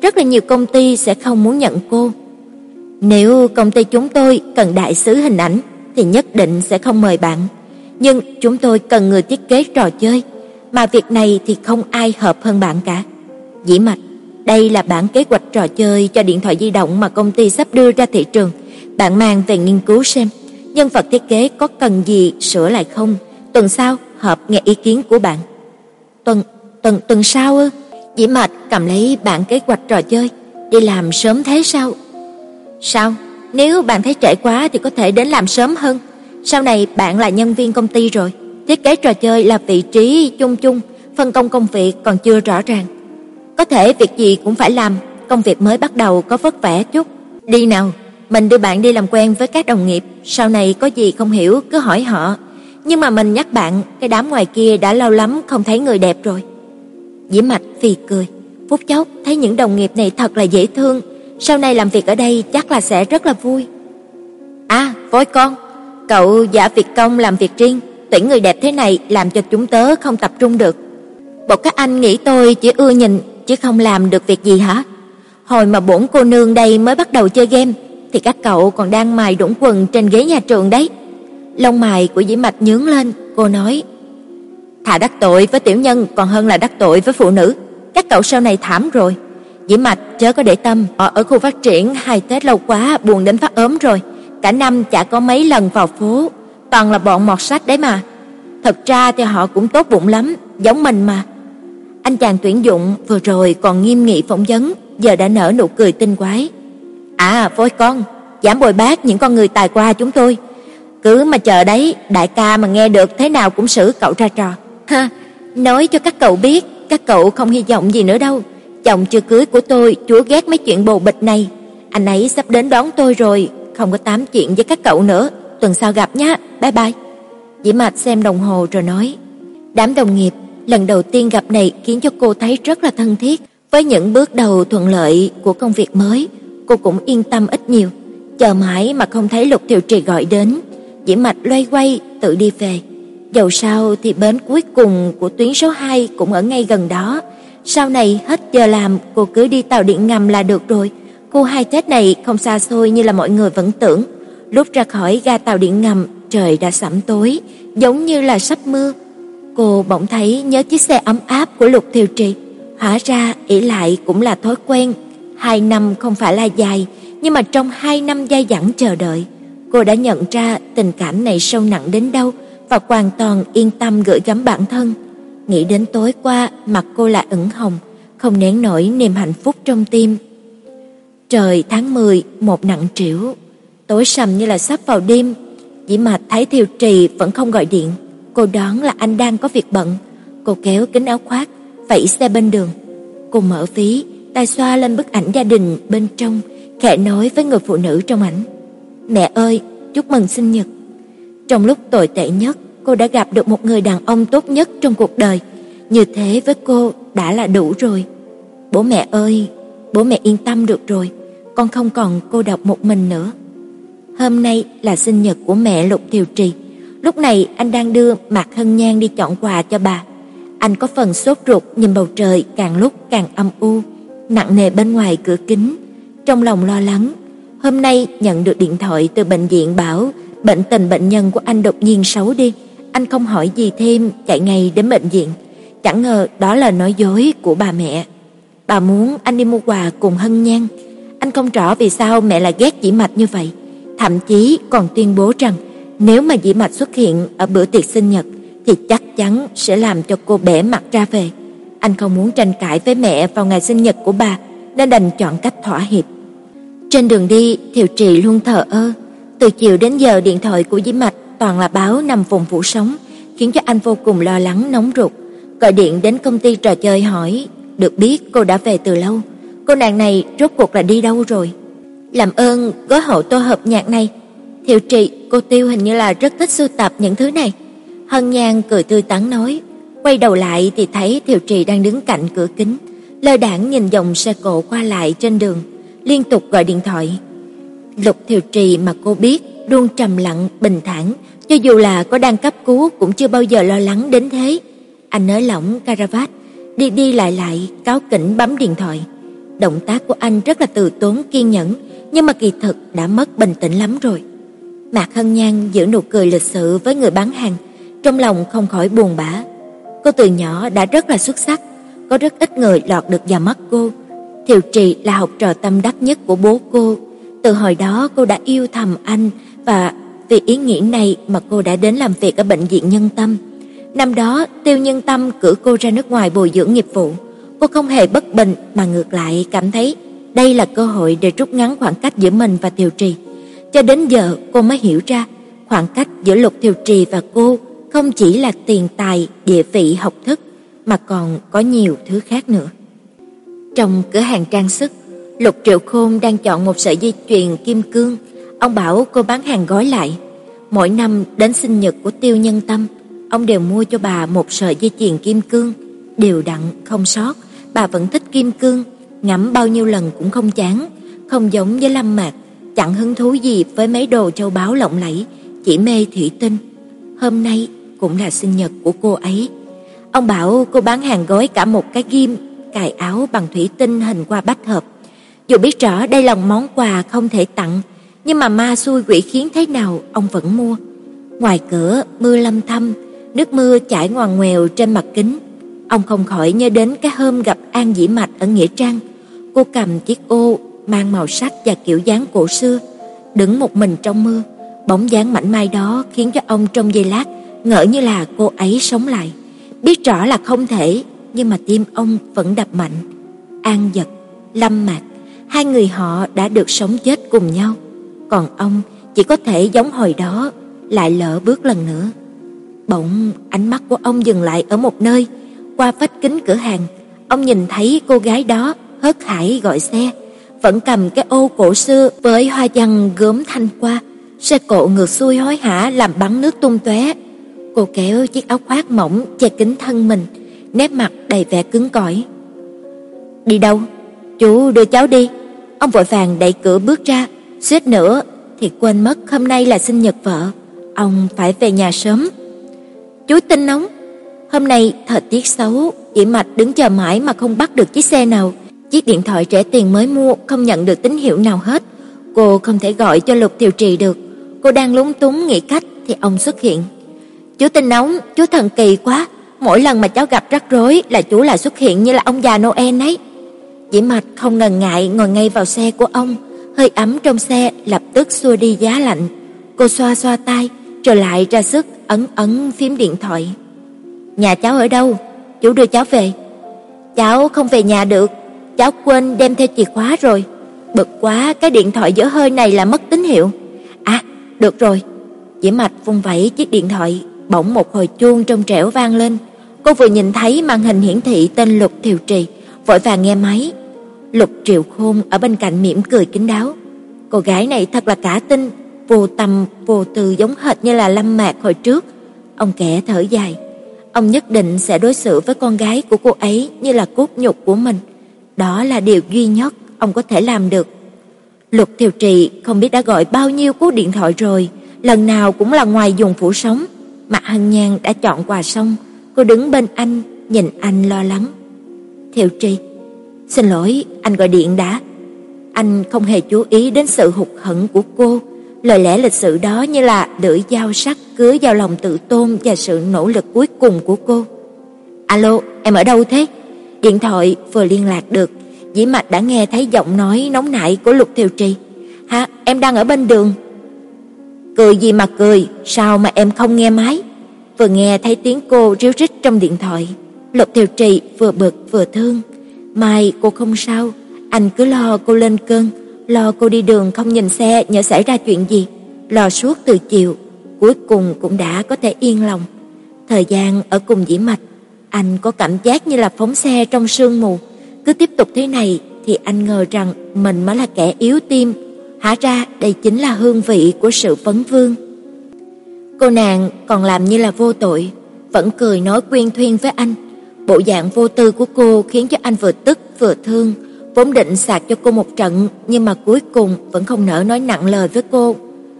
rất là nhiều công ty sẽ không muốn nhận cô. Nếu công ty chúng tôi cần đại sứ hình ảnh thì nhất định sẽ không mời bạn. Nhưng chúng tôi cần người thiết kế trò chơi, mà việc này thì không ai hợp hơn bạn cả. Dĩ Mạch, đây là bản kế hoạch trò chơi cho điện thoại di động mà công ty sắp đưa ra thị trường. Bạn mang về nghiên cứu xem, nhân vật thiết kế có cần gì sửa lại không? Tuần sau họp nghe ý kiến của bạn. Tuần tuần tuần sau ư? Dĩ Mạch cầm lấy bản kế hoạch trò chơi, đi làm sớm thế sao? Sao? Nếu bạn thấy trễ quá thì có thể đến làm sớm hơn. Sau này bạn là nhân viên công ty rồi, thiết kế trò chơi là vị trí chung chung, phân công công việc còn chưa rõ ràng. Có thể việc gì cũng phải làm, công việc mới bắt đầu có vất vả chút. Đi nào, mình đưa bạn đi làm quen với các đồng nghiệp, sau này có gì không hiểu cứ hỏi họ. Nhưng mà mình nhắc bạn, cái đám ngoài kia đã lâu lắm không thấy người đẹp rồi. Dĩ Mạch phì cười, phút chốc thấy những đồng nghiệp này thật là dễ thương, sau này làm việc ở đây chắc là sẽ rất là vui. À, Voi con, cậu giả việc công làm việc riêng, tuyển người đẹp thế này làm cho chúng tớ không tập trung được. Bộ các anh nghĩ tôi chỉ ưa nhìn chứ không làm được việc gì hả? Hồi mà bổn cô nương đây mới bắt đầu chơi game thì các cậu còn đang mài đũng quần trên ghế nhà trường đấy. Lông mày của Dĩ Mạch nhướng lên, cô nói: Thà đắc tội với tiểu nhân còn hơn là đắc tội với phụ nữ. Các cậu sau này thảm rồi. Dĩ Mạch chớ có để tâm, họ ở khu phát triển hai Tết lâu quá buồn đến phát ốm rồi. Cả năm chả có mấy lần vào phố, toàn là bọn mọt sách đấy mà. Thật ra thì họ cũng tốt bụng lắm, giống mình mà. Anh chàng tuyển dụng vừa rồi còn nghiêm nghị phỏng vấn, giờ đã nở nụ cười tinh quái. À, Voi con, dám bồi bác những con người tài qua chúng tôi. Cứ mà chờ đấy, đại ca mà nghe được thế nào cũng xử cậu ra trò. Ha, nói cho các cậu biết, các cậu không hy vọng gì nữa đâu. Chồng chưa cưới của tôi chúa ghét mấy chuyện bồ bịch này. Anh ấy sắp đến đón tôi rồi, không có tám chuyện với các cậu nữa. Tuần sau gặp nhé, bye bye. Dĩ Mạch xem đồng hồ rồi nói. Đám đồng nghiệp lần đầu tiên gặp này khiến cho cô thấy rất là thân thiết. Với những bước đầu thuận lợi của công việc mới, cô cũng yên tâm ít nhiều. Chờ mãi mà không thấy Lục Thiệu Trì gọi đến, Dĩ Mạch loay quay tự đi về. Dầu sao thì bến cuối cùng của tuyến số hai cũng ở ngay gần đó. Sau này hết giờ làm cô cứ đi tàu điện ngầm là được rồi. Khu hai Tết này không xa xôi như là mọi người vẫn tưởng. Lúc ra khỏi ga tàu điện ngầm, trời đã sẫm tối, giống như là sắp mưa. Cô bỗng thấy nhớ chiếc xe ấm áp của Lục Thiệu Trì. Hóa ra ỷ lại cũng là thói quen. Hai năm không phải là dài, nhưng mà trong hai năm dai dẳng chờ đợi, cô đã nhận ra tình cảm này sâu nặng đến đâu và hoàn toàn yên tâm gửi gắm bản thân. Nghĩ đến tối qua, mặt cô lại ửng hồng, không nén nổi niềm hạnh phúc trong tim. Trời tháng mười, một nặng trĩu, tối sầm như là sắp vào đêm. Dĩ Mạch thấy Thiệu Trì vẫn không gọi điện, cô đoán là anh đang có việc bận. Cô kéo kính áo khoác, vẫy xe bên đường. Cô mở ví, tay xoa lên bức ảnh gia đình bên trong, khẽ nói với người phụ nữ trong ảnh: Mẹ ơi, chúc mừng sinh nhật. Trong lúc tồi tệ nhất, cô đã gặp được một người đàn ông tốt nhất trong cuộc đời. Như thế với cô đã là đủ rồi. Bố mẹ ơi, bố mẹ yên tâm được rồi, con không còn cô độc một mình nữa. Hôm nay là sinh nhật của mẹ Lục Thiệu Trì. Lúc này anh đang đưa Mạc Hân Nhan đi chọn quà cho bà. Anh có phần sốt ruột nhìn bầu trời càng lúc càng âm u, nặng nề bên ngoài cửa kính. Trong lòng lo lắng, hôm nay nhận được điện thoại từ bệnh viện bảo bệnh tình bệnh nhân của anh đột nhiên xấu đi. Anh không hỏi gì thêm, chạy ngay đến bệnh viện. Chẳng ngờ đó là nói dối của bà mẹ. Bà muốn anh đi mua quà cùng Hân Nhan. Anh không rõ vì sao mẹ lại ghét Dĩ Mạch như vậy. Thậm chí còn tuyên bố rằng nếu mà Dĩ Mạch xuất hiện ở bữa tiệc sinh nhật thì chắc chắn sẽ làm cho cô bẽ mặt ra về. Anh không muốn tranh cãi với mẹ vào ngày sinh nhật của bà, nên đành chọn cách thỏa hiệp. Trên đường đi, Thiệu Trì luôn thờ ơ. Từ chiều đến giờ điện thoại của Dĩ Mạch toàn là báo nằm vùng phủ sống, khiến cho anh vô cùng lo lắng nóng ruột. Gọi điện đến công ty trò chơi hỏi, được biết cô đã về từ lâu. Cô nàng này rốt cuộc là đi đâu rồi? Làm ơn gói hộ tô hộp nhạc này. Thiệu Trì, cô Tiêu hình như là rất thích sưu tập những thứ này. Hân Nhan cười tươi tắn nói. Quay đầu lại thì thấy Thiệu Trì đang đứng cạnh cửa kính, lơ đãng nhìn dòng xe cộ qua lại trên đường, liên tục gọi điện thoại. Lục Thiệu Trì mà cô biết luôn trầm lặng, bình thản, cho dù là có đang cấp cứu cũng chưa bao giờ lo lắng đến thế. Anh nới lỏng caravat, đi đi lại lại, cáu kỉnh bấm điện thoại. động tác của anh rất là từ tốn kiên nhẫn, nhưng mà kỳ thực đã mất bình tĩnh lắm rồi. Mạc Hân Nhan giữ nụ cười lịch sự với người bán hàng, trong lòng không khỏi buồn bã. Cô từ nhỏ đã rất là xuất sắc, có rất ít người lọt được vào mắt cô. Thiều Trì là học trò tâm đắc nhất của bố cô. Từ hồi đó cô đã yêu thầm anh, và vì ý nghĩ này mà cô đã đến làm việc ở bệnh viện Nhân Tâm. Năm đó, Tiêu Nhân Tâm cử cô ra nước ngoài bồi dưỡng nghiệp vụ. Cô không hề bất bình mà ngược lại cảm thấy đây là cơ hội để rút ngắn khoảng cách giữa mình và Thiều Trì. Cho đến giờ cô mới hiểu ra, khoảng cách giữa Lục Thiều Trì và cô không chỉ là tiền tài, địa vị, học thức, mà còn có nhiều thứ khác nữa. Trong cửa hàng trang sức, Lục Triệu Khôn đang chọn một sợi dây chuyền kim cương. Ông bảo cô bán hàng gói lại. Mỗi năm đến sinh nhật của Tiêu Nhân Tâm, ông đều mua cho bà một sợi dây chuyền kim cương, đều đặn không sót. Bà vẫn thích kim cương, ngắm bao nhiêu lần cũng không chán, không giống với Lâm Mạc, chẳng hứng thú gì với mấy đồ châu báu lộng lẫy, chỉ mê thủy tinh. Hôm nay cũng là sinh nhật của cô ấy. Ông bảo cô bán hàng gói cả một cái ghim, cài áo bằng thủy tinh hình qua bách hợp. Dù biết rõ đây là món quà không thể tặng, nhưng mà ma xui quỷ khiến thế nào ông vẫn mua. Ngoài cửa mưa lâm thâm, nước mưa chảy ngoằn ngoèo trên mặt kính. Ông không khỏi nhớ đến cái hôm gặp An Dĩ Mạch ở Nghĩa Trang. Cô cầm chiếc ô mang màu sắc và kiểu dáng cổ xưa, đứng một mình trong mưa. Bóng dáng mảnh mai đó khiến cho ông trong giây lát ngỡ như là cô ấy sống lại. Biết rõ là không thể, nhưng mà tim ông vẫn đập mạnh. An Dật, Lâm Mạc, hai người họ đã được sống chết cùng nhau, còn ông chỉ có thể giống hồi đó, lại lỡ bước lần nữa. Bỗng ánh mắt của ông dừng lại ở một nơi, qua vách kính cửa hàng. Ông nhìn thấy cô gái đó hớt hải gọi xe, vẫn cầm cái ô cổ xưa với hoa văn gốm thanh qua. Xe cộ ngược xuôi hối hả làm bắn nước tung tóe. Cô kéo chiếc áo khoác mỏng che kín thân mình, nét mặt đầy vẻ cứng cỏi. Đi đâu? Chú đưa cháu đi. Ông vội vàng đẩy cửa bước ra, suýt nữa thì quên mất hôm nay là sinh nhật vợ, ông phải về nhà sớm. Chú tin nóng. Hôm nay thời tiết xấu, Dĩ Mạch đứng chờ mãi mà không bắt được chiếc xe nào. Chiếc điện thoại rẻ tiền mới mua không nhận được tín hiệu nào hết. Cô không thể gọi cho Lục Thiều Trì được. Cô đang lúng túng nghĩ cách thì ông xuất hiện. Chú tin nóng, chú thần kỳ quá. Mỗi lần mà cháu gặp rắc rối là chú lại xuất hiện như là ông già Noel ấy. Dĩ Mạch không ngần ngại ngồi ngay vào xe của ông. Hơi ấm trong xe lập tức xua đi giá lạnh. Cô xoa xoa tay rồi lại ra sức ấn ấn phím điện thoại. Nhà cháu ở đâu? Chú đưa cháu về. Cháu không về nhà được, cháu quên đem theo chìa khóa rồi. Bực quá, cái điện thoại dở hơi này là mất tín hiệu. À, được rồi. Dĩ Mạch vung vẩy chiếc điện thoại, bỗng một hồi chuông trong trẻo vang lên. Cô vừa nhìn thấy màn hình hiển thị tên Lục Thiều Trì, vội vàng nghe máy. Lục Triệu Khôn ở bên cạnh mỉm cười kín đáo. Cô gái này thật là cả tin, vô tâm vô tư giống hệt như là Lâm Mạc hồi trước. Ông kẻ thở dài. Ông nhất định sẽ đối xử với con gái của cô ấy như là cốt nhục của mình. Đó là điều duy nhất ông có thể làm được. Lục Thiều Trì không biết đã gọi bao nhiêu cú điện thoại rồi, lần nào cũng là ngoài dùng phủ sóng. Mạc Hân Nhan đã chọn quà xong, cô đứng bên anh, nhìn anh lo lắng. Thiều Trì, xin lỗi, anh gọi điện đã. Anh không hề chú ý đến sự hụt hẫng của cô. Lời lẽ lịch sự đó như là lưỡi dao sắc cứa vào lòng tự tôn và sự nỗ lực cuối cùng của cô. Alo, em ở đâu thế? Điện thoại vừa liên lạc được, Dĩ Mạch đã nghe thấy giọng nói nóng nảy của Lục Thiều Trì. Hả, em đang ở bên đường. Cười gì mà cười, sao mà em không nghe máy? Vừa nghe thấy tiếng cô ríu rít trong điện thoại, Lục Thiều Trì vừa bực vừa thương. Mai cô không sao, anh cứ lo cô lên cơn, lo cô đi đường không nhìn xe nhỡ xảy ra chuyện gì, lo suốt từ chiều, cuối cùng cũng đã có thể yên lòng. Thời gian ở cùng Dĩ Mạch, anh có cảm giác như là phóng xe trong sương mù. Cứ tiếp tục thế này thì anh ngờ rằng mình mới là kẻ yếu tim. Hóa ra đây chính là hương vị của sự vấn vương. Cô nàng còn làm như là vô tội, vẫn cười nói quyên thuyên với anh. Bộ dạng vô tư của cô khiến cho anh vừa tức vừa thương. Vốn định sạc cho cô một trận, nhưng mà cuối cùng vẫn không nỡ nói nặng lời với cô.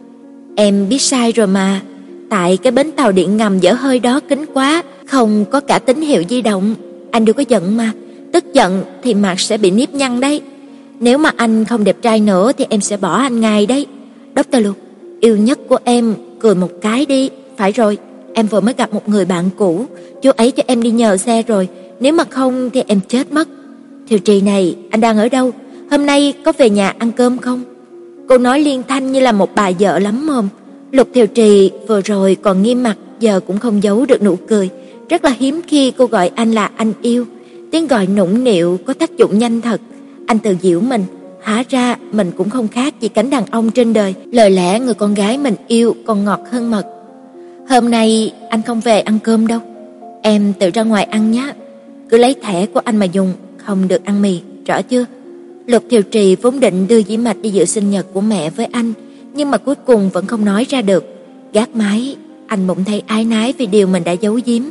Em biết sai rồi mà, tại cái bến tàu điện ngầm dở hơi đó kín quá, không có cả tín hiệu di động. Anh đừng có giận mà, tức giận thì mặt sẽ bị nếp nhăn đấy. Nếu mà anh không đẹp trai nữa thì em sẽ bỏ anh ngay đấy. Doctor Lục, yêu nhất của em, cười một cái đi. Phải rồi, em vừa mới gặp một người bạn cũ, chú ấy cho em đi nhờ xe rồi, nếu mà không thì em chết mất. Thiều Trì này, anh đang ở đâu? Hôm nay có về nhà ăn cơm không? Cô nói liên thanh như là một bà vợ lắm mồm. Lục Thiều Trì vừa rồi còn nghiêm mặt, giờ cũng không giấu được nụ cười. Rất là hiếm khi cô gọi anh là anh yêu. Tiếng gọi nũng nịu có tác dụng nhanh thật. Anh tự giễu mình, hóa ra mình cũng không khác gì cánh đàn ông trên đời. Lời lẽ người con gái mình yêu còn ngọt hơn mật. Hôm nay anh không về ăn cơm đâu, em tự ra ngoài ăn nhé. Cứ lấy thẻ của anh mà dùng, không được ăn mì, rõ chưa? Lục Thiều Trì vốn định đưa Dĩ Mạch đi dự sinh nhật của mẹ với anh, nhưng mà cuối cùng vẫn không nói ra được. Gác máy, anh bỗng thấy áy náy vì điều mình đã giấu giếm.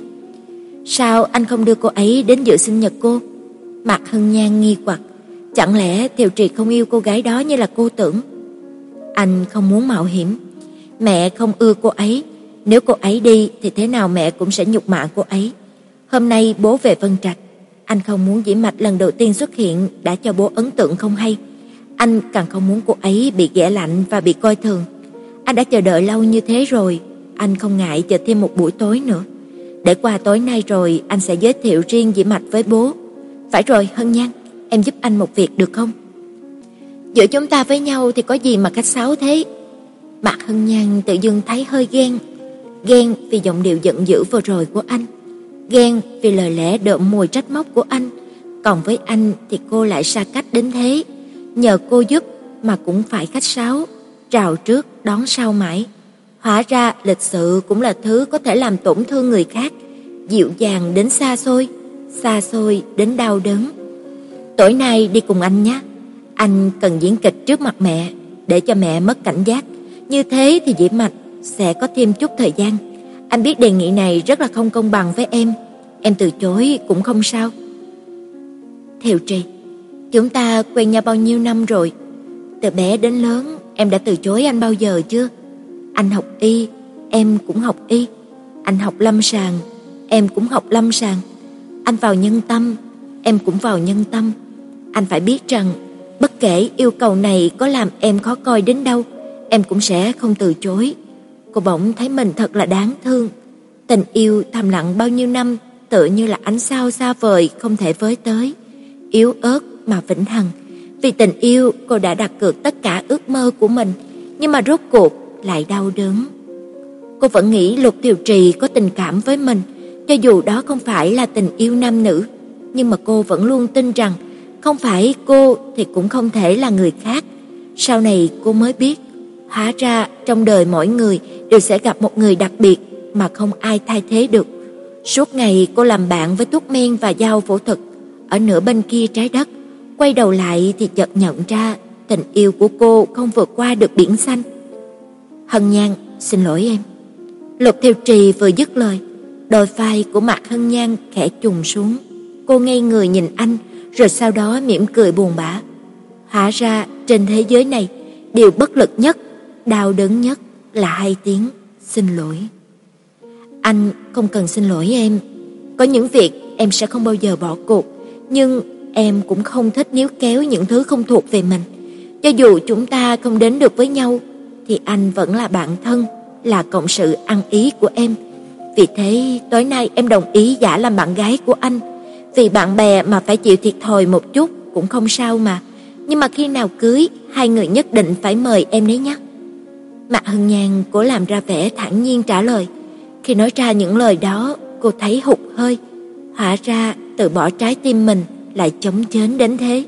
Sao anh không đưa cô ấy đến dự sinh nhật cô? Mạc Hân Nhan nghi hoặc, chẳng lẽ Thiều Trì không yêu cô gái đó như là cô tưởng? Anh không muốn mạo hiểm. Mẹ không ưa cô ấy, nếu cô ấy đi thì thế nào mẹ cũng sẽ nhục mạ cô ấy. Hôm nay bố về Vân Trạch, anh không muốn Dĩ Mạch lần đầu tiên xuất hiện đã cho bố ấn tượng không hay. Anh càng không muốn cô ấy bị ghẻ lạnh và bị coi thường. Anh đã chờ đợi lâu như thế rồi, anh không ngại chờ thêm một buổi tối nữa. Để qua tối nay rồi anh sẽ giới thiệu riêng Dĩ Mạch với bố. Phải rồi Hân Nhan, em giúp anh một việc được không? Giữa chúng ta với nhau thì có gì mà khách sáo thế? Mạc Hân Nhan tự dưng thấy hơi ghen. Ghen vì giọng điệu giận dữ vừa rồi của anh, ghen vì lời lẽ đượm mùi trách móc của anh. Còn với anh thì cô lại xa cách đến thế. Nhờ cô giúp mà cũng phải khách sáo, trào trước đón sau mãi. Hóa ra lịch sự cũng là thứ có thể làm tổn thương người khác, dịu dàng đến xa xôi, xa xôi đến đau đớn. Tối nay đi cùng anh nhé. Anh cần diễn kịch trước mặt mẹ, để cho mẹ mất cảnh giác. Như thế thì Dĩ Mạch sẽ có thêm chút thời gian. Anh biết đề nghị này rất là không công bằng với em, em từ chối cũng không sao. Thiều Trì, chúng ta quen nhau bao nhiêu năm rồi? Từ bé đến lớn em đã từ chối anh bao giờ chưa? Anh học y, em cũng học y. Anh học lâm sàng, em cũng học lâm sàng. Anh vào nhân tâm, em cũng vào nhân tâm. Anh phải biết rằng bất kể yêu cầu này có làm em khó coi đến đâu, em cũng sẽ không từ chối. Cô bỗng thấy mình thật là đáng thương. Tình yêu thầm lặng bao nhiêu năm tựa như là ánh sao xa vời không thể với tới, yếu ớt mà vĩnh hằng. Vì tình yêu cô đã đặt cược tất cả ước mơ của mình, nhưng mà rốt cuộc lại đau đớn. Cô vẫn nghĩ Lục Thiều Trì có tình cảm với mình, cho dù đó không phải là tình yêu nam nữ, nhưng mà cô vẫn luôn tin rằng không phải cô thì cũng không thể là người khác. Sau này cô mới biết, hóa ra trong đời mỗi người đều sẽ gặp một người đặc biệt mà không ai thay thế được. Suốt ngày cô làm bạn với thuốc men và dao phẫu thuật ở nửa bên kia trái đất, quay đầu lại thì chợt nhận ra tình yêu của cô không vượt qua được biển xanh. Hân Nhan, xin lỗi em. Lục Thiều Trì vừa dứt lời, đôi vai của Mạc Hân Nhan khẽ chùng xuống. Cô ngây người nhìn anh, rồi sau đó mỉm cười buồn bã. Hóa ra trên thế giới này, điều bất lực nhất, đau đớn nhất là hai tiếng xin lỗi. Anh không cần xin lỗi em. Có những việc em sẽ không bao giờ bỏ cuộc, nhưng em cũng không thích níu kéo những thứ không thuộc về mình. Cho dù chúng ta không đến được với nhau, thì anh vẫn là bạn thân, là cộng sự ăn ý của em. Vì thế tối nay em đồng ý giả làm bạn gái của anh. Vì bạn bè mà phải chịu thiệt thòi một chút cũng không sao mà. Nhưng mà khi nào cưới, hai người nhất định phải mời em đấy nhé. Mạc Hân Nhan cố làm ra vẻ thản nhiên trả lời. Khi nói ra những lời đó, cô thấy hụt hơi. Hóa ra từ bỏ trái tim mình lại chống chến đến thế.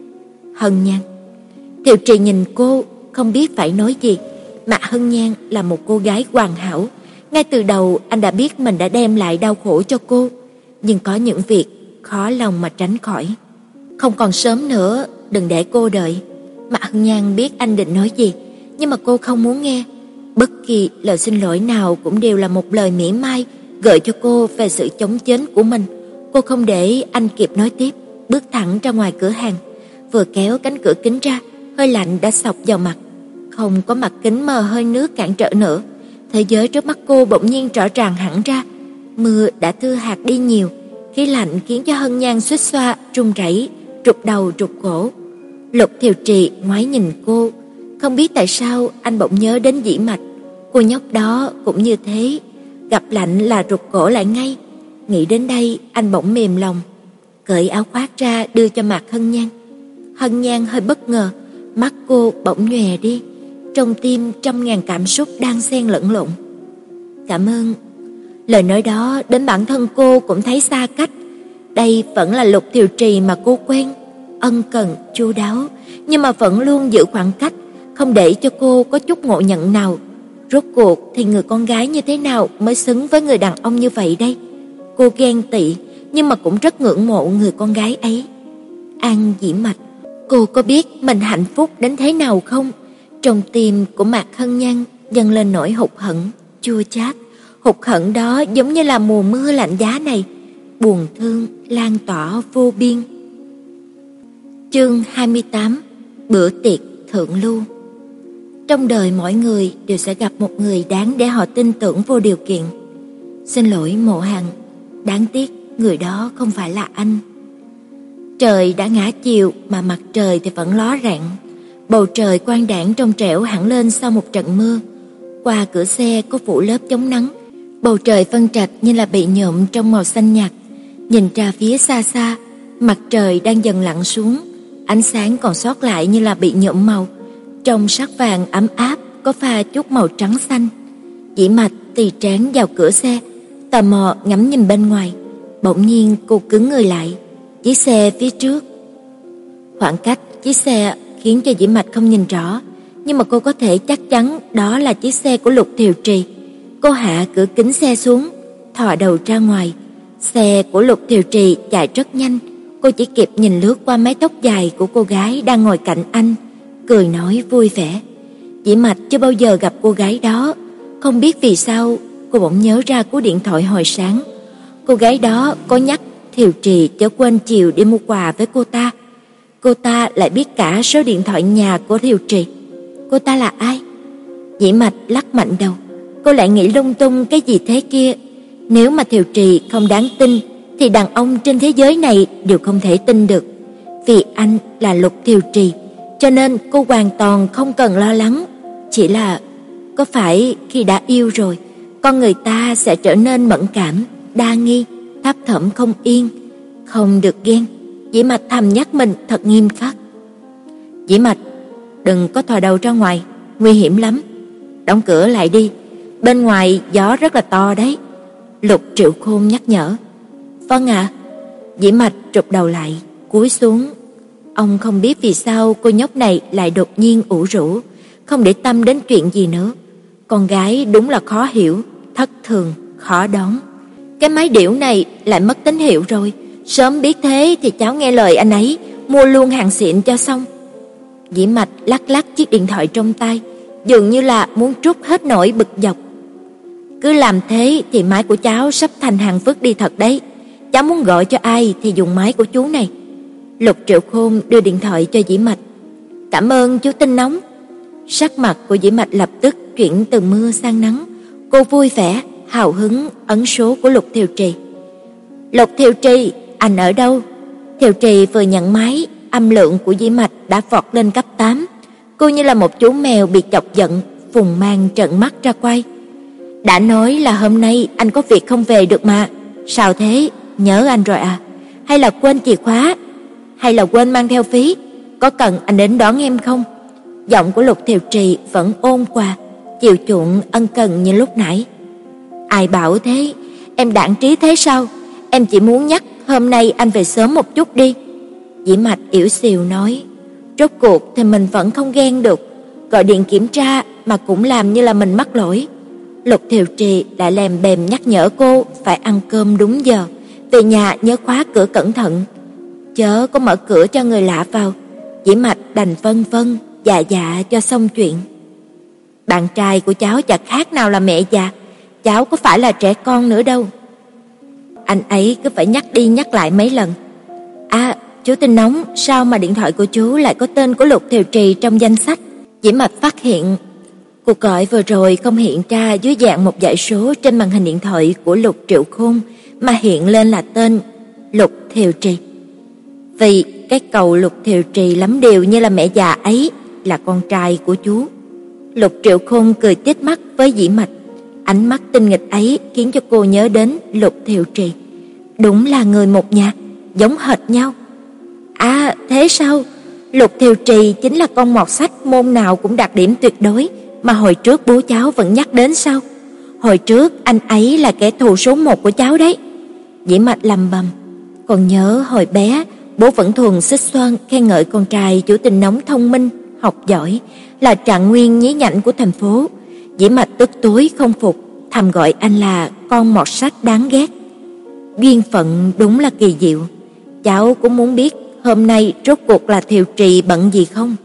Hân Nhan. Thiều Trì nhìn cô, không biết phải nói gì. Mạc Hân Nhan là một cô gái hoàn hảo. Ngay từ đầu anh đã biết mình đã đem lại đau khổ cho cô. Nhưng có những việc khó lòng mà tránh khỏi. Không còn sớm nữa, đừng để cô đợi. Mạc Hân Nhan biết anh định nói gì, nhưng mà cô không muốn nghe. Bất kỳ lời xin lỗi nào cũng đều là một lời mỉa mai, gợi cho cô về sự chống chến của mình. Cô không để anh kịp nói tiếp, bước thẳng ra ngoài cửa hàng. Vừa kéo cánh cửa kính ra, hơi lạnh đã xộc vào mặt. Không có mặt kính mờ hơi nước cản trở nữa, thế giới trước mắt cô bỗng nhiên rõ ràng hẳn ra. Mưa đã thư hạt đi nhiều, khí lạnh khiến cho Hân Nhan xuýt xoa, run rẩy, rụt đầu rụt cổ. Lục Thiều Trì ngoái nhìn cô, không biết tại sao anh bỗng nhớ đến Dĩ Mạch. Cô nhóc đó cũng như thế, gặp lạnh là rụt cổ lại ngay. Nghĩ đến đây, anh bỗng mềm lòng, cởi áo khoác ra đưa cho Mạc Hân Nhan. Hân Nhan hơi bất ngờ, mắt cô bỗng nhòe đi, trong tim trăm ngàn cảm xúc đang xen lẫn lộn. Cảm ơn. Lời nói đó đến bản thân cô cũng thấy xa cách. Đây vẫn là Lục Thiều Trì mà cô quen, ân cần, chu đáo, nhưng mà vẫn luôn giữ khoảng cách, không để cho cô có chút ngộ nhận nào. Rốt cuộc thì người con gái như thế nào mới xứng với người đàn ông như vậy đây? Cô ghen tị, nhưng mà cũng rất ngưỡng mộ người con gái ấy. An Dĩ Mạch, cô có biết mình hạnh phúc đến thế nào không? Trong tim của Mạc Hân Nhan dâng lên nỗi hụt hẫng, chua chát. Hụt hẫng đó giống như là mùa mưa lạnh giá này, buồn thương lan tỏa vô biên. Chương hai mươi tám. Bữa tiệc thượng lưu. Trong đời mỗi người đều sẽ gặp một người đáng để họ tin tưởng vô điều kiện. Xin lỗi Mộ Hằng, đáng tiếc người đó không phải là anh. Trời đã ngã chiều mà mặt trời thì vẫn ló rạng. Bầu trời quang đãng trong trẻo hẳn lên sau một trận mưa. Qua cửa xe có phủ lớp chống nắng. Bầu trời phân trạch như là bị nhuộm trong màu xanh nhạt. Nhìn ra phía xa xa, mặt trời đang dần lặn xuống, ánh sáng còn sót lại như là bị nhuộm màu. Trong sắc vàng ấm áp có pha chút màu trắng xanh. Dĩ Mạch tì trán vào cửa xe, tò mò ngắm nhìn bên ngoài. Bỗng nhiên cô cứng người lại. Chiếc xe phía trước, khoảng cách chiếc xe khiến cho Dĩ Mạch không nhìn rõ, nhưng mà cô có thể chắc chắn đó là chiếc xe của Lục Thiều Trì. Cô hạ cửa kính xe xuống, thò đầu ra ngoài. Xe của Lục Thiều Trì chạy rất nhanh, cô chỉ kịp nhìn lướt qua mái tóc dài của cô gái đang ngồi cạnh anh, cười nói vui vẻ. Dĩ Mạch chưa bao giờ gặp cô gái đó, không biết vì sao cô bỗng nhớ ra cú điện thoại hồi sáng. Cô gái đó có nhắc Thiều Trì chớ quên chiều đi mua quà với cô ta. Cô ta lại biết cả số điện thoại nhà của Thiều Trì. Cô ta là ai? Dĩ Mạch lắc mạnh đầu. Cô lại nghĩ lung tung cái gì thế kia. Nếu mà Thiều Trì không đáng tin thì đàn ông trên thế giới này đều không thể tin được. Vì anh là Lục Thiều Trì, cho nên cô hoàn toàn không cần lo lắng. Chỉ là có phải khi đã yêu rồi, con người ta sẽ trở nên mẫn cảm, đa nghi, thấp thỏm không yên, không được ghen. Dĩ Mạch thầm nhắc mình thật nghiêm khắc. Dĩ Mạch, đừng có thò đầu ra ngoài, nguy hiểm lắm. Đóng cửa lại đi, bên ngoài gió rất là to đấy. Lục Triệu Khôn nhắc nhở. Vâng ạ. À. Dĩ Mạch trụp đầu lại, cúi xuống. Ông không biết vì sao cô nhóc này lại đột nhiên ủ rũ, không để tâm đến chuyện gì nữa. Con gái đúng là khó hiểu, thất thường, khó đoán. Cái máy điểu này lại mất tín hiệu rồi. Sớm biết thế thì cháu nghe lời anh ấy, mua luôn hàng xịn cho xong. Dĩ Mạch lắc lắc chiếc điện thoại trong tay, dường như là muốn trút hết nỗi bực dọc. Cứ làm thế thì máy của cháu sắp thành hàng vứt đi thật đấy. Cháu muốn gọi cho ai thì dùng máy của chú này. Lục Triệu Khôn đưa điện thoại cho Dĩ Mạch. Cảm ơn chú tin nóng. Sắc mặt của Dĩ Mạch lập tức chuyển từ mưa sang nắng. Cô vui vẻ, hào hứng ấn số của Lục Thiều Trì. Lục Thiều Trì, anh ở đâu? Thiều Trì vừa nhận máy, âm lượng của Dĩ Mạch đã vọt lên cấp tám. Cô như là một chú mèo bị chọc giận, phùng mang trợn mắt ra quay. Đã nói là hôm nay anh có việc không về được mà. Sao thế? Nhớ anh rồi à? Hay là quên chìa khóa? Hay là quên mang theo phí? Có cần anh đến đón em không? Giọng của Lục Thiều Trì vẫn ôn hòa, chiều chuộng ân cần như lúc nãy. Ai bảo thế? Em đãng trí thế sao? Em chỉ muốn nhắc hôm nay anh về sớm một chút đi. Dĩ Mạch yểu xìu nói. Rốt cuộc thì mình vẫn không ghen được. Gọi điện kiểm tra mà cũng làm như là mình mắc lỗi. Lục Thiều Trì lại lèm bèm nhắc nhở cô phải ăn cơm đúng giờ, về nhà nhớ khóa cửa cẩn thận, chớ có mở cửa cho người lạ vào. Dĩ Mạch đành vân vân dạ dạ cho xong chuyện. Bạn trai của cháu chả khác nào là mẹ già, cháu có phải là trẻ con nữa đâu. Anh ấy cứ phải nhắc đi nhắc lại mấy lần. À, chú tin nóng, sao mà điện thoại của chú lại có tên của Lục Thiều Trì trong danh sách? Dĩ Mạch phát hiện cuộc gọi vừa rồi không hiện ra dưới dạng một dãy số trên màn hình điện thoại của Lục Triệu Khôn, mà hiện lên là tên Lục Thiều Trì. Vì cái cầu Lục Thiều Trì lắm điều như là mẹ già ấy là con trai của chú. Lục Triệu Khôn cười tít mắt với Dĩ Mạch. Ánh mắt tinh nghịch ấy khiến cho cô nhớ đến Lục Thiều Trì. Đúng là người một nhà, giống hệt nhau. À, thế sao? Lục Thiều Trì chính là con mọt sách môn nào cũng đạt điểm tuyệt đối mà hồi trước bố cháu vẫn nhắc đến sao? Hồi trước anh ấy là kẻ thù số một của cháu đấy. Dĩ Mạch lầm bầm. Còn nhớ hồi bé, bố vẫn thường xích xoan khen ngợi con trai chủ tình nóng thông minh, học giỏi, là trạng nguyên nhí nhảnh của thành phố. Dĩ Mạch tức tối không phục, thầm gọi anh là con mọt sách đáng ghét. Duyên phận đúng là kỳ diệu. Cháu cũng muốn biết hôm nay rốt cuộc là Thiều Trì bận gì không?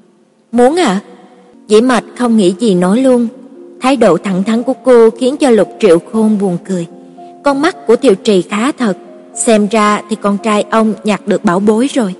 Muốn à? Dĩ Mạch không nghĩ gì nói luôn. Thái độ thẳng thắn của cô khiến cho Lục Triệu Khôn buồn cười. Con mắt của Thiều Trì khá thật, xem ra thì con trai ông nhặt được bảo bối rồi.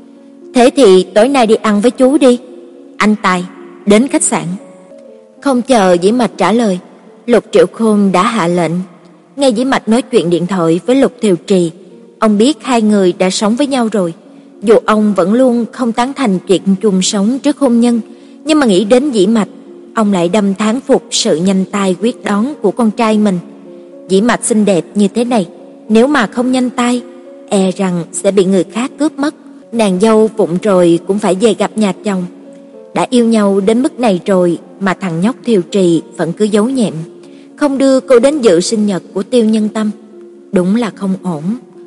Thế thì tối nay đi ăn với chú đi. Anh Tài, đến khách sạn. Không chờ Dĩ Mạch trả lời, Lục Triệu Khôn đã hạ lệnh. Nghe Dĩ Mạch nói chuyện điện thoại với Lục Thiều Trì, ông biết hai người đã sống với nhau rồi. Dù ông vẫn luôn không tán thành chuyện chung sống trước hôn nhân, nhưng mà nghĩ đến Dĩ Mạch, ông lại đâm thán phục sự nhanh tay quyết đoán của con trai mình. Dĩ Mạch xinh đẹp như thế này, nếu mà không nhanh tay, e rằng sẽ bị người khác cướp mất. Nàng dâu vụng rồi cũng phải về gặp nhà chồng. Đã yêu nhau đến mức này rồi mà thằng nhóc Thiều Trì vẫn cứ giấu nhẹm, không đưa cô đến dự sinh nhật của Tiêu Nhân Tâm. Đúng là không ổn.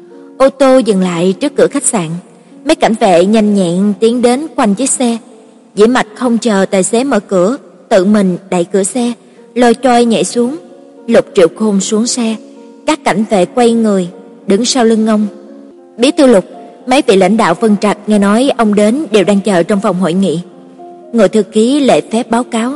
Ô tô dừng lại trước cửa khách sạn. Mấy cảnh vệ nhanh nhẹn tiến đến quanh chiếc xe. Dĩ Mạch không chờ tài xế mở cửa, tự mình đẩy cửa xe, lôi trôi nhảy xuống. Lục Triệu Khôn xuống xe. Các cảnh vệ quay người, đứng sau lưng ông. Bí thư Lục, mấy vị lãnh đạo Vân Trạch nghe nói ông đến đều đang chờ trong phòng hội nghị. Người thư ký lễ phép báo cáo.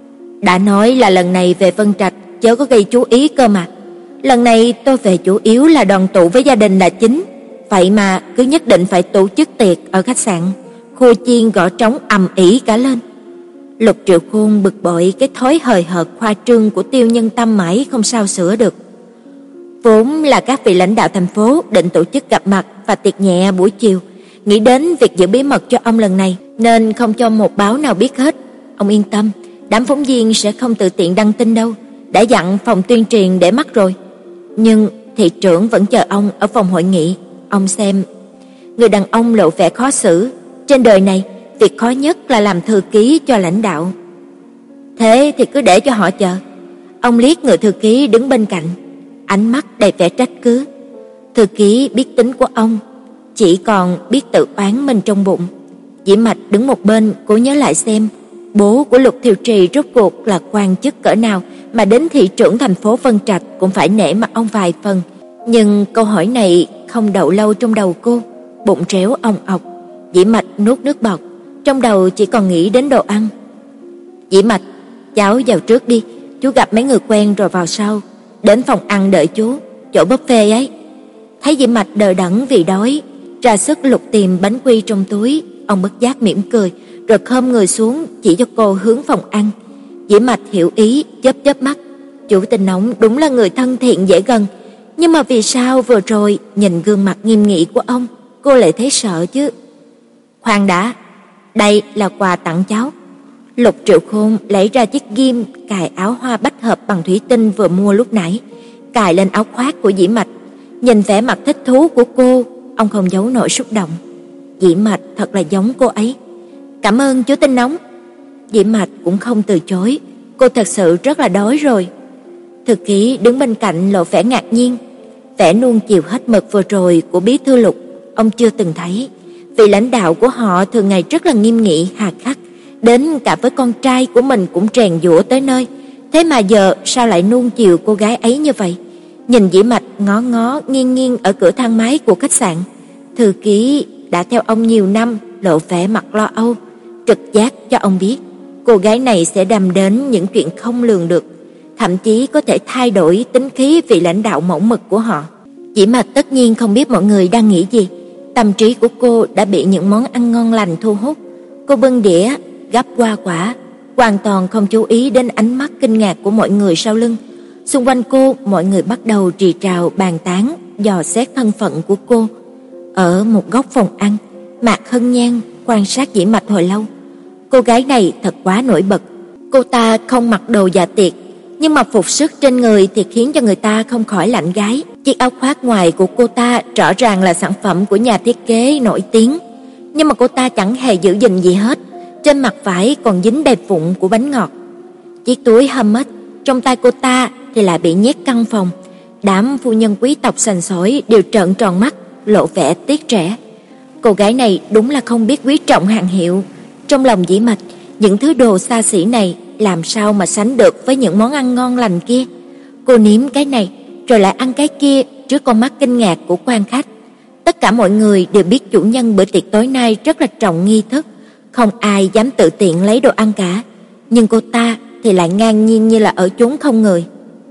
Đã nói là lần này về Vân Trạch chớ có gây chú ý cơ mà. Lần này tôi về chủ yếu là đoàn tụ với gia đình là chính. Vậy mà cứ nhất định phải tổ chức tiệc ở khách sạn. Khu chiên gõ trống ầm ĩ cả lên. Lục Triệu Khôn bực bội cái thói hời hợt khoa trương của Tiêu Nhân Tâm mãi không sao sửa được. Vốn là các vị lãnh đạo thành phố định tổ chức gặp mặt và tiệc nhẹ buổi chiều, nghĩ đến việc giữ bí mật cho ông lần này nên không cho một báo nào biết hết. Ông yên tâm, đám phóng viên sẽ không tự tiện đăng tin đâu, đã dặn phòng tuyên truyền để mắt rồi. Nhưng thị trưởng vẫn chờ ông ở phòng hội nghị. Ông xem, người đàn ông lộ vẻ khó xử. Trên đời này, việc khó nhất là làm thư ký cho lãnh đạo. Thế thì cứ để cho họ chờ. Ông liếc người thư ký đứng bên cạnh, ánh mắt đầy vẻ trách cứ. Thư ký biết tính của ông, chỉ còn biết tự oán mình trong bụng. Dĩ Mạch đứng một bên cố nhớ lại xem bố của Lục Thiều Trì rốt cuộc là quan chức cỡ nào mà đến thị trưởng thành phố Vân Trạch cũng phải nể mặt ông vài phần. Nhưng câu hỏi này không đậu lâu trong đầu cô, bụng réo ong ọc. Dĩ Mạch nuốt nước bọt, trong đầu chỉ còn nghĩ đến đồ ăn. Dĩ Mạch, cháu vào trước đi, chú gặp mấy người quen rồi vào sau. Đến phòng ăn đợi chú, chỗ buffet ấy. Thấy Dĩ Mạch đờ đẫn vì đói, ra sức lục tìm bánh quy trong túi, ông bất giác mỉm cười, rồi khom người xuống chỉ cho cô hướng phòng ăn. Dĩ Mạch hiểu ý, chớp chớp mắt. Chủ tình nóng đúng là người thân thiện dễ gần, nhưng mà vì sao vừa rồi nhìn gương mặt nghiêm nghị của ông, cô lại thấy sợ chứ? Khoan đã, đây là quà tặng cháu. Lục Triệu Khôn lấy ra chiếc ghim cài áo hoa bách hợp bằng thủy tinh vừa mua lúc nãy, cài lên áo khoác của Dĩ Mạch. Nhìn vẻ mặt thích thú của cô, ông không giấu nổi xúc động. Dĩ Mạch thật là giống cô ấy. Cảm ơn chú Tinh Nóng. Dĩ Mạch cũng không từ chối, cô thật sự rất là đói rồi. Thư ký đứng bên cạnh lộ vẻ ngạc nhiên. Vẻ nuông chiều hết mực vừa rồi của bí thư Lục ông chưa từng thấy. Vị lãnh đạo của họ thường ngày rất là nghiêm nghị hà khắc, đến cả với con trai của mình cũng rèn giũa tới nơi. Thế mà giờ sao lại nuông chiều cô gái ấy như vậy? Nhìn Dĩ Mạch ngó ngó nghiêng nghiêng ở cửa thang máy của khách sạn. Thư ký đã theo ông nhiều năm, lộ vẻ mặt lo âu, trực giác cho ông biết cô gái này sẽ đâm đến những chuyện không lường được, thậm chí có thể thay đổi tính khí vị lãnh đạo mẫu mực của họ. Dĩ Mạch tất nhiên không biết mọi người đang nghĩ gì. Tâm trí của cô đã bị những món ăn ngon lành thu hút. Cô bưng đĩa, gắp hoa quả, hoàn toàn không chú ý đến ánh mắt kinh ngạc của mọi người sau lưng. Xung quanh cô, mọi người bắt đầu rì rào bàn tán, dò xét thân phận của cô. Ở một góc phòng ăn, Mạc Hân Nhan quan sát Dĩ Mạch hồi lâu. Cô gái này thật quá nổi bật. Cô ta không mặc đồ dạ tiệc, nhưng mà phục sức trên người thì khiến cho người ta không khỏi lạnh gáy. Chiếc áo khoác ngoài của cô ta rõ ràng là sản phẩm của nhà thiết kế nổi tiếng, nhưng mà cô ta chẳng hề giữ gìn gì hết. Trên mặt vải còn dính đầy vụn của bánh ngọt. Chiếc túi Hermes trong tay cô ta thì lại bị nhét căn phòng. Đám phu nhân quý tộc sành sỏi đều trợn tròn mắt, lộ vẻ tiếc rẻ. Cô gái này đúng là không biết quý trọng hàng hiệu. Trong lòng Dĩ Mạch, những thứ đồ xa xỉ này làm sao mà sánh được với những món ăn ngon lành kia. Cô nếm cái này rồi lại ăn cái kia trước con mắt kinh ngạc của quan khách. Tất cả mọi người đều biết chủ nhân bữa tiệc tối nay rất là trọng nghi thức, không ai dám tự tiện lấy đồ ăn cả, nhưng cô ta thì lại ngang nhiên như là ở chốn không người.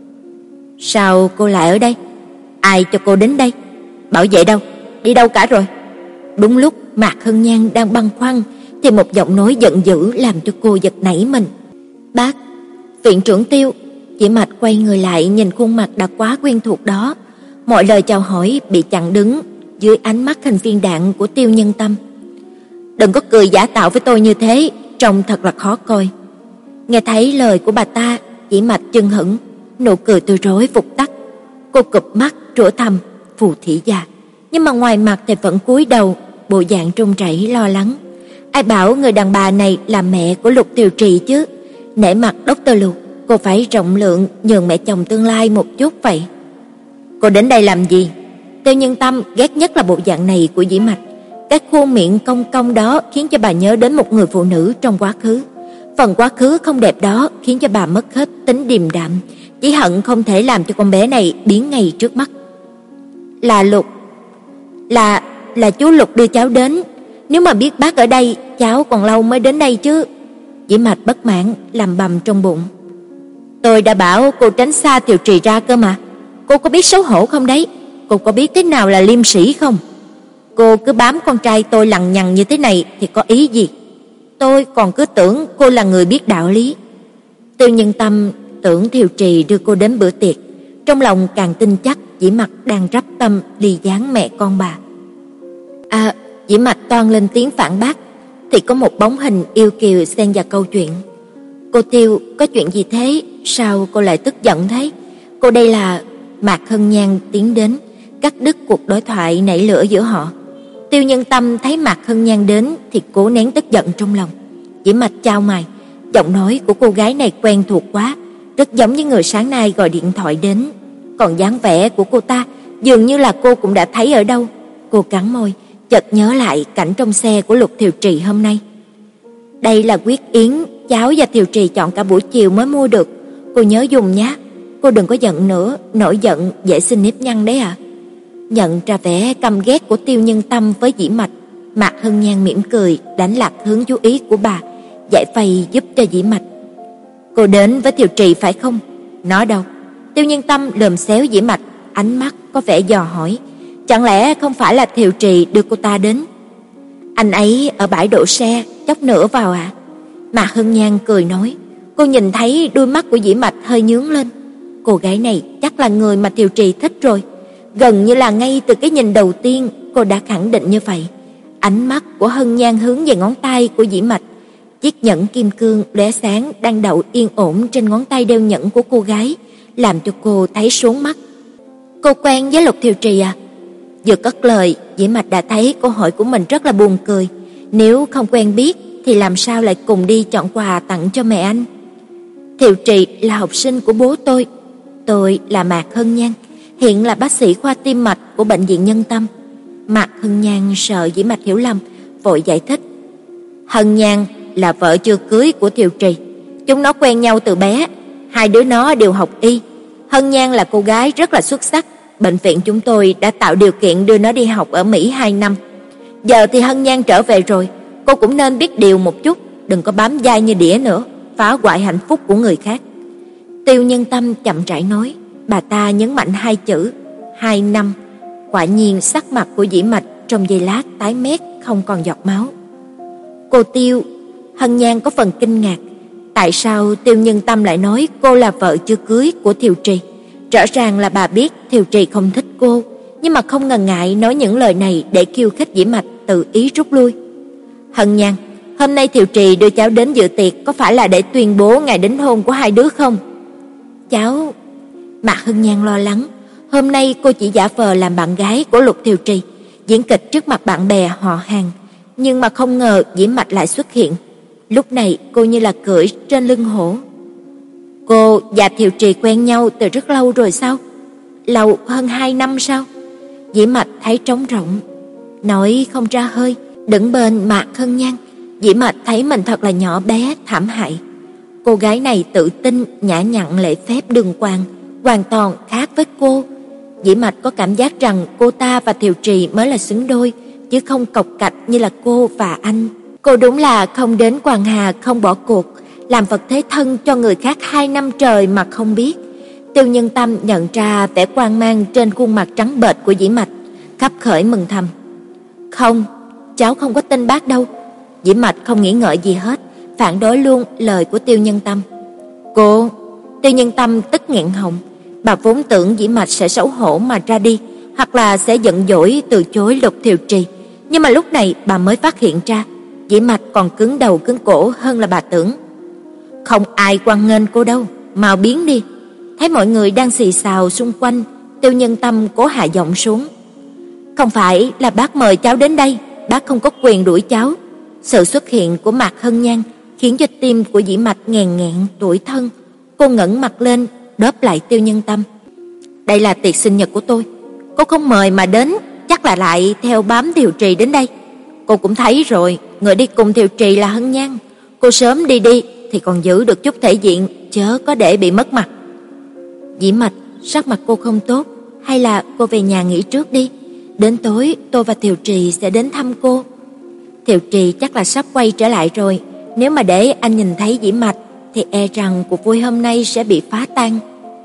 Sao cô lại ở đây? Ai cho cô đến đây? Bảo vệ đâu? Đi đâu cả rồi? Đúng lúc Mạc Hân Nhan đang băn khoăn thì một giọng nói giận dữ làm cho cô giật nảy mình. Bác, viện trưởng Tiêu. Dĩ Mạch quay người lại nhìn khuôn mặt đã quá quen thuộc đó. Mọi lời chào hỏi bị chặn đứng dưới ánh mắt hình viên đạn của Tiêu Nhân Tâm. Đừng có cười giả tạo với tôi như thế, trông thật là khó coi. Nghe thấy lời của bà ta, Dĩ Mạch chưng hửng, nụ cười tươi rói vụt tắt. Cô cụp mắt rủa thầm, phù thủy già, nhưng mà ngoài mặt thì vẫn cúi đầu, bộ dạng trung chảy lo lắng. Ai bảo người đàn bà này là mẹ của Lục Tiều Trì chứ? Nể mặt Doctor Lục, cô phải rộng lượng nhường mẹ chồng tương lai một chút vậy. Cô đến đây làm gì? Tiêu Nhân Tâm ghét nhất là bộ dạng này của Dĩ Mạch. Cái khuôn miệng cong cong đó khiến cho bà nhớ đến một người phụ nữ trong quá khứ. Phần quá khứ không đẹp đó khiến cho bà mất hết tính điềm đạm, chỉ hận không thể làm cho con bé này biến ngay trước mắt. Là Lục, là là chú Lục đưa cháu đến. Nếu mà biết bác ở đây, cháu còn lâu mới đến đây chứ. Dĩ Mạch bất mãn làm bầm trong bụng. Tôi đã bảo cô tránh xa Tiều Trì ra cơ mà. Cô có biết xấu hổ không đấy? Cô có biết thế nào là liêm sĩ không? Cô cứ bám con trai tôi lằng nhằng như thế này thì có ý gì? Tôi còn cứ tưởng cô là người biết đạo lý. Tiêu Nhân Tâm tưởng Tiều Trì đưa cô đến bữa tiệc, trong lòng càng tin chắc Dĩ Mạch đang rắp tâm đi giáng mẹ con bà. À, Dĩ Mạch toan lên tiếng phản bác thì có một bóng hình yêu kiều xen vào câu chuyện. Cô Tiêu, có chuyện gì thế? Sao cô lại tức giận thế? Cô đây là... Mạc Hân Nhan tiến đến, cắt đứt cuộc đối thoại nảy lửa giữa họ. Tiêu Nhân Tâm thấy Mạc Hân Nhan đến thì cố nén tức giận trong lòng. Dĩ Mạch chau mày, giọng nói của cô gái này quen thuộc quá, rất giống như người sáng nay gọi điện thoại đến. Còn dáng vẻ của cô ta dường như là cô cũng đã thấy ở đâu. Cô cắn môi, chợt nhớ lại cảnh trong xe của Lục Tiều Trì hôm nay. Đây là quyết yến cháu và Tiều Trì chọn cả buổi chiều mới mua được. Cô nhớ dùng nhé. Cô đừng có giận nữa, nổi giận dễ sinh nếp nhăn đấy à. Nhận ra vẻ căm ghét của Tiêu Nhân Tâm với Dĩ Mạch, Mạc Hân Nhan mỉm cười đánh lạc hướng chú ý của bà, giải vây giúp cho Dĩ Mạch. Cô đến với Tiều Trì phải không? Nó đâu? Tiêu Nhân Tâm lườm xéo Dĩ Mạch, ánh mắt có vẻ dò hỏi. Chẳng lẽ không phải là Tiều Trì đưa cô ta đến? Anh ấy ở bãi đỗ xe, chốc nữa vào à? Mạc Hân Nhan cười nói. Cô nhìn thấy đôi mắt của Dĩ Mạch hơi nhướng lên. Cô gái này chắc là người mà Tiều Trì thích rồi. Gần như là ngay từ cái nhìn đầu tiên cô đã khẳng định như vậy. Ánh mắt của Hân Nhan hướng về ngón tay của Dĩ Mạch. Chiếc nhẫn kim cương lóe sáng đang đậu yên ổn trên ngón tay đeo nhẫn của cô gái, làm cho cô thấy sốn mắt. Cô quen với Lục Tiều Trì à? Vừa cất lời, Dĩ Mạch đã thấy câu hỏi của mình rất là buồn cười. Nếu không quen biết thì làm sao lại cùng đi chọn quà tặng cho mẹ anh? Tiều Trì là học sinh của bố tôi. Tôi là Mạc Hân Nhan, hiện là bác sĩ khoa tim mạch của bệnh viện Nhân Tâm. Mạc Hân Nhan sợ Dĩ Mạch hiểu lầm, vội giải thích. Hân Nhan là vợ chưa cưới của Tiều Trì. Chúng nó quen nhau từ bé, hai đứa nó đều học y. Hân Nhan là cô gái rất là xuất sắc, bệnh viện chúng tôi đã tạo điều kiện đưa nó đi học ở Mỹ hai năm. Giờ thì Hân Nhan trở về rồi, cô cũng nên biết điều một chút, đừng có bám dai như đĩa nữa, phá hoại hạnh phúc của người khác. Tiêu Nhân Tâm chậm rãi nói, bà ta nhấn mạnh hai chữ, hai năm. Quả nhiên sắc mặt của Dĩ Mạch trong giây lát tái mét không còn giọt máu. Cô Tiêu, Hân Nhan có phần kinh ngạc. Tại sao Tiêu Nhân Tâm lại nói cô là vợ chưa cưới của Tiều Trì? Rõ ràng là bà biết Tiều Trì không thích cô, nhưng mà không ngần ngại nói những lời này để khiêu khích Dĩ Mạch. tự ý rút lui. Hân Nhan, hôm nay Thiệu Trì đưa cháu đến dự tiệc có phải là để tuyên bố ngày đính hôn của hai đứa không? Cháu... Mạc Hân Nhan lo lắng, hôm nay cô chỉ giả vờ làm bạn gái của Lục Thiệu Trì, diễn kịch trước mặt bạn bè họ hàng, nhưng mà không ngờ Diễm Mạch lại xuất hiện. Lúc này cô như là cưỡi trên lưng hổ. Cô và Thiệu Trì quen nhau từ rất lâu rồi sao? Lâu hơn hai năm sao? Diễm Mạch thấy trống rỗng, nói không ra hơi. Đứng bên Mạc Hân Nhan, Diễm Mạch thấy mình thật là nhỏ bé, thảm hại. Cô gái này tự tin, nhã nhặn, lễ phép, đường hoàng, hoàn toàn khác với cô. Diễm Mạch có cảm giác rằng cô ta và Thiệu Trì mới là xứng đôi, chứ không cộc cạch như là cô và anh. Cô đúng là không đến Hoàng Hà không bỏ cuộc, làm vật thế thân cho người khác hai năm trời mà không biết. Tiêu Nhân Tâm nhận ra vẻ quan mang trên khuôn mặt trắng bệch của Diễm Mạch, khắp khởi mừng thầm. Không, cháu không có tin bác đâu. Diễm Mạch không nghĩ ngợi gì hết, phản đối luôn lời của Tiêu Nhân Tâm. Cô... Tiêu Nhân Tâm tức nghẹn họng. Bà vốn tưởng Diễm Mạch sẽ xấu hổ mà ra đi, hoặc là sẽ giận dỗi từ chối Lục Thiệu Trì, nhưng mà lúc này bà mới phát hiện ra Diễm Mạch còn cứng đầu cứng cổ hơn là bà tưởng. Không ai hoan nghênh cô đâu, mau biến đi. Thấy mọi người đang xì xào xung quanh, Tiêu Nhân Tâm cố hạ giọng xuống. Không phải là bác mời cháu đến đây, bác không có quyền đuổi cháu. Sự xuất hiện của Mạc Hân Nhan khiến cho tim của Diễm Mạch nghèn nghẹn tủi thân. Cô ngẩng mặt lên, đáp lại Tiêu Nhân Tâm. Đây là tiệc sinh nhật của tôi, cô không mời mà đến, chắc là lại theo bám Thiệu Trì đến đây. Cô cũng thấy rồi, người đi cùng Thiệu Trì là Hân Nhan. Cô sớm đi đi thì còn giữ được chút thể diện, chớ có để bị mất mặt. Diễm Mạch, sắc mặt cô không tốt, hay là cô về nhà nghỉ trước đi. Đến tối tôi và Thiệu Trì sẽ đến thăm cô. Thiệu Trì chắc là sắp quay trở lại rồi, nếu mà để anh nhìn thấy Diễm Mạch thì e rằng cuộc vui hôm nay sẽ bị phá tan.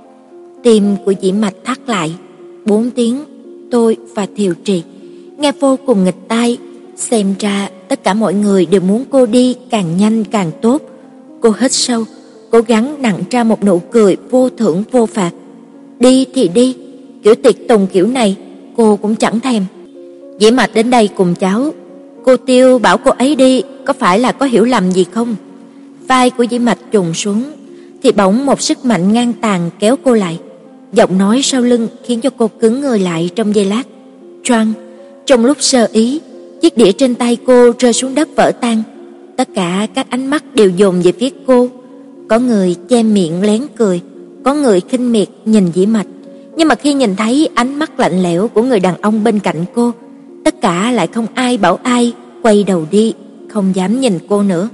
Tim của Diễm Mạch thắt lại. Bốn tiếng tôi và Thiệu Trì nghe vô cùng nghịch tai. Xem ra tất cả mọi người đều muốn cô đi càng nhanh càng tốt. Cô hít sâu, cố gắng nặn ra một nụ cười vô thưởng vô phạt. Đi thì đi, kiểu tiệc tùng kiểu này cô cũng chẳng thèm. Diễm Mạch đến đây cùng cháu, cô Tiêu bảo cô ấy đi, có phải là có hiểu lầm gì không? Vai của Diễm Mạch trùng xuống, thì bỗng một sức mạnh ngang tàn kéo cô lại. Giọng nói sau lưng khiến cho cô cứng người lại trong giây lát. Choang, trong lúc sơ ý, chiếc đĩa trên tay cô rơi xuống đất vỡ tan. Tất cả các ánh mắt đều dồn về phía cô. Có người che miệng lén cười, có người khinh miệt nhìn Diễm Mạch. Nhưng mà khi nhìn thấy ánh mắt lạnh lẽo của người đàn ông bên cạnh cô, tất cả lại không ai bảo ai quay đầu đi, không dám nhìn cô nữa.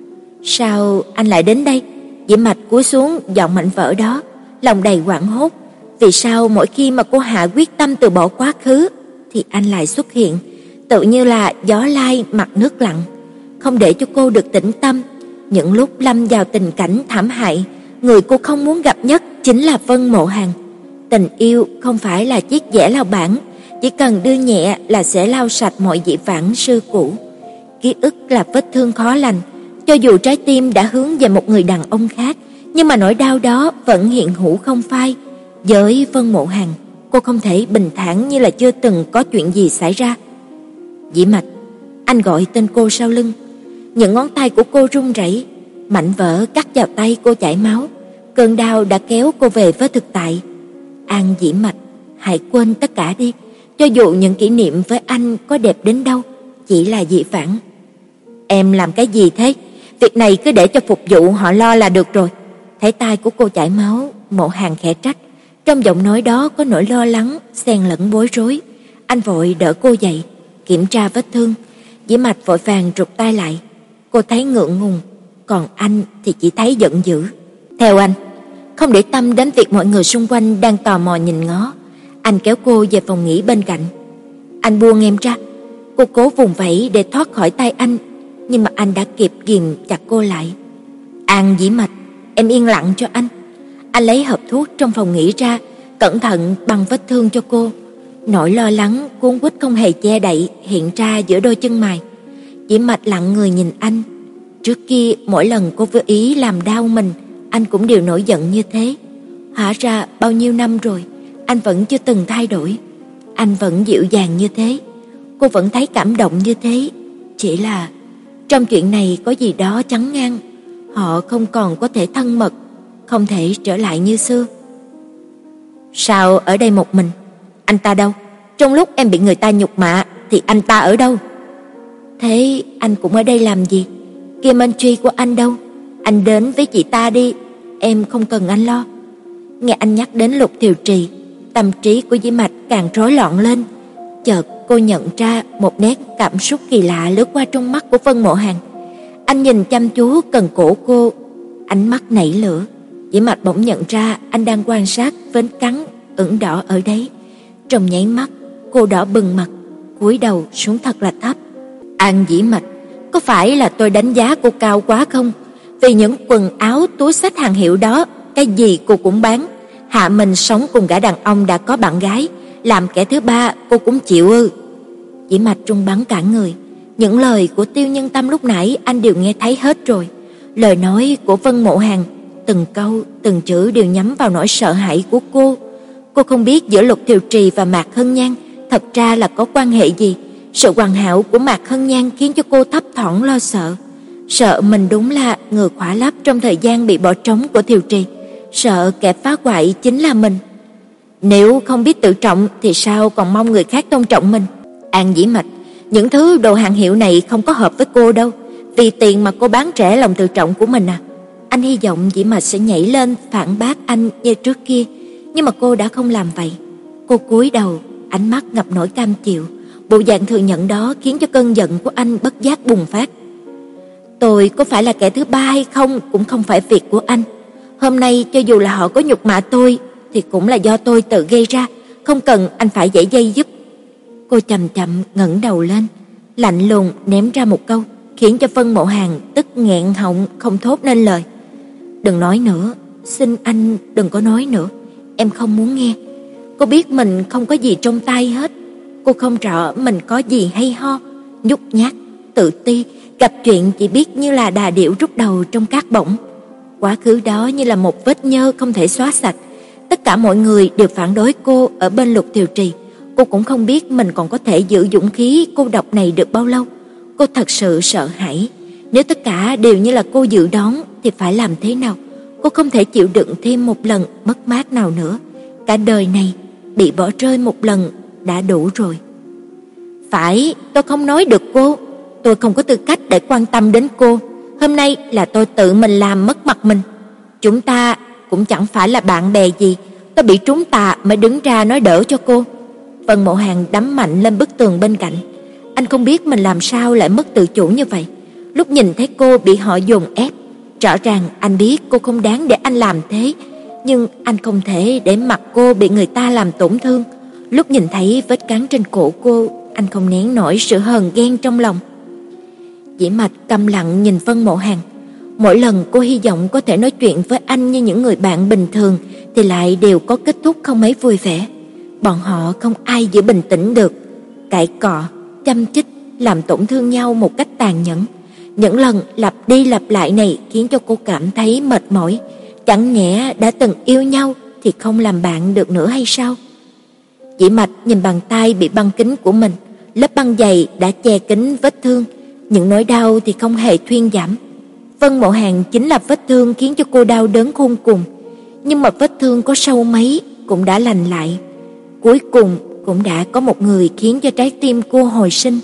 Sao anh lại đến đây? Diễm Mạch cúi xuống dọn mảnh vỡ đó, lòng đầy hoảng hốt. Vì sao mỗi khi mà cô hạ quyết tâm từ bỏ quá khứ thì anh lại xuất hiện, tự như là gió lai mặt nước lặng, không để cho cô được tĩnh tâm. Những lúc lâm vào tình cảnh thảm hại, người cô không muốn gặp nhất chính là Vân Mộ Hàn. Tình yêu không phải là chiếc dẻ lau bảng, chỉ cần đưa nhẹ là sẽ lau sạch mọi dị vãng xưa cũ. Ký ức là vết thương khó lành, cho dù trái tim đã hướng về một người đàn ông khác, nhưng mà nỗi đau đó vẫn hiện hữu không phai. Với Vân Mộ Hàn, cô không thể bình thản như là chưa từng có chuyện gì xảy ra. Diễm Mạch, anh gọi tên cô sau lưng. Những ngón tay của cô run rẩy, mảnh vỡ cắt vào tay cô chảy máu. Cơn đau đã kéo cô về với thực tại. An Diễm Mạch, hãy quên tất cả đi. Cho dù những kỷ niệm với anh có đẹp đến đâu, chỉ là dị vãng. Em làm cái gì thế? Việc này cứ để cho phục vụ họ lo là được rồi. Thấy tay của cô chảy máu, Mộ Hàn khẽ trách. Trong giọng nói đó có nỗi lo lắng xen lẫn bối rối. Anh vội đỡ cô dậy, kiểm tra vết thương. Diễm Mạch vội vàng rụt tay lại. Cô thấy ngượng ngùng, còn anh thì chỉ thấy giận dữ. Theo anh, không để tâm đến việc mọi người xung quanh đang tò mò nhìn ngó, anh kéo cô về phòng nghỉ bên cạnh. Anh buông em ra. Cô cố vùng vẫy để thoát khỏi tay anh, nhưng mà anh đã kịp ghìm chặt cô lại. An Diễm Mạch, em yên lặng cho anh. Anh lấy hộp thuốc trong phòng nghỉ ra, cẩn thận băng vết thương cho cô. Nỗi lo lắng cuốn quýt không hề che đậy hiện ra giữa đôi chân mày. Diễm Mạch lặng người nhìn anh. Trước kia mỗi lần cô vô ý làm đau mình, anh cũng đều nổi giận như thế. Hóa ra bao nhiêu năm rồi, anh vẫn chưa từng thay đổi. Anh vẫn dịu dàng như thế. cô vẫn thấy cảm động như thế. Chỉ là trong chuyện này có gì đó chắn ngang, họ không còn có thể thân mật, không thể trở lại như xưa. Sao ở đây một mình? Anh ta đâu? Trong lúc em bị người ta nhục mạ thì anh ta ở đâu? Thế anh cũng ở đây làm gì? Kim Anh Truy của anh đâu? Anh đến với chị ta đi, em không cần anh lo. Nghe anh nhắc đến Lục Thiều Trì, tâm trí của Dĩ Mạch càng rối loạn lên. Chợt cô nhận ra một nét cảm xúc kỳ lạ lướt qua trong mắt của Vân Mộ Hàn. Anh nhìn chăm chú cần cổ cô, ánh mắt nảy lửa. Dĩ Mạch bỗng nhận ra anh đang quan sát vết cắn ửng đỏ ở đấy. Trong nháy mắt, cô đỏ bừng mặt, cúi đầu xuống thật là thấp. An Dĩ Mạch, có phải là tôi đánh giá cô cao quá không? Vì những quần áo, túi xách hàng hiệu đó, cái gì cô cũng bán. Hạ mình sống cùng gã đàn ông đã có bạn gái, làm kẻ thứ ba cô cũng chịu ư? Dĩ Mạch run bắn cả người. Những lời của Tiêu Nhân Tâm lúc nãy anh đều nghe thấy hết rồi. Lời nói của Vân Mộ Hàn, từng câu, từng chữ đều nhắm vào nỗi sợ hãi của cô. Cô không biết giữa Lục Thiều Trì và Mạc Hân Nhan thật ra là có quan hệ gì. Sự hoàn hảo của Mạc Hân Nhan khiến cho cô thấp thỏm lo sợ. Sợ mình đúng là người khỏa lấp trong thời gian bị bỏ trống của Thiều Trì. Sợ kẻ phá hoại chính là mình. Nếu không biết tự trọng thì sao còn mong người khác tôn trọng mình? An Dĩ Mạch, những thứ đồ hàng hiệu này không có hợp với cô đâu. Vì tiền mà cô bán rẻ lòng tự trọng của mình à? Anh hy vọng Dĩ Mạch sẽ nhảy lên phản bác anh như trước kia, nhưng mà cô đã không làm vậy. Cô cúi đầu, ánh mắt ngập nỗi cam chịu. Bộ dạng thừa nhận đó khiến cho cơn giận của anh bất giác bùng phát. Tôi có phải là kẻ thứ ba hay không cũng không phải việc của anh. Hôm nay cho dù là họ có nhục mạ tôi thì cũng là do tôi tự gây ra, không cần anh phải dãy dây giúp. Cô chậm chậm ngẩng đầu lên, lạnh lùng ném ra một câu, khiến cho Vân Mộ Hàn tức nghẹn họng không thốt nên lời. Đừng nói nữa, xin anh đừng có nói nữa, em không muốn nghe. Cô biết mình không có gì trong tay hết. Cô không rõ mình có gì hay ho, nhút nhát, tự ti, gặp chuyện chỉ biết như là đà điểu rút đầu trong cát bỗng. Quá khứ đó như là một vết nhơ không thể xóa sạch. Tất cả mọi người đều phản đối cô ở bên Lục Thiều Trì. Cô cũng không biết mình còn có thể giữ dũng khí cô độc này được bao lâu. Cô thật sự sợ hãi. Nếu tất cả đều như là cô dự đoán thì phải làm thế nào? Cô không thể chịu đựng thêm một lần mất mát nào nữa. Cả đời này bị bỏ rơi một lần đã đủ rồi. Phải, tôi không nói được cô. Tôi không có tư cách để quan tâm đến cô. Hôm nay là tôi tự mình làm mất mặt mình. Chúng ta cũng chẳng phải là bạn bè gì. Tôi bị trúng tà mới đứng ra nói đỡ cho cô. Vân Mộ Hàn đấm mạnh lên bức tường bên cạnh. Anh không biết mình làm sao lại mất tự chủ như vậy. Lúc nhìn thấy cô bị họ dồn ép, rõ ràng anh biết cô không đáng để anh làm thế, nhưng anh không thể để mặc cô bị người ta làm tổn thương. Lúc nhìn thấy vết cắn trên cổ cô, anh không nén nổi sự hờn ghen trong lòng. Dĩ Mạch câm lặng nhìn Vân Mộ Hàn. Mỗi lần cô hy vọng có thể nói chuyện với anh như những người bạn bình thường thì lại đều có kết thúc không mấy vui vẻ. Bọn họ không ai giữ bình tĩnh được, cãi cọ, châm chích, làm tổn thương nhau một cách tàn nhẫn. Những lần lặp đi lặp lại này khiến cho cô cảm thấy mệt mỏi. Chẳng nhẽ đã từng yêu nhau thì không làm bạn được nữa hay sao? Dĩ Mạch nhìn bàn tay bị băng kín của mình, lớp băng dày đã che kín vết thương, những nỗi đau thì không hề thuyên giảm. Vân Mộ Hàn chính là vết thương khiến cho cô đau đớn khôn cùng, nhưng mà vết thương có sâu mấy cũng đã lành lại. Cuối cùng cũng đã có một người khiến cho trái tim cô hồi sinh.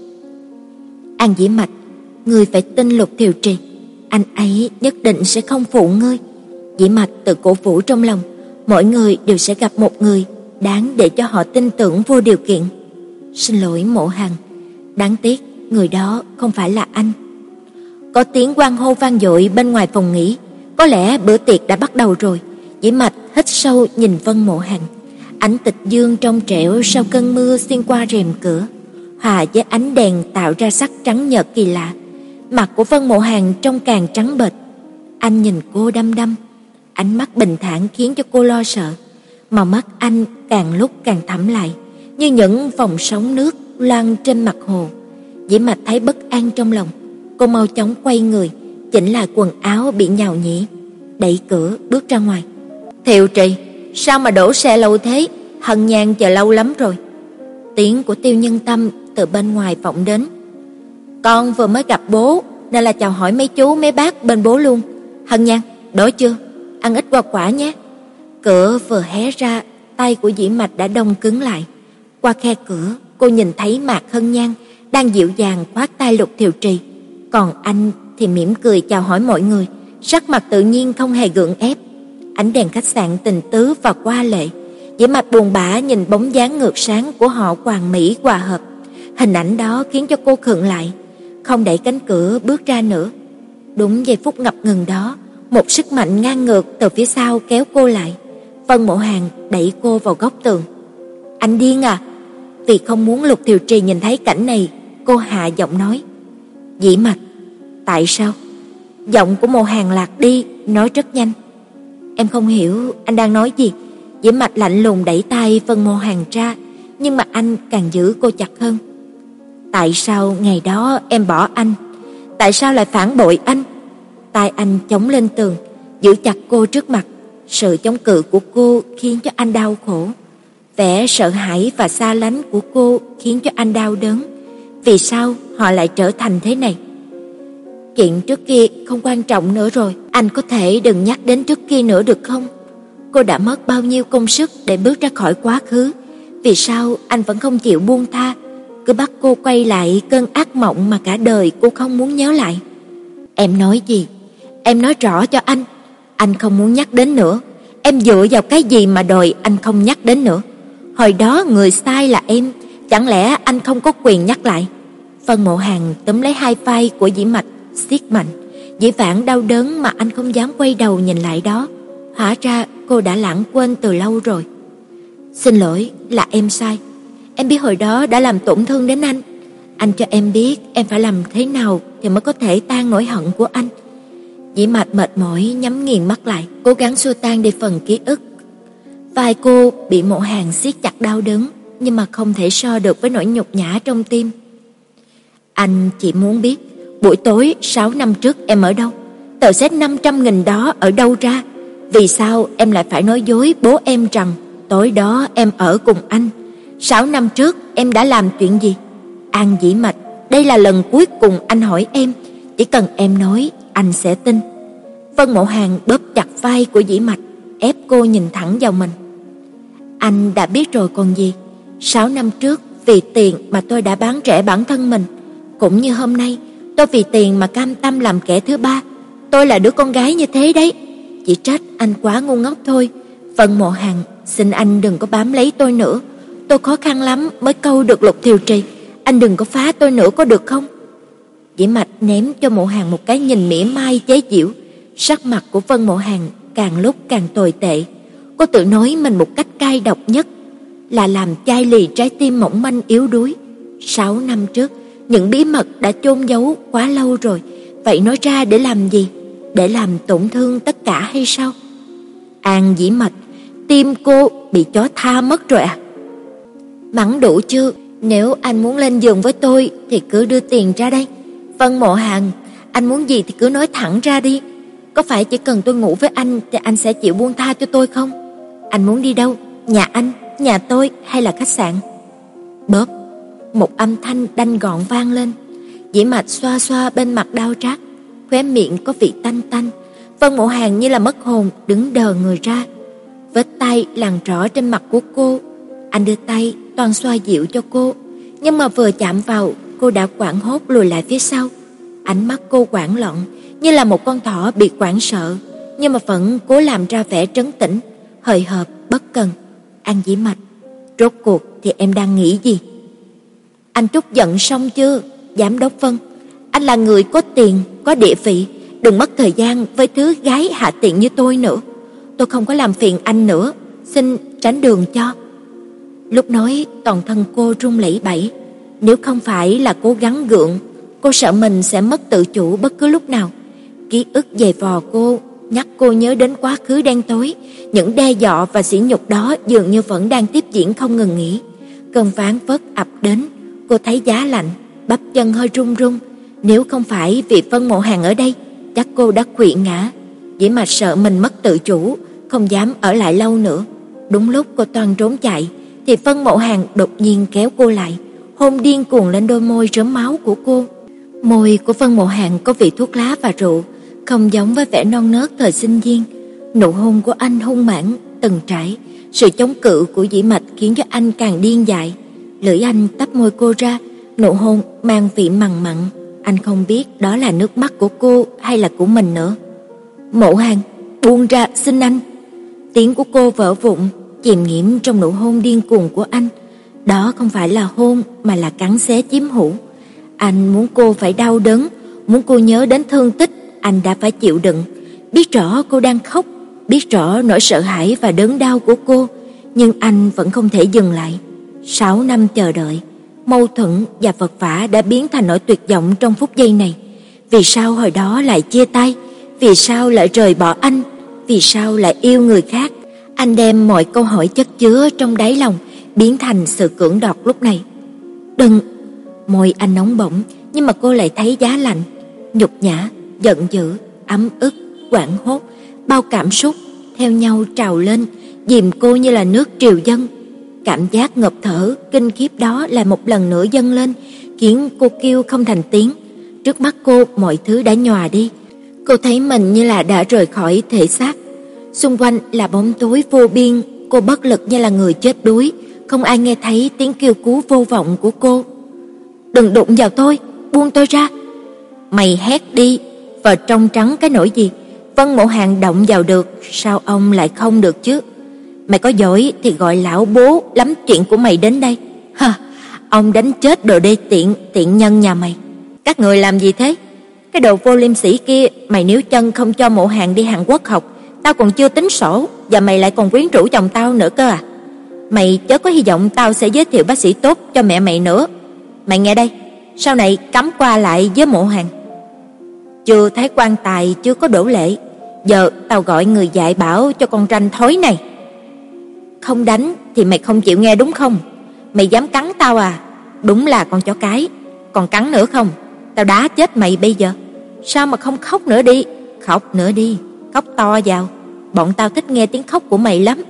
An Dĩ Mạch, ngươi phải tin Lục Thiều Trì, anh ấy nhất định sẽ không phụ ngươi. Dĩ Mạch tự cổ vũ trong lòng, mỗi người đều sẽ gặp một người đáng để cho họ tin tưởng vô điều kiện. Xin lỗi Mộ Hàn, đáng tiếc người đó không phải là anh. Có tiếng hoan hô vang dội bên ngoài phòng nghỉ, có lẽ bữa tiệc đã bắt đầu rồi. Dĩ Mạch hít sâu nhìn Vân Mộ Hàn. Ánh tịch dương trong trẻo sau cơn mưa xuyên qua rèm cửa, hòa với ánh đèn tạo ra sắc trắng nhợt kỳ lạ. Mặt của Vân Mộ Hàn trông càng trắng bệch. Anh nhìn cô đăm đăm, ánh mắt bình thản khiến cho cô lo sợ. Màu mắt anh càng lúc càng thẳm lại, như những vòng sóng nước loang trên mặt hồ. Dĩ Mạch thấy bất an trong lòng, cô mau chóng quay người, chỉnh lại quần áo bị nhào nhĩ, đẩy cửa bước ra ngoài. Thiệu Trì, sao mà đổ xe lâu thế? Hân Nhan chờ lâu lắm rồi. Tiếng của Tiêu Nhân Tâm từ từ bên ngoài vọng đến. Con vừa mới gặp bố nên là chào hỏi mấy chú mấy bác bên bố luôn. Hân Nhan, đói chưa? Ăn ít hoa quả nhé. Cửa vừa hé ra, tay của Dĩ Mạch đã đông cứng lại. Qua khe cửa, cô nhìn thấy Mạc Hân Nhan đang dịu dàng khoác tay Lục Thiều Trì, còn anh thì mỉm cười chào hỏi mọi người, sắc mặt tự nhiên không hề gượng ép. Ánh đèn khách sạn tình tứ và hoa lệ, Dĩ Mạch buồn bã nhìn bóng dáng ngược sáng của họ hoàn mỹ hòa hợp. Hình ảnh đó khiến cho cô khựng lại, không đẩy cánh cửa bước ra nữa. Đúng giây phút ngập ngừng đó, một sức mạnh ngang ngược từ phía sau kéo cô lại. Vân Mộ Hàn đẩy cô vào góc tường. Anh điên à? Vì không muốn Lục Thiều Trì nhìn thấy cảnh này, cô hạ giọng nói. Dĩ Mạch, tại sao? Giọng của Mộ Hàn lạc đi, nói rất nhanh. Em không hiểu anh đang nói gì. Dĩ Mạch lạnh lùng đẩy tay Vân Mộ Hàn ra, nhưng mà anh càng giữ cô chặt hơn. Tại sao ngày đó em bỏ anh? Tại sao lại phản bội anh? Tay anh chống lên tường, giữ chặt cô trước mặt. Sự chống cự của cô khiến cho anh đau khổ. Vẻ sợ hãi và xa lánh của cô khiến cho anh đau đớn. Vì sao họ lại trở thành thế này? Chuyện trước kia không quan trọng nữa rồi, anh có thể đừng nhắc đến trước kia nữa được không? Cô đã mất bao nhiêu công sức để bước ra khỏi quá khứ, vì sao anh vẫn không chịu buông tha, cứ bắt cô quay lại cơn ác mộng mà cả đời cô không muốn nhớ lại? Em nói gì? Em nói rõ cho anh. Anh không muốn nhắc đến nữa. Em dựa vào cái gì mà đòi anh không nhắc đến nữa? Hồi đó người sai là em, chẳng lẽ anh không có quyền nhắc lại? Vân Mộ Hàn túm lấy hai vai của Dĩ Mạch, siết mạnh. Dĩ vãng đau đớn mà anh không dám quay đầu nhìn lại đó, hóa ra cô đã lãng quên từ lâu rồi. Xin lỗi, là em sai. Em biết hồi đó đã làm tổn thương đến anh. Anh cho em biết em phải làm thế nào thì mới có thể tan nỗi hận của anh. Dĩ Mạch mệt mỏi nhắm nghiền mắt lại, cố gắng xua tan đi phần ký ức. Vai cô bị Mộ Hàn siết chặt đau đớn, nhưng mà không thể so được với nỗi nhục nhã trong tim. Anh chỉ muốn biết, buổi tối sáu năm trước em ở đâu? Tờ séc năm trăm nghìn đó ở đâu ra? Vì sao em lại phải nói dối bố em rằng tối đó em ở cùng anh? Sáu năm trước em đã làm chuyện gì? An Dĩ Mạch, đây là lần cuối cùng anh hỏi em, chỉ cần em nói, anh sẽ tin. Vân Mộ Hàn bóp chặt vai của Dĩ Mạch, ép cô nhìn thẳng vào mình. Anh đã biết rồi còn gì. Sáu năm trước, vì tiền mà tôi đã bán rẻ bản thân mình. Cũng như hôm nay, tôi vì tiền mà cam tâm làm kẻ thứ ba. Tôi là đứa con gái như thế đấy. Chỉ trách anh quá ngu ngốc thôi. Vân Mộ Hàn, xin anh đừng có bám lấy tôi nữa. Tôi khó khăn lắm mới câu được Lục Thiều Trì. Anh đừng có phá tôi nữa có được không? Dĩ Mạch ném cho Mộ Hàn một cái nhìn mỉa mai chế giễu. Sắc mặt của Vân Mộ Hàn càng lúc càng tồi tệ. Cô tự nói mình một cách cay độc nhất là làm chai lì trái tim mỏng manh yếu đuối. Sáu năm trước, những bí mật đã chôn giấu quá lâu rồi. Vậy nói ra để làm gì? Để làm tổn thương tất cả hay sao? An Dĩ Mạch, tim cô bị chó tha mất rồi à? Mắng đủ chưa? Nếu anh muốn lên giường với tôi thì cứ đưa tiền ra đây. Vân Mộ Hàn, anh muốn gì thì cứ nói thẳng ra đi. Có phải chỉ cần tôi ngủ với anh thì anh sẽ chịu buông tha cho tôi không? Anh muốn đi đâu? Nhà anh, nhà tôi hay là khách sạn? Bóp, một âm thanh đanh gọn vang lên. Dĩ Mạch xoa xoa bên mặt đau rát, khóe miệng có vị tanh tanh. Vân Mộ Hàn như là mất hồn, đứng đờ người ra. Vết tay lằn rõ trên mặt của cô. Anh đưa tay toàn xoa dịu cho cô, nhưng mà vừa chạm vào, cô đã hoảng hốt lùi lại phía sau. Ánh mắt cô hoảng loạn, như là một con thỏ bị hoảng sợ, nhưng mà vẫn cố làm ra vẻ trấn tĩnh, hời hợt bất cần. An Dĩ Mạch, rốt cuộc thì em đang nghĩ gì? Anh trút giận xong chưa, giám đốc Vân? Anh là người có tiền, có địa vị, đừng mất thời gian với thứ gái hạ tiện như tôi nữa. Tôi không có làm phiền anh nữa, xin tránh đường cho. Lúc nói, toàn thân cô run lẩy bẩy. Nếu không phải là cố gắng gượng, cô sợ mình sẽ mất tự chủ bất cứ lúc nào. Ký ức dày vò cô, nhắc cô nhớ đến quá khứ đen tối. Những đe dọa và sỉ nhục đó dường như vẫn đang tiếp diễn không ngừng nghỉ. Cơn ván vất ập đến, cô thấy giá lạnh, bắp chân hơi run run. Nếu không phải vì Vân Mộ Hàn ở đây, chắc cô đã quỵ ngã. Chỉ mà sợ mình mất tự chủ, không dám ở lại lâu nữa. Đúng lúc cô toan trốn chạy, thì Vân Mộ Hàn đột nhiên kéo cô lại, hôn điên cuồng lên đôi môi rớm máu của cô. Môi của Vân Mộ Hàn có vị thuốc lá và rượu, không giống với vẻ non nớt thời sinh viên. Nụ hôn của anh hung mãnh, từng trải, sự chống cự của Dĩ Mạch khiến cho anh càng điên dại. Lưỡi anh tách môi cô ra, nụ hôn mang vị mặn mặn, anh không biết đó là nước mắt của cô hay là của mình nữa. Mộ Hàn, buông ra xin anh. Tiếng của cô vỡ vụn, chìm nghiễm trong nụ hôn điên cuồng của anh. Đó không phải là hôn mà là cắn xé chiếm hữu. Anh muốn cô phải đau đớn, muốn cô nhớ đến thương tích anh đã phải chịu đựng, biết rõ cô đang khóc, biết rõ nỗi sợ hãi và đớn đau của cô, nhưng anh vẫn không thể dừng lại. Sáu năm chờ đợi, mâu thuẫn và vật vã đã biến thành nỗi tuyệt vọng trong phút giây này. Vì sao hồi đó lại chia tay? Vì sao lại rời bỏ anh? Vì sao lại yêu người khác? Anh đem mọi câu hỏi chất chứa trong đáy lòng biến thành sự cưỡng đoạt lúc này. Đừng! Môi anh nóng bỏng, nhưng mà cô lại thấy giá lạnh. Nhục nhã, giận dữ, ấm ức, hoảng hốt, bao cảm xúc theo nhau trào lên, dìm cô như là nước triều dâng. Cảm giác ngộp thở, kinh khiếp đó lại một lần nữa dâng lên, khiến cô kêu không thành tiếng. Trước mắt cô mọi thứ đã nhòa đi. Cô thấy mình như là đã rời khỏi thể xác. Xung quanh là bóng tối vô biên, cô bất lực như là người chết đuối, không ai nghe thấy tiếng kêu cứu vô vọng của cô. Đừng đụng vào tôi, buông tôi ra. Mày hét đi, vợ trong trắng cái nỗi gì? Vân Mộ Hàn động vào được, sao ông lại không được chứ? Mày có giỏi thì gọi lão bố lắm chuyện của mày đến đây. Hả, ông đánh chết đồ đê tiện, tiện nhân nhà mày. Các người làm gì thế? Cái đồ vô liêm sỉ kia, mày níu chân không cho Mộ Hàn đi Hàn Quốc học, tao còn chưa tính sổ, và mày lại còn quyến rũ chồng tao nữa cơ à? Mày chớ có hy vọng tao sẽ giới thiệu bác sĩ tốt cho mẹ mày nữa. Mày nghe đây, sau này cấm qua lại với Mộ Hàn. Chưa thấy quan tài chưa có đổ lệ, giờ tao gọi người dạy bảo cho con ranh thối này. Không đánh thì mày không chịu nghe đúng không? Mày dám cắn tao à? Đúng là con chó cái. Còn cắn nữa không? Tao đá chết mày bây giờ. Sao mà không khóc nữa đi? Khóc nữa đi, khóc to vào. Bọn tao thích nghe tiếng khóc của mày lắm.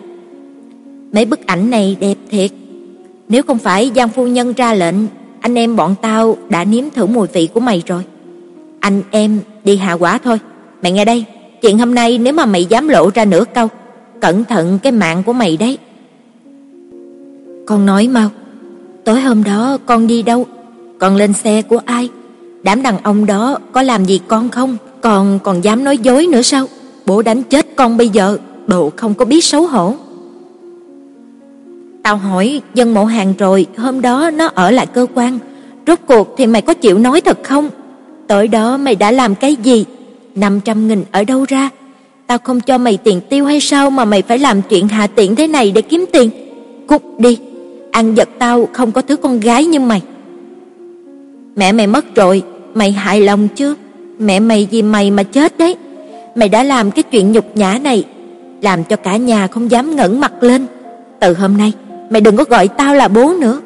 Mấy bức ảnh này đẹp thiệt. Nếu không phải Giang phu nhân ra lệnh, anh em bọn tao đã nếm thử mùi vị của mày rồi. Anh em đi hạ quả thôi. Mày nghe đây, chuyện hôm nay nếu mà mày dám lộ ra nửa câu, cẩn thận cái mạng của mày đấy. Con nói mau, tối hôm đó con đi đâu? Con lên xe của ai? Đám đàn ông đó có làm gì con không? Con còn dám nói dối nữa sao? Bố đánh chết con bây giờ, đồ không có biết xấu hổ. Tao hỏi Vân Mộ Hàn rồi, hôm đó nó ở lại cơ quan. Rốt cuộc thì mày có chịu nói thật không? Tối đó mày đã làm cái gì? Năm trăm nghìn ở đâu ra? Tao không cho mày tiền tiêu hay sao mà mày phải làm chuyện hạ tiện thế này để kiếm tiền? Cút đi, ăn giật tao không có thứ con gái như mày. Mẹ mày mất rồi, mày hài lòng chưa? Mẹ mày vì mày mà chết đấy. Mày đã làm cái chuyện nhục nhã này, làm cho cả nhà không dám ngẩng mặt lên. Từ hôm nay, mày đừng có gọi tao là bố nữa.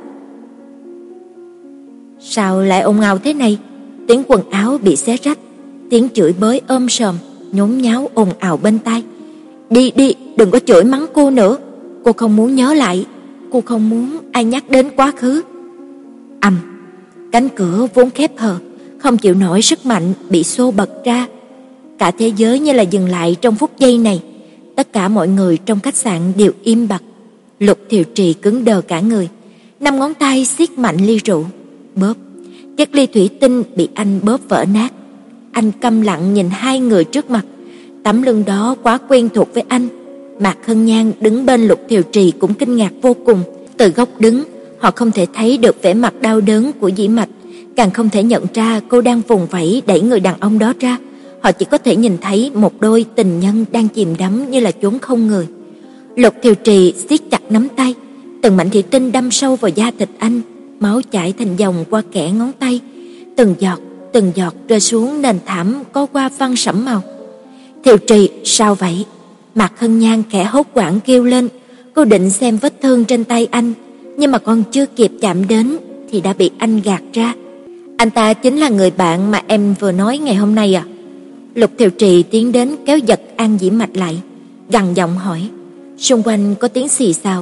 Sao lại ồn ào thế này? Tiếng quần áo bị xé rách, tiếng chửi bới ôm sòm, nhốn nháo ồn ào bên tai. Đi đi, đừng có chửi mắng cô nữa. Cô không muốn nhớ lại, cô không muốn ai nhắc đến quá khứ. Ầm, cánh cửa vốn khép hờ, không chịu nổi sức mạnh bị xô bật ra. Cả thế giới như là dừng lại trong phút giây này. Tất cả mọi người trong khách sạn đều im bặt. Lục Thiều Trì cứng đờ cả người, năm ngón tay siết mạnh ly rượu, bóp. Chiếc ly thủy tinh bị anh bóp vỡ nát. Anh câm lặng nhìn hai người trước mặt. Tấm lưng đó quá quen thuộc với anh. Mạc Hân Nhan đứng bên Lục Thiều Trì cũng kinh ngạc vô cùng. Từ góc đứng, họ không thể thấy được vẻ mặt đau đớn của Dĩ Mạch, càng không thể nhận ra cô đang vùng vẫy đẩy người đàn ông đó ra. Họ chỉ có thể nhìn thấy một đôi tình nhân đang chìm đắm như là chốn không người. Lục Thiều Trì siết chặt nắm tay, từng mảnh thủy tinh đâm sâu vào da thịt anh, máu chảy thành dòng qua kẽ ngón tay, từng giọt, từng giọt rơi xuống nền thảm có hoa văn sẫm màu. Thiều Trì, sao vậy? Mạc Hân Nhan khẽ hốt hoảng kêu lên. Cô định xem vết thương trên tay anh, nhưng mà còn chưa kịp chạm đến thì đã bị anh gạt ra. Anh ta chính là người bạn mà em vừa nói ngày hôm nay à? Lục Thiều Trì tiến đến kéo giật An Dĩ Mạch lại, gằn giọng hỏi. Xung quanh có tiếng xì xào,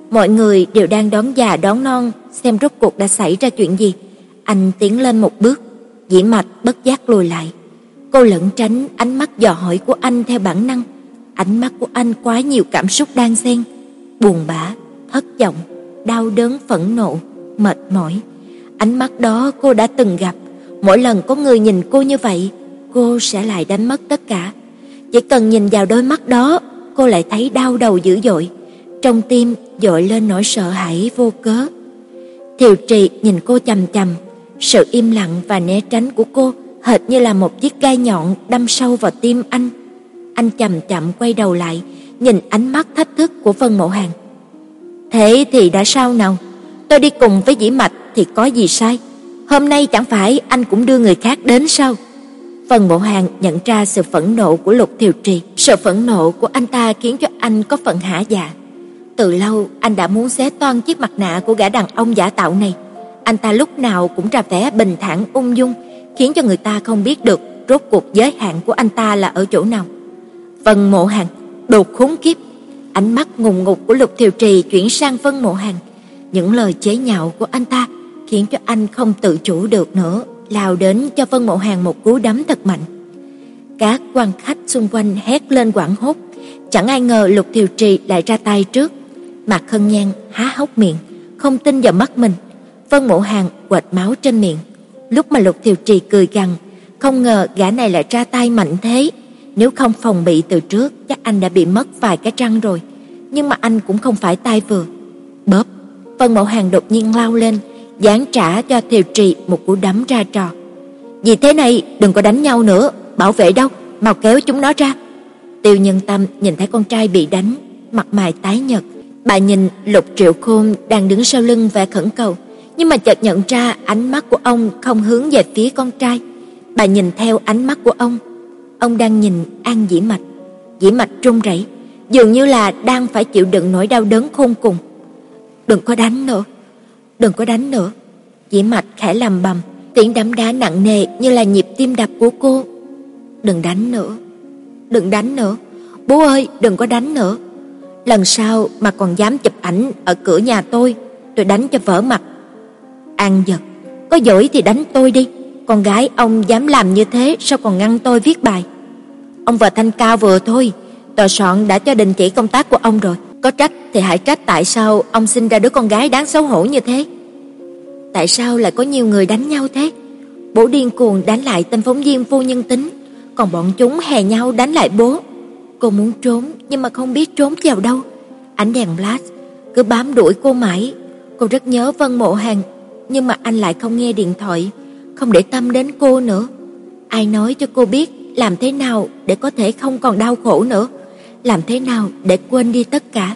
Mọi người đều đang đón già đón non, xem rốt cuộc đã xảy ra chuyện gì. Anh tiến lên một bước, Dĩ Mạch bất giác lùi lại. Cô lẩn tránh ánh mắt dò hỏi của anh theo bản năng. Ánh mắt của anh quá nhiều cảm xúc đan xen, buồn bã, thất vọng, đau đớn, phẫn nộ, mệt mỏi. Ánh mắt đó cô đã từng gặp, mỗi lần có người nhìn cô như vậy, cô sẽ lại đánh mất tất cả. Chỉ cần nhìn vào đôi mắt đó, cô lại thấy đau đầu dữ dội, trong tim dội lên nỗi sợ hãi vô cớ. Thiều Trì nhìn cô chằm chằm, sự im lặng và né tránh của cô hệt như là một chiếc gai nhọn đâm sâu vào tim anh. Anh chậm chậm quay đầu lại, nhìn ánh mắt thách thức của Vân Mộ Hàn. Thế thì đã sao nào? Tôi đi cùng với Dĩ Mạch thì có gì sai? Hôm nay chẳng phải anh cũng đưa người khác đến sao? Vân Mộ Hàn nhận ra sự phẫn nộ của Lục Thiều Trì. Sự phẫn nộ của anh ta khiến cho anh có phần hả dạ. Từ lâu anh đã muốn xé toang chiếc mặt nạ của gã đàn ông giả tạo này. Anh ta lúc nào cũng ra vẻ bình thản ung dung, khiến cho người ta không biết được rốt cuộc giới hạn của anh ta là ở chỗ nào. Vân Mộ Hàn, đồ khốn kiếp! Ánh mắt ngùng ngục của Lục Thiều Trì chuyển sang Vân Mộ Hàn. Những lời chế nhạo của anh ta khiến cho anh không tự chủ được nữa, lao đến cho Vân Mộ Hàn một cú đấm thật mạnh. Các quan khách xung quanh hét lên hoảng hốt, chẳng ai ngờ Lục Thiều Trì lại ra tay trước. Mạc Hân Nhan há hốc miệng, không tin vào mắt mình. Vân Mộ Hàn quệt máu trên miệng. Lúc mà Lục Thiều Trì cười gằn, không ngờ gã này lại ra tay mạnh thế. Nếu không phòng bị từ trước, chắc anh đã bị mất vài cái răng rồi. Nhưng mà anh cũng không phải tay vừa. Bóp! Vân Mộ Hàn đột nhiên lao lên, giáng trả cho Thiều Trì một cú đấm ra trò. Vì thế này, đừng có đánh nhau nữa, bảo vệ đâu, mau kéo chúng nó ra. Tiêu Nhân Tâm nhìn thấy con trai bị đánh, mặt mày tái nhợt. Bà nhìn Lục Triệu Khôn đang đứng sau lưng và khẩn cầu, nhưng mà chợt nhận ra ánh mắt của ông không hướng về phía con trai. Bà nhìn theo ánh mắt của ông, ông đang nhìn An Dĩ Mạch. Dĩ Mạch run rẩy, dường như là đang phải chịu đựng nỗi đau đớn khôn cùng. Đừng có đánh nữa, đừng có đánh nữa. Dĩ Mạch khẽ lầm bầm, tiếng đấm đá nặng nề như là nhịp tim đập của cô. Đừng đánh nữa, đừng đánh nữa, bố ơi, đừng có đánh nữa. Lần sau mà còn dám chụp ảnh ở cửa nhà tôi, tôi đánh cho vỡ mặt. An Dật, có giỏi thì đánh tôi đi, con gái ông dám làm như thế sao còn ngăn tôi viết bài. Ông vợ thanh cao vừa thôi, tòa soạn đã cho đình chỉ công tác của ông rồi. Có trách thì hãy trách tại sao ông sinh ra đứa con gái đáng xấu hổ như thế. Tại sao lại có nhiều người đánh nhau thế? Bố điên cuồng đánh lại tên phóng viên vô nhân tính, còn bọn chúng hè nhau đánh lại bố. Cô muốn trốn nhưng mà không biết trốn vào đâu. Ánh đèn flash cứ bám đuổi cô mãi. Cô rất nhớ Vân Mộ Hàn, nhưng mà anh lại không nghe điện thoại, không để tâm đến cô nữa. Ai nói cho cô biết làm thế nào để có thể không còn đau khổ nữa, làm thế nào để quên đi tất cả.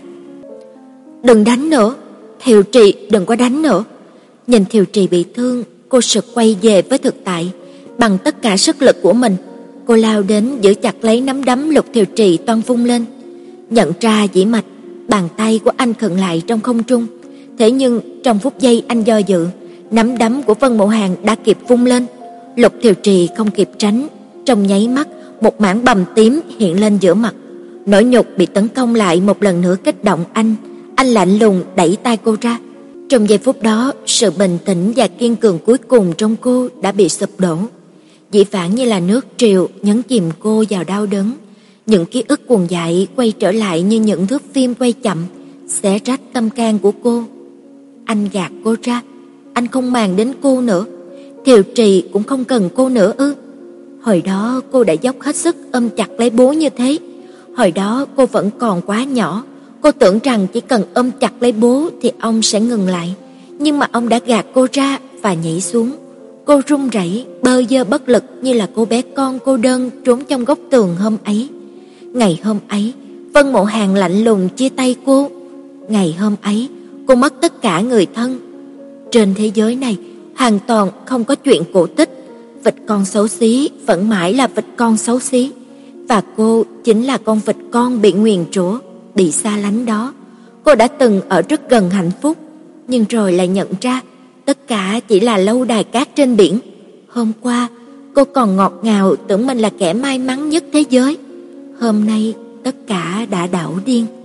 Đừng đánh nữa, Thiều Trì, đừng có đánh nữa. Nhìn Thiều Trì bị thương, cô sực quay về với thực tại. Bằng tất cả sức lực của mình, cô lao đến giữ chặt lấy nắm đấm Lục Thiều Trì toan vung lên. Nhận ra Dĩ Mạch, bàn tay của anh khựng lại trong không trung. Thế nhưng trong phút giây anh do dự, nắm đấm của Vân Mộ Hàn đã kịp vung lên. Lục Thiều Trì không kịp tránh, trong nháy mắt một mảng bầm tím hiện lên giữa mặt. Nỗi nhục bị tấn công lại một lần nữa kích động anh. Anh lạnh lùng đẩy tay cô ra. Trong giây phút đó, sự bình tĩnh và kiên cường cuối cùng trong cô đã bị sụp đổ. Dĩ vãng như là nước triều nhấn chìm cô vào đau đớn. Những ký ức cuồng dại quay trở lại như những thước phim quay chậm, xé rách tâm can của cô. Anh gạt cô ra, anh không màng đến cô nữa. Thiều Trì cũng không cần cô nữa ư? Hồi đó cô đã dốc hết sức ôm chặt lấy bố như thế. Hồi đó cô vẫn còn quá nhỏ, cô tưởng rằng chỉ cần ôm chặt lấy bố thì ông sẽ ngừng lại. Nhưng mà ông đã gạt cô ra và nhảy xuống. Cô run rẩy, bơ vơ bất lực như là cô bé con cô đơn trốn trong góc tường hôm ấy. Ngày hôm ấy, Vân Mộ Hàn lạnh lùng chia tay cô. Ngày hôm ấy, cô mất tất cả người thân. Trên thế giới này, hoàn toàn không có chuyện cổ tích. Vịt con xấu xí vẫn mãi là vịt con xấu xí. Và cô chính là con vịt con bị nguyền rủa, bị xa lánh đó. Cô đã từng ở rất gần hạnh phúc, nhưng rồi lại nhận ra tất cả chỉ là lâu đài cát trên biển. Hôm qua, cô còn ngọt ngào tưởng mình là kẻ may mắn nhất thế giới. Hôm nay, tất cả đã đảo điên.